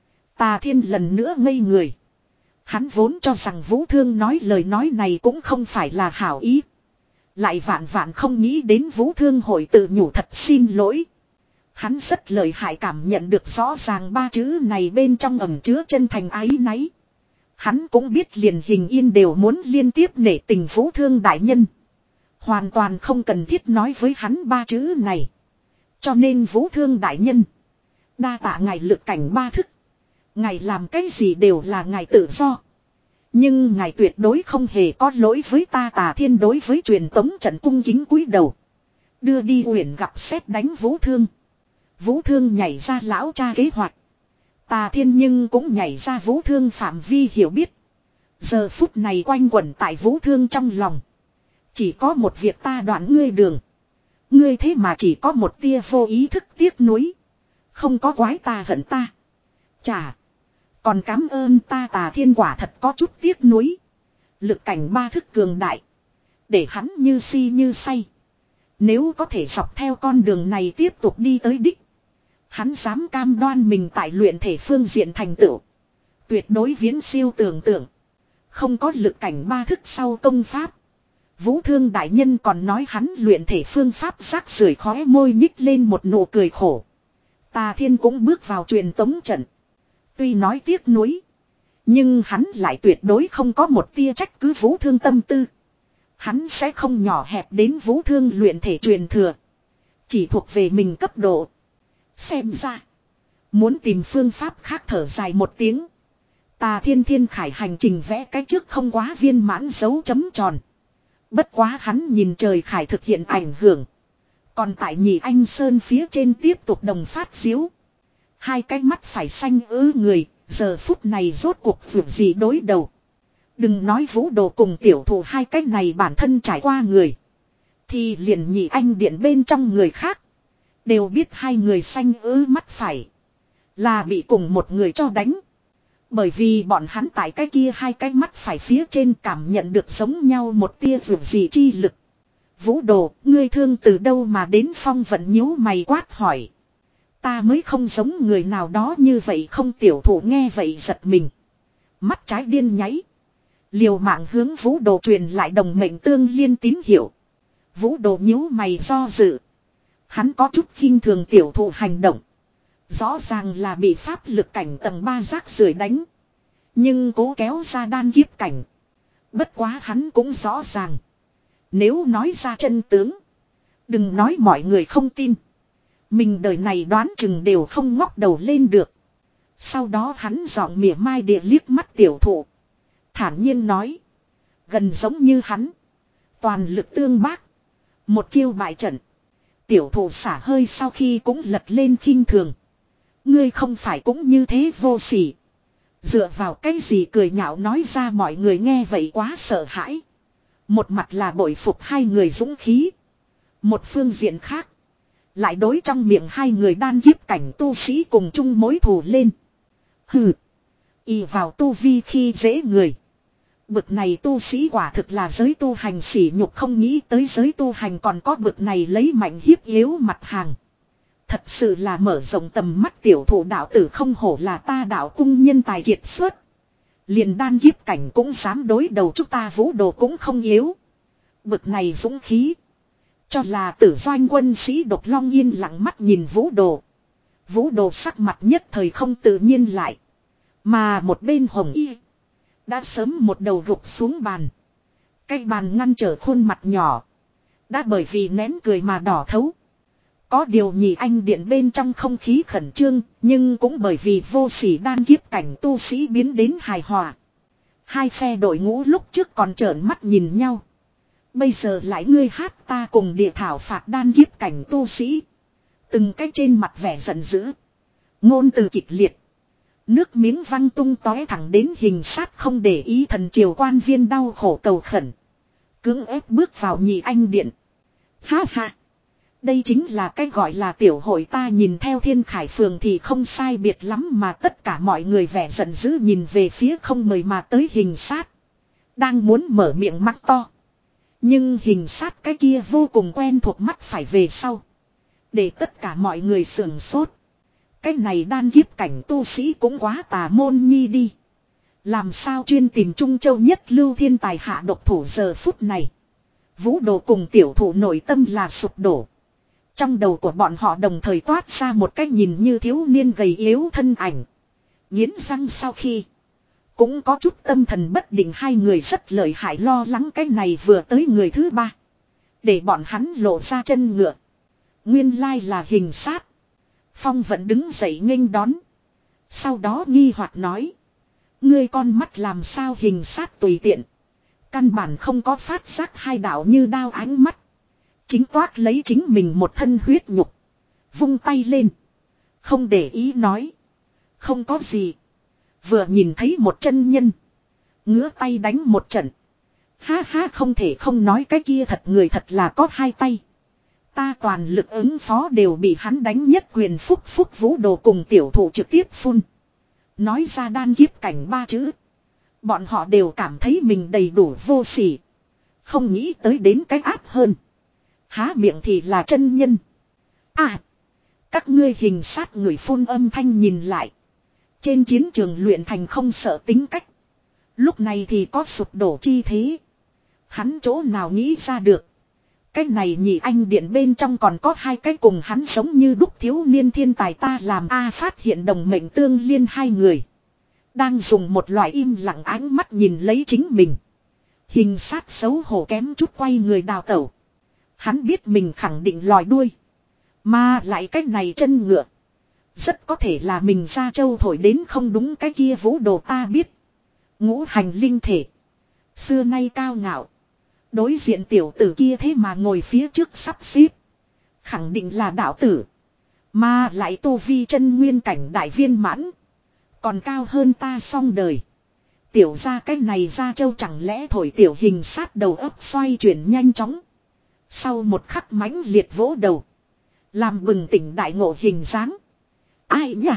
Tà Thiên lần nữa ngây người. Hắn vốn cho rằng Vũ Thương nói lời nói này cũng không phải là hảo ý. Lại vạn vạn không nghĩ đến Vũ Thương hội tự nhủ thật xin lỗi. Hắn rất lợi hại cảm nhận được rõ ràng ba chữ này bên trong ẩn chứa chân thành ái náy. Hắn cũng biết liền Hình Yên đều muốn liên tiếp nể tình Vũ Thương đại nhân. Hoàn toàn không cần thiết nói với hắn ba chữ này. Cho nên Vũ Thương đại nhân. Đa tạ ngài lực cảnh ba thức. Ngài làm cái gì đều là ngài tự do. Nhưng ngài tuyệt đối không hề có lỗi với ta. Tà Thiên đối với truyền tống trận cung kính cúi đầu. Đưa đi Uyển gặp xét đánh Vũ Thương. Vũ Thương nhảy ra lão cha kế hoạch. Tà Thiên nhưng cũng nhảy ra Vũ Thương phạm vi hiểu biết. Giờ phút này quanh quẩn tại Vũ Thương trong lòng. Chỉ có một việc ta đoạn ngươi đường. Ngươi thế mà chỉ có một tia vô ý thức tiếc nuối. Không có quái ta hận ta. Chà. Còn cảm ơn ta Tà Thiên quả thật có chút tiếc nuối. Lực cảnh ba thức cường đại. Để hắn như si như say. Nếu có thể dọc theo con đường này tiếp tục đi tới đích. Hắn dám cam đoan mình tại luyện thể phương diện thành tựu. Tuyệt đối viễn siêu tưởng tượng. Không có lực cảnh ba thức sau công pháp. Vũ Thương đại nhân còn nói hắn luyện thể phương pháp rác rưởi, khóe môi nhích lên một nụ cười khổ. Tà Thiên cũng bước vào truyền tống trận. Tuy nói tiếc nuối. Nhưng hắn lại tuyệt đối không có một tia trách cứ Vũ Thương tâm tư. Hắn sẽ không nhỏ hẹp đến Vũ Thương luyện thể truyền thừa. Chỉ thuộc về mình cấp độ. Xem ra. Muốn tìm phương pháp khác thở dài một tiếng. Tà Thiên thiên khải hành trình vẽ cái trước không quá viên mãn dấu chấm tròn. Bất quá hắn nhìn trời khải thực hiện ảnh hưởng. Còn tại Nhị Anh Sơn phía trên tiếp tục đồng phát diếu. Hai cái mắt phải xanh ứ người, giờ phút này rốt cuộc việc gì đối đầu. Đừng nói Vũ Đồ cùng tiểu thủ hai cái này bản thân trải qua người. Thì liền Nhị Anh điện bên trong người khác. Đều biết hai người xanh ứ mắt phải. Là bị cùng một người cho đánh. Bởi vì bọn hắn tại cái kia hai cái mắt phải phía trên cảm nhận được giống nhau một tia vượt gì chi lực. Vũ Đồ, ngươi thương từ đâu mà đến? Phong Vận nhíu mày quát hỏi. Ta mới không giống người nào đó như vậy không. Tiểu thủ nghe vậy giật mình. Mắt trái điên nháy. Liều mạng hướng Vũ Đồ truyền lại đồng mệnh tương liên tín hiệu. Vũ Đồ nhíu mày do dự. Hắn có chút khinh thường tiểu thủ hành động. Rõ ràng là bị pháp lực cảnh tầng ba rác rưởi đánh. Nhưng cố kéo ra đan kiếp cảnh. Bất quá hắn cũng rõ ràng. Nếu nói ra chân tướng. Đừng nói mọi người không tin. Mình đời này đoán chừng đều không ngóc đầu lên được. Sau đó hắn giọng mỉa mai địa liếc mắt tiểu thụ. Thản nhiên nói. Gần giống như hắn. Toàn lực tương bác. Một chiêu bại trận. Tiểu thụ xả hơi sau khi cũng lật lên khinh thường. Ngươi không phải cũng như thế vô sỉ. Dựa vào cái gì cười nhạo nói ra, mọi người nghe vậy quá sợ hãi. Một mặt là bội phục hai người dũng khí. Một phương diện khác. Lại đối trong miệng hai người đan kiếp cảnh tu sĩ cùng chung mối thù lên. Hừ. Y vào tu vi khi dễ người. Bực này tu sĩ quả thực là giới tu hành sỉ nhục, không nghĩ tới giới tu hành còn có bực này lấy mạnh hiếp yếu mặt hàng. Thật sự là mở rộng tầm mắt. Tiểu thủ đạo tử không hổ là ta đạo cung nhân tài kiệt xuất. Liền đan kiếp cảnh cũng dám đối đầu chúng ta. Vũ Đồ cũng không yếu. Bực này dũng khí. Cho là tử doanh quân sĩ Độc Long yên lặng mắt nhìn Vũ Đồ. Vũ Đồ sắc mặt nhất thời không tự nhiên lại. Mà một bên Hồng Y đã sớm một đầu gục xuống bàn. Cái bàn ngăn trở khuôn mặt nhỏ. Đã bởi vì nén cười mà đỏ thấu. Có điều Nhị Anh điện bên trong không khí khẩn trương. Nhưng cũng bởi vì vô sỉ đan kiếp cảnh tu sĩ biến đến hài hòa. Hai phe đội ngũ lúc trước còn trợn mắt nhìn nhau. Bây giờ lại ngươi hát ta cùng địa thảo phạt đan kiếp cảnh tu sĩ. Từng cái trên mặt vẻ giận dữ. Ngôn từ kịch liệt. Nước miếng văng tung tóe thẳng đến Hình Sát không để ý thần triều quan viên đau khổ cầu khẩn. Cưỡng ép bước vào Nhị Anh điện. Ha ha. Đây chính là cái gọi là tiểu hội. Ta nhìn theo Thiên Khải Phường thì không sai biệt lắm, mà tất cả mọi người vẻ giận dữ nhìn về phía không mời mà tới Hình Sát. Đang muốn mở miệng mắng to. Nhưng Hình Sát cái kia vô cùng quen thuộc mắt phải về sau. Để tất cả mọi người sưởng sốt. Cái này đan kiếp cảnh tu sĩ cũng quá tà môn nhi đi. Làm sao chuyên tìm Trung Châu nhất lưu thiên tài hạ độc thủ? Giờ phút này Vũ Đồ cùng tiểu thủ nội tâm là sụp đổ. Trong đầu của bọn họ đồng thời toát ra một cái nhìn như thiếu niên gầy yếu thân ảnh. Nghiến răng sau khi cũng có chút tâm thần bất định. Hai người rất lợi hại, lo lắng cái này vừa tới người thứ ba. Để bọn hắn lộ ra chân ngựa. Nguyên lai là Hình Sát. Phong Vận đứng dậy nghênh đón. Sau đó nghi hoặc nói. Ngươi con mắt làm sao? Hình Sát tùy tiện. Căn bản không có phát giác hai đạo như đao ánh mắt. Chính toát lấy chính mình một thân huyết nhục. Vung tay lên. Không để ý nói. Không có gì. Vừa nhìn thấy một chân nhân. Ngứa tay đánh một trận. Ha ha, không thể không nói cái kia thật người thật là có hai tay. Ta toàn lực ứng phó đều bị hắn đánh nhất quyền. Phúc phúc vũ đồ cùng tiểu thủ trực tiếp phun. Nói ra đan kiếp cảnh ba chữ. Bọn họ đều cảm thấy mình đầy đủ vô sỉ. Không nghĩ tới đến cái áp hơn. Há miệng thì là chân nhân. À. Các ngươi hình sát người phun âm thanh nhìn lại. Trên chiến trường luyện thành không sợ tính cách. Lúc này thì có sụp đổ chi thế. Hắn chỗ nào nghĩ ra được. Cái này nhị anh điện bên trong còn có hai cái cùng hắn giống như đúc thiếu niên thiên tài ta làm A phát hiện đồng mệnh tương liên hai người. Đang dùng một loại im lặng ánh mắt nhìn lấy chính mình. Hình sát xấu hổ kém chút quay người đào tẩu. Hắn biết mình khẳng định lòi đuôi. Mà lại cái này chân ngựa. Rất có thể là mình ra châu thổi đến không đúng cái kia vũ đồ ta biết. Ngũ hành linh thể. Xưa nay cao ngạo. Đối diện tiểu tử kia thế mà ngồi phía trước sắp xếp. Khẳng định là đạo tử. Mà lại tu vi chân nguyên cảnh đại viên mãn. Còn cao hơn ta song đời. Tiểu ra cái này ra châu chẳng lẽ thổi tiểu hình sát đầu óc xoay chuyển nhanh chóng. Sau một khắc mãnh liệt vỗ đầu. Làm bừng tỉnh đại ngộ hình dáng. Ai nhỉ?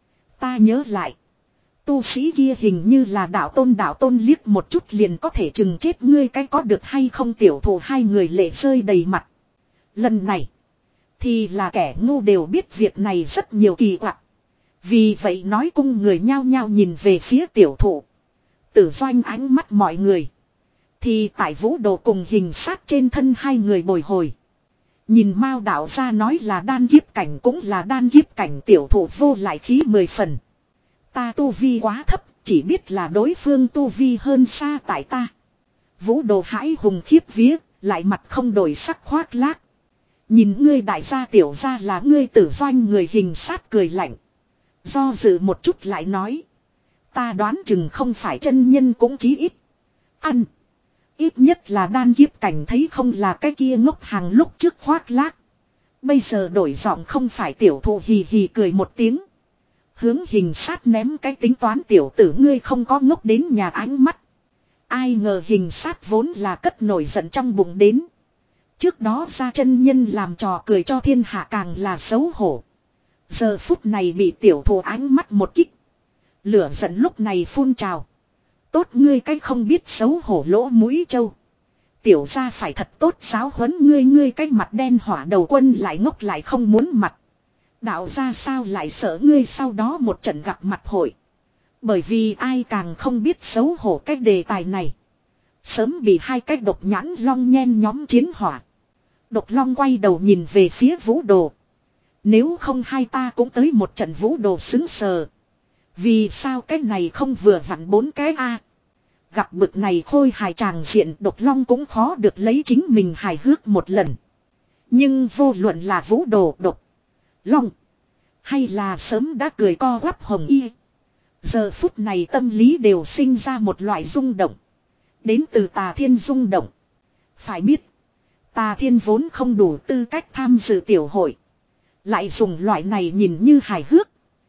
Ta nhớ lại. Tu sĩ kia hình như là đạo tôn đạo tôn liếc một chút liền có thể chừng chết ngươi cái có được hay không tiểu thủ hai người lệ rơi đầy mặt. Lần này. Thì là kẻ ngu đều biết việc này rất nhiều kỳ quặc. Vì vậy nói cung người nhao nhao nhìn về phía tiểu thủ. Tử doanh ánh mắt mọi người. Thì tại vũ đồ cùng hình sát trên thân hai người bồi hồi. Nhìn Mao đạo ra nói là đan kiếp cảnh cũng là đan kiếp cảnh tiểu thủ vô lại khí mười phần. Ta tu vi quá thấp, chỉ biết là đối phương tu vi hơn xa tại ta. Vũ đồ hãi hùng khiếp vía, lại mặt không đổi sắc khoác lác. Nhìn ngươi đại gia tiểu gia là ngươi tử doanh người hình sát cười lạnh. Do dự một chút lại nói. Ta đoán chừng không phải chân nhân cũng chí ít. Ăn. Ít nhất là đan kiếp cảnh thấy không là cái kia ngốc hàng lúc trước khoác lác. Bây giờ đổi giọng không phải tiểu thụ hì hì cười một tiếng. Hướng hình sát ném cái tính toán tiểu tử ngươi không có ngốc đến nhà ánh mắt. Ai ngờ hình sát vốn là cất nổi giận trong bụng đến. Trước đó ra chân nhân làm trò cười cho thiên hạ càng là xấu hổ. Giờ phút này bị tiểu thù ánh mắt một kích. Lửa giận lúc này phun trào. Tốt ngươi cái không biết xấu hổ lỗ mũi trâu. Tiểu ra phải thật tốt giáo huấn ngươi ngươi cái mặt đen hỏa đầu quân lại ngốc lại không muốn mặt. Đạo ra sao lại sợ ngươi sau đó một trận gặp mặt hội. Bởi vì ai càng không biết xấu hổ cái đề tài này. Sớm bị hai cái độc nhãn long nhen nhóm chiến hỏa. Độc long quay đầu nhìn về phía vũ đồ. Nếu không hai ta cũng tới một trận vũ đồ xứng sờ. Vì sao cái này không vừa vặn bốn cái a? Gặp bực này khôi hài tràng diện độc long cũng khó được lấy chính mình hài hước một lần. Nhưng vô luận là vũ đồ độc long. Hay là sớm đã cười co quắp hồng y. Giờ phút này tâm lý đều sinh ra một loại rung động. Đến từ tà thiên rung động. Phải biết. Tà thiên vốn không đủ tư cách tham dự tiểu hội. Lại dùng loại này nhìn như hài hước.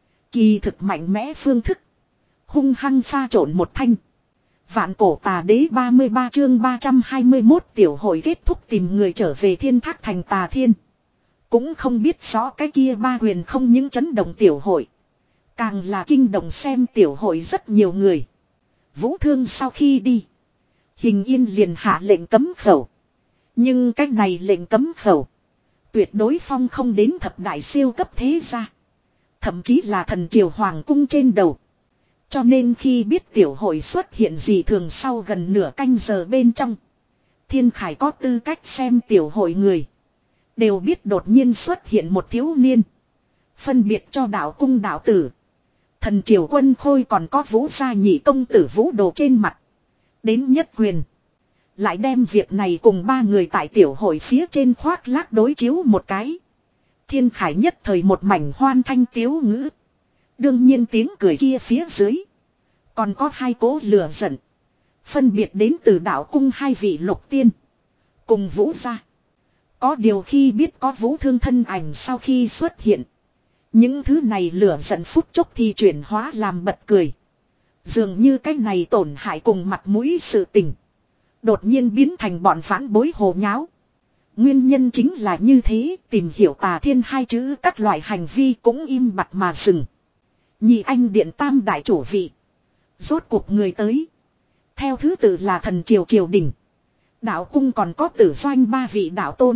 Kỳ thực mạnh mẽ phương thức. Hung hăng pha trộn một thanh. Vạn cổ tà đế ba mươi ba chương ba trăm hai mươi mốt tiểu hội kết thúc tìm người trở về thiên thác thành tà thiên. Cũng không biết rõ cái kia ba huyền không những chấn động tiểu hội. Càng là kinh động xem tiểu hội rất nhiều người. Vũ Thương sau khi đi. Hình Yên liền hạ lệnh cấm khẩu. Nhưng cái này lệnh cấm khẩu. Tuyệt đối phong không đến thập đại siêu cấp thế gia. Thậm chí là thần triều hoàng cung trên đầu. Cho nên khi biết tiểu hội xuất hiện gì thường sau gần nửa canh giờ bên trong. Thiên Khải có tư cách xem tiểu hội người. Đều biết đột nhiên xuất hiện một thiếu niên. Phân biệt cho đạo cung đạo tử. Thần triều quân khôi còn có vũ gia nhị công tử vũ đồ trên mặt. Đến nhất quyền. Lại đem việc này cùng ba người tại tiểu hội phía trên khoác lác đối chiếu một cái. Thiên Khải nhất thời một mảnh hoan thanh tiếu ngữ. Đương nhiên tiếng cười kia phía dưới. Còn có hai cố lửa giận. Phân biệt đến từ đạo cung hai vị lục tiên. Cùng vũ gia. Có điều khi biết có vũ thương thân ảnh sau khi xuất hiện. Những thứ này lửa giận phút chốc thì chuyển hóa làm bật cười. Dường như cái này tổn hại cùng mặt mũi sự tình. Đột nhiên biến thành bọn phản bối hồ nháo. Nguyên nhân chính là như thế, tìm hiểu tà thiên hai chữ các loại hành vi cũng im bặt mà dừng. Nhị anh điện tam đại chủ vị. Rốt cuộc người tới. Theo thứ tự là thần triều triều đình. Đạo cung còn có tử doanh ba vị đạo tôn.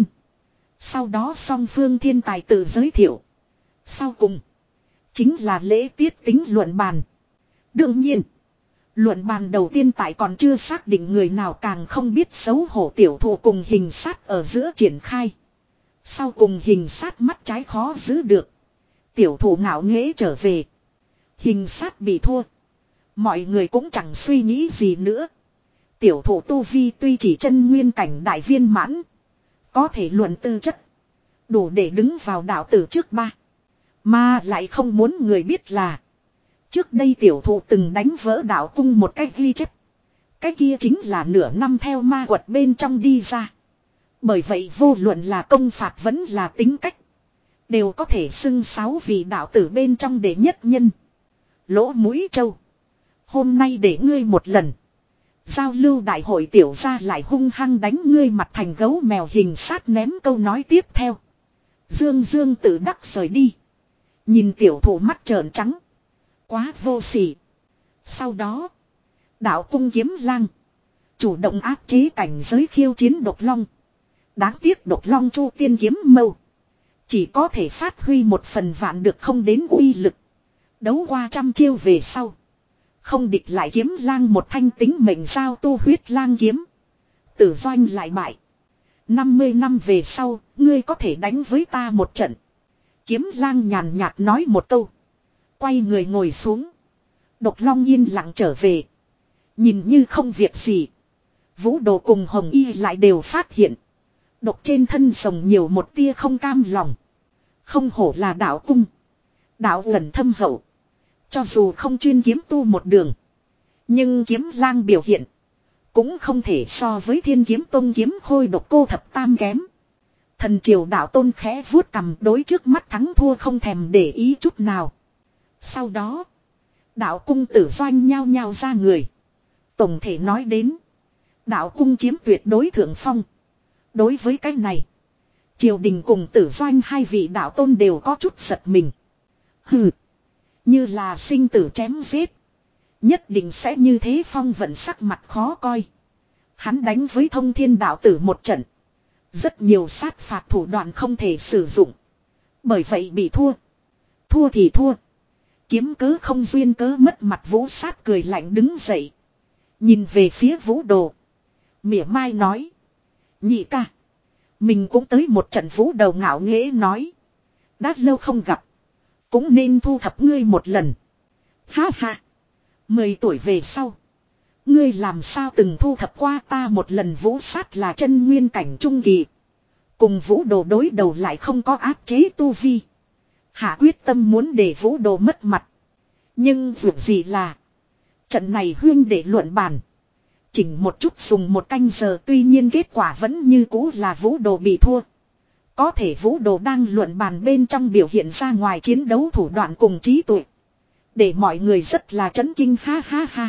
Sau đó song phương thiên tài tự giới thiệu. Sau cùng. Chính là lễ tiết tính luận bàn. Đương nhiên. Luận bàn đầu tiên tại còn chưa xác định người nào càng không biết xấu hổ tiểu thụ cùng hình sát ở giữa triển khai. Sau cùng hình sát mắt trái khó giữ được. Tiểu thụ ngạo nghễ trở về. Hình sát bị thua. Mọi người cũng chẳng suy nghĩ gì nữa. Tiểu thụ tu vi tuy chỉ chân nguyên cảnh đại viên mãn. Có thể luận tư chất. Đủ để đứng vào đạo tử trước ba. Mà lại không muốn người biết là. Trước đây tiểu thụ từng đánh vỡ đạo cung một cách ghi chép. Cái kia chính là nửa năm theo ma quật bên trong đi ra. Bởi vậy vô luận là công phạt vẫn là tính cách. Đều có thể xưng sáu vị đạo tử bên trong đệ nhất nhân. Lỗ mũi trâu. Hôm nay để ngươi một lần. Giao lưu đại hội tiểu ra lại hung hăng đánh ngươi mặt thành gấu mèo hình sát ném câu nói tiếp theo. Dương Dương tự đắc rời đi. Nhìn tiểu thụ mắt trợn trắng. Quá vô sỉ. Sau đó. Đạo cung kiếm lang. Chủ động áp chế cảnh giới khiêu chiến độc long. Đáng tiếc độc long chu tiên kiếm mâu. Chỉ có thể phát huy một phần vạn được không đến uy lực. Đấu qua trăm chiêu về sau. Không địch lại kiếm lang một thanh tính mệnh giao tu huyết lang kiếm. Tử doanh lại bại. năm mươi năm về sau, ngươi có thể đánh với ta một trận. Kiếm lang nhàn nhạt nói một câu. Quay người ngồi xuống. Độc long yên lặng trở về. Nhìn như không việc gì. Vũ đồ cùng hồng y lại đều phát hiện. Độc trên thân rồng nhiều một tia không cam lòng. Không hổ là đạo cung. Đạo gần thâm hậu. Cho dù không chuyên kiếm tu một đường. Nhưng kiếm lang biểu hiện. Cũng không thể so với thiên kiếm tông kiếm khôi độc cô thập tam kém. Thần triều đạo tôn khẽ vuốt cầm đối trước mắt thắng thua không thèm để ý chút nào. Sau đó. Đạo cung tử doanh nhao nhao ra người. Tổng thể nói đến. Đạo cung chiếm tuyệt đối thượng phong. Đối với cái này. Triều đình cùng tử doanh hai vị đạo tôn đều có chút giật mình. Hừ. Như là sinh tử chém giết. Nhất định sẽ như thế phong vận sắc mặt khó coi. Hắn đánh với thông thiên đạo tử một trận. Rất nhiều sát phạt thủ đoạn không thể sử dụng. Bởi vậy bị thua. Thua thì thua. Kiếm cớ không duyên cớ mất mặt vũ sát cười lạnh đứng dậy. Nhìn về phía vũ đồ. Mỉa mai nói. Nhị ca. Mình cũng tới một trận vũ đầu ngạo nghễ nói. Đã lâu không gặp. Cũng nên thu thập ngươi một lần. Ha ha. Mười tuổi về sau. Ngươi làm sao từng thu thập qua ta một lần vũ sát là chân nguyên cảnh trung kỳ. Cùng vũ đồ đối đầu lại không có áp chế tu vi. Hạ quyết tâm muốn để vũ đồ mất mặt. Nhưng việc gì là. Trận này huyên để luận bàn. Chỉnh một chút dùng một canh giờ tuy nhiên kết quả vẫn như cũ là vũ đồ bị thua. Có thể vũ đồ đang luận bàn bên trong biểu hiện ra ngoài chiến đấu thủ đoạn cùng trí tuệ. Để mọi người rất là chấn kinh ha ha ha.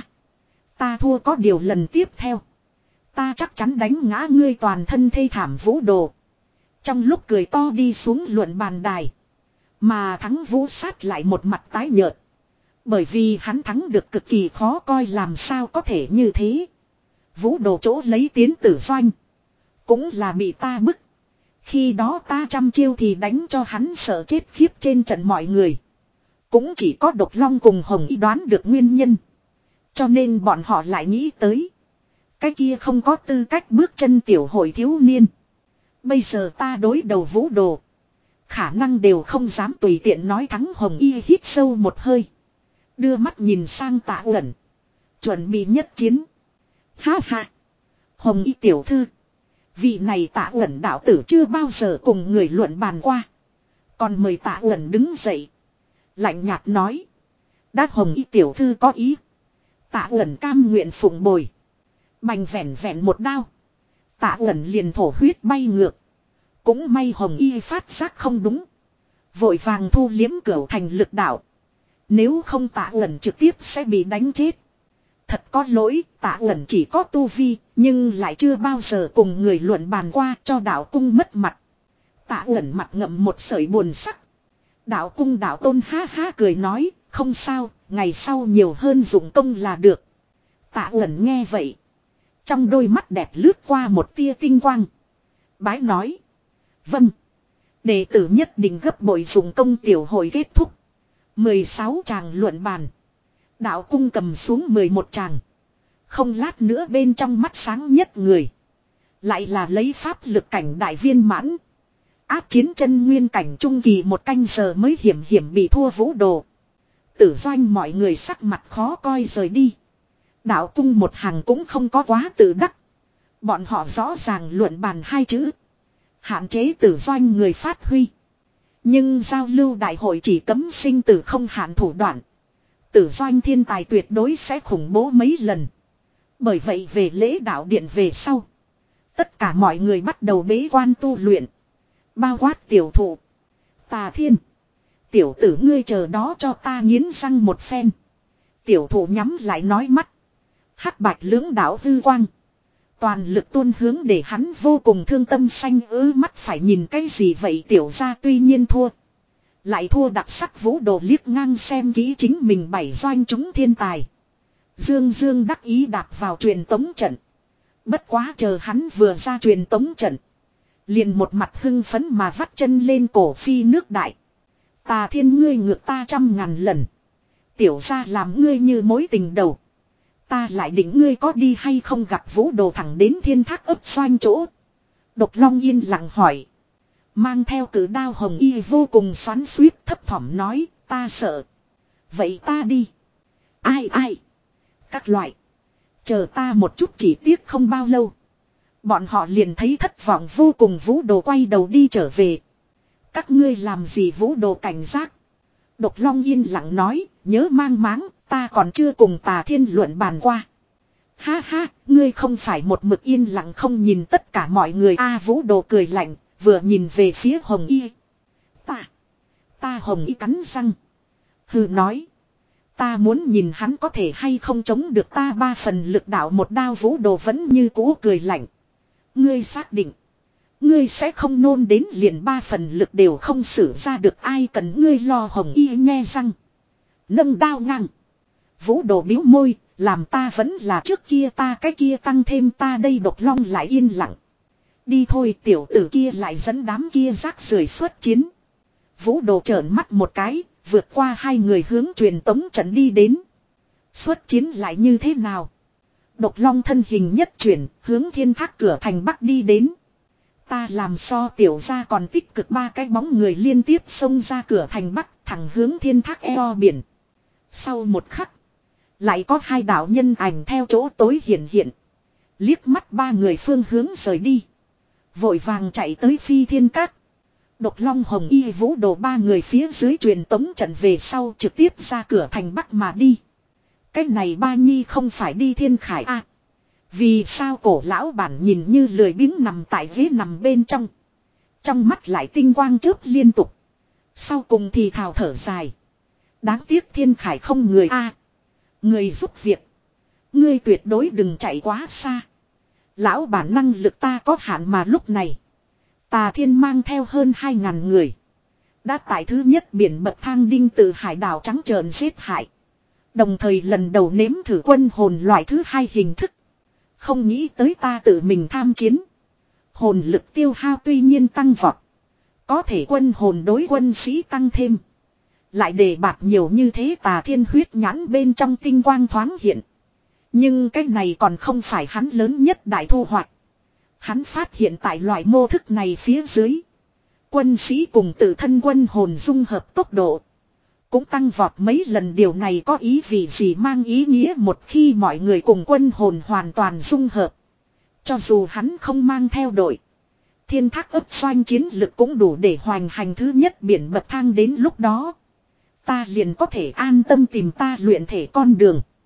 Ta thua có điều lần tiếp theo. Ta chắc chắn đánh ngã ngươi toàn thân thê thảm vũ đồ. Trong lúc cười to đi xuống luận bàn đài. Mà thắng vũ sát lại một mặt tái nhợt. Bởi vì hắn thắng được cực kỳ khó coi làm sao có thể như thế. Vũ đồ chỗ lấy tiến tử doanh. Cũng là bị ta bức. Khi đó ta trăm chiêu thì đánh cho hắn sợ chết khiếp trên trận mọi người. Cũng chỉ có độc long cùng hồng y đoán được nguyên nhân. Cho nên bọn họ lại nghĩ tới. Cái kia không có tư cách bước chân tiểu hội thiếu niên. Bây giờ ta đối đầu vũ đồ. Khả năng đều không dám tùy tiện nói thắng hồng y hít sâu một hơi. Đưa mắt nhìn sang Tạ Uẩn. Chuẩn bị nhất chiến. Ha ha. Hồng y tiểu thư. Vị này Tạ Uẩn đạo tử chưa bao giờ cùng người luận bàn qua. Còn mời Tạ Uẩn đứng dậy. Lạnh nhạt nói. Đã hồng y tiểu thư có ý. Tạ Uẩn cam nguyện phụng bồi. Bành vẹn vẹn một đao. Tạ Uẩn liền thổ huyết bay ngược. Cũng may hồng y phát giác không đúng. Vội vàng thu liếm cửu thành lực đạo. Nếu không Tạ Uẩn trực tiếp sẽ bị đánh chết. Thật có lỗi, Tạ Uẩn chỉ có tu vi, nhưng lại chưa bao giờ cùng người luận bàn qua cho đạo cung mất mặt. Tạ Uẩn mặt ngậm một sợi buồn sắc. Đạo cung đạo tôn ha ha cười nói, không sao, ngày sau nhiều hơn dụng công là được. Tạ Uẩn nghe vậy. Trong đôi mắt đẹp lướt qua một tia tinh quang. Bái nói. Vâng. Đệ tử nhất định gấp bội dụng công tiểu hội kết thúc. mười sáu tràng luận bàn. Đạo cung cầm xuống mười một tràng. Không lát nữa bên trong mắt sáng nhất người. Lại là lấy pháp lực cảnh đại viên mãn. Áp chiến chân nguyên cảnh trung kỳ một canh giờ mới hiểm hiểm bị thua Vũ Đồ. Tử Doanh mọi người sắc mặt khó coi rời đi. Đạo cung một hàng cũng không có quá tự đắc. Bọn họ rõ ràng luận bàn hai chữ. Hạn chế Tử Doanh người phát huy. Nhưng giao lưu đại hội chỉ cấm sinh tử không hạn thủ đoạn. Tử Doanh thiên tài tuyệt đối sẽ khủng bố mấy lần. Bởi vậy về lễ đạo điện về sau. Tất cả mọi người bắt đầu bế quan tu luyện. Bao quát tiểu thụ. Tà Thiên. Tiểu tử ngươi chờ đó cho ta nghiến răng một phen. Tiểu thụ nhắm lại nói mắt. Hắc bạch lưỡng đạo hư quang. Toàn lực tuôn hướng để hắn vô cùng thương tâm xanh ứ mắt phải nhìn cái gì vậy tiểu ra tuy nhiên thua. Lại thua đặc sắc Vũ Đồ liếc ngang xem kỹ chính mình bảy doanh chúng thiên tài. Dương Dương đắc ý đạp vào truyền tống trận. Bất quá chờ hắn vừa ra truyền tống trận. Liền một mặt hưng phấn mà vắt chân lên cổ phi nước đại. Tà Thiên ngươi ngược ta trăm ngàn lần. Tiểu ra làm ngươi như mối tình đầu. Ta lại định ngươi có đi hay không gặp Vũ Đồ thẳng đến thiên thác ấp xoanh chỗ. Độc Long yên lặng hỏi. Mang theo cử đao hồng y vô cùng xoắn xuýt thấp thỏm nói ta sợ. Vậy ta đi. Ai ai. Các loại. Chờ ta một chút chỉ tiếc không bao lâu. Bọn họ liền thấy thất vọng vô cùng Vũ Đồ quay đầu đi trở về. Các ngươi làm gì Vũ Đồ cảnh giác. Độc Long yên lặng nói. Nhớ mang máng. Ta còn chưa cùng Tà Thiên luận bàn qua. Ha ha. Ngươi không phải một mực yên lặng không nhìn tất cả mọi người. A Vũ Đồ cười lạnh. Vừa nhìn về phía Hồng Y. Ta. Ta Hồng Y cắn răng. Hừ nói. Ta muốn nhìn hắn có thể hay không chống được ta ba phần lực đạo một đao Vũ Đồ vẫn như cũ cười lạnh. Ngươi xác định. Ngươi sẽ không nôn đến liền ba phần lực đều không xử ra được ai cần ngươi lo Hồng Y nghe răng. Nâng đao ngang. Vũ Đồ biếu môi. Làm ta vẫn là trước kia ta cái kia tăng thêm ta đây Độc Long lại yên lặng. Đi thôi tiểu tử kia lại dẫn đám kia rác rưởi xuất chiến. Vũ Đồ trợn mắt một cái. Vượt qua hai người hướng truyền tống trận đi đến. Xuất chiến lại như thế nào? Độc Long thân hình nhất chuyển, hướng thiên thác cửa thành bắc đi đến. Ta làm so tiểu ra còn tích cực ba cái bóng người liên tiếp xông ra cửa thành bắc, thẳng hướng thiên thác eo biển. Sau một khắc, lại có hai đạo nhân ảnh theo chỗ tối hiện hiện. Liếc mắt ba người phương hướng rời đi. Vội vàng chạy tới Phi Thiên Các. Độc Long Hồng Y Vũ Đồ ba người phía dưới truyền tống trận về sau trực tiếp ra cửa thành bắc mà đi. Cái này ba nhi không phải đi Thiên Khải à. Vì sao cổ lão bản nhìn như lười biếng nằm tại ghế nằm bên trong. Trong mắt lại tinh quang chớp liên tục. Sau cùng thì thào thở dài. Đáng tiếc Thiên Khải không người a. À, người giúp việc. Ngươi tuyệt đối đừng chạy quá xa. Lão bản năng lực ta có hạn mà lúc này. Tà Thiên mang theo hơn hai ngàn người. Đã tại thứ nhất biển bậc thang đinh từ hải đảo trắng trợn giết hại. Đồng thời lần đầu nếm thử quân hồn loại thứ hai hình thức. Không nghĩ tới ta tự mình tham chiến. Hồn lực tiêu hao tuy nhiên tăng vọt. Có thể quân hồn đối quân sĩ tăng thêm. Lại đề bạt nhiều như thế Tà Thiên huyết nhãn bên trong tinh quang thoáng hiện. Nhưng cái này còn không phải hắn lớn nhất đại thu hoạch. Hắn phát hiện tại loại mô thức này phía dưới. Quân sĩ cùng tự thân quân hồn dung hợp tốc độ. Cũng tăng vọt mấy lần điều này có ý vị gì mang ý nghĩa một khi mọi người cùng quân hồn hoàn toàn dung hợp. Cho dù hắn không mang theo đội. Thiên thác ấp xoanh chiến lực cũng đủ để hoành hành thứ nhất biển bậc thang đến lúc đó. Ta liền có thể an tâm tìm ta luyện thể con đường.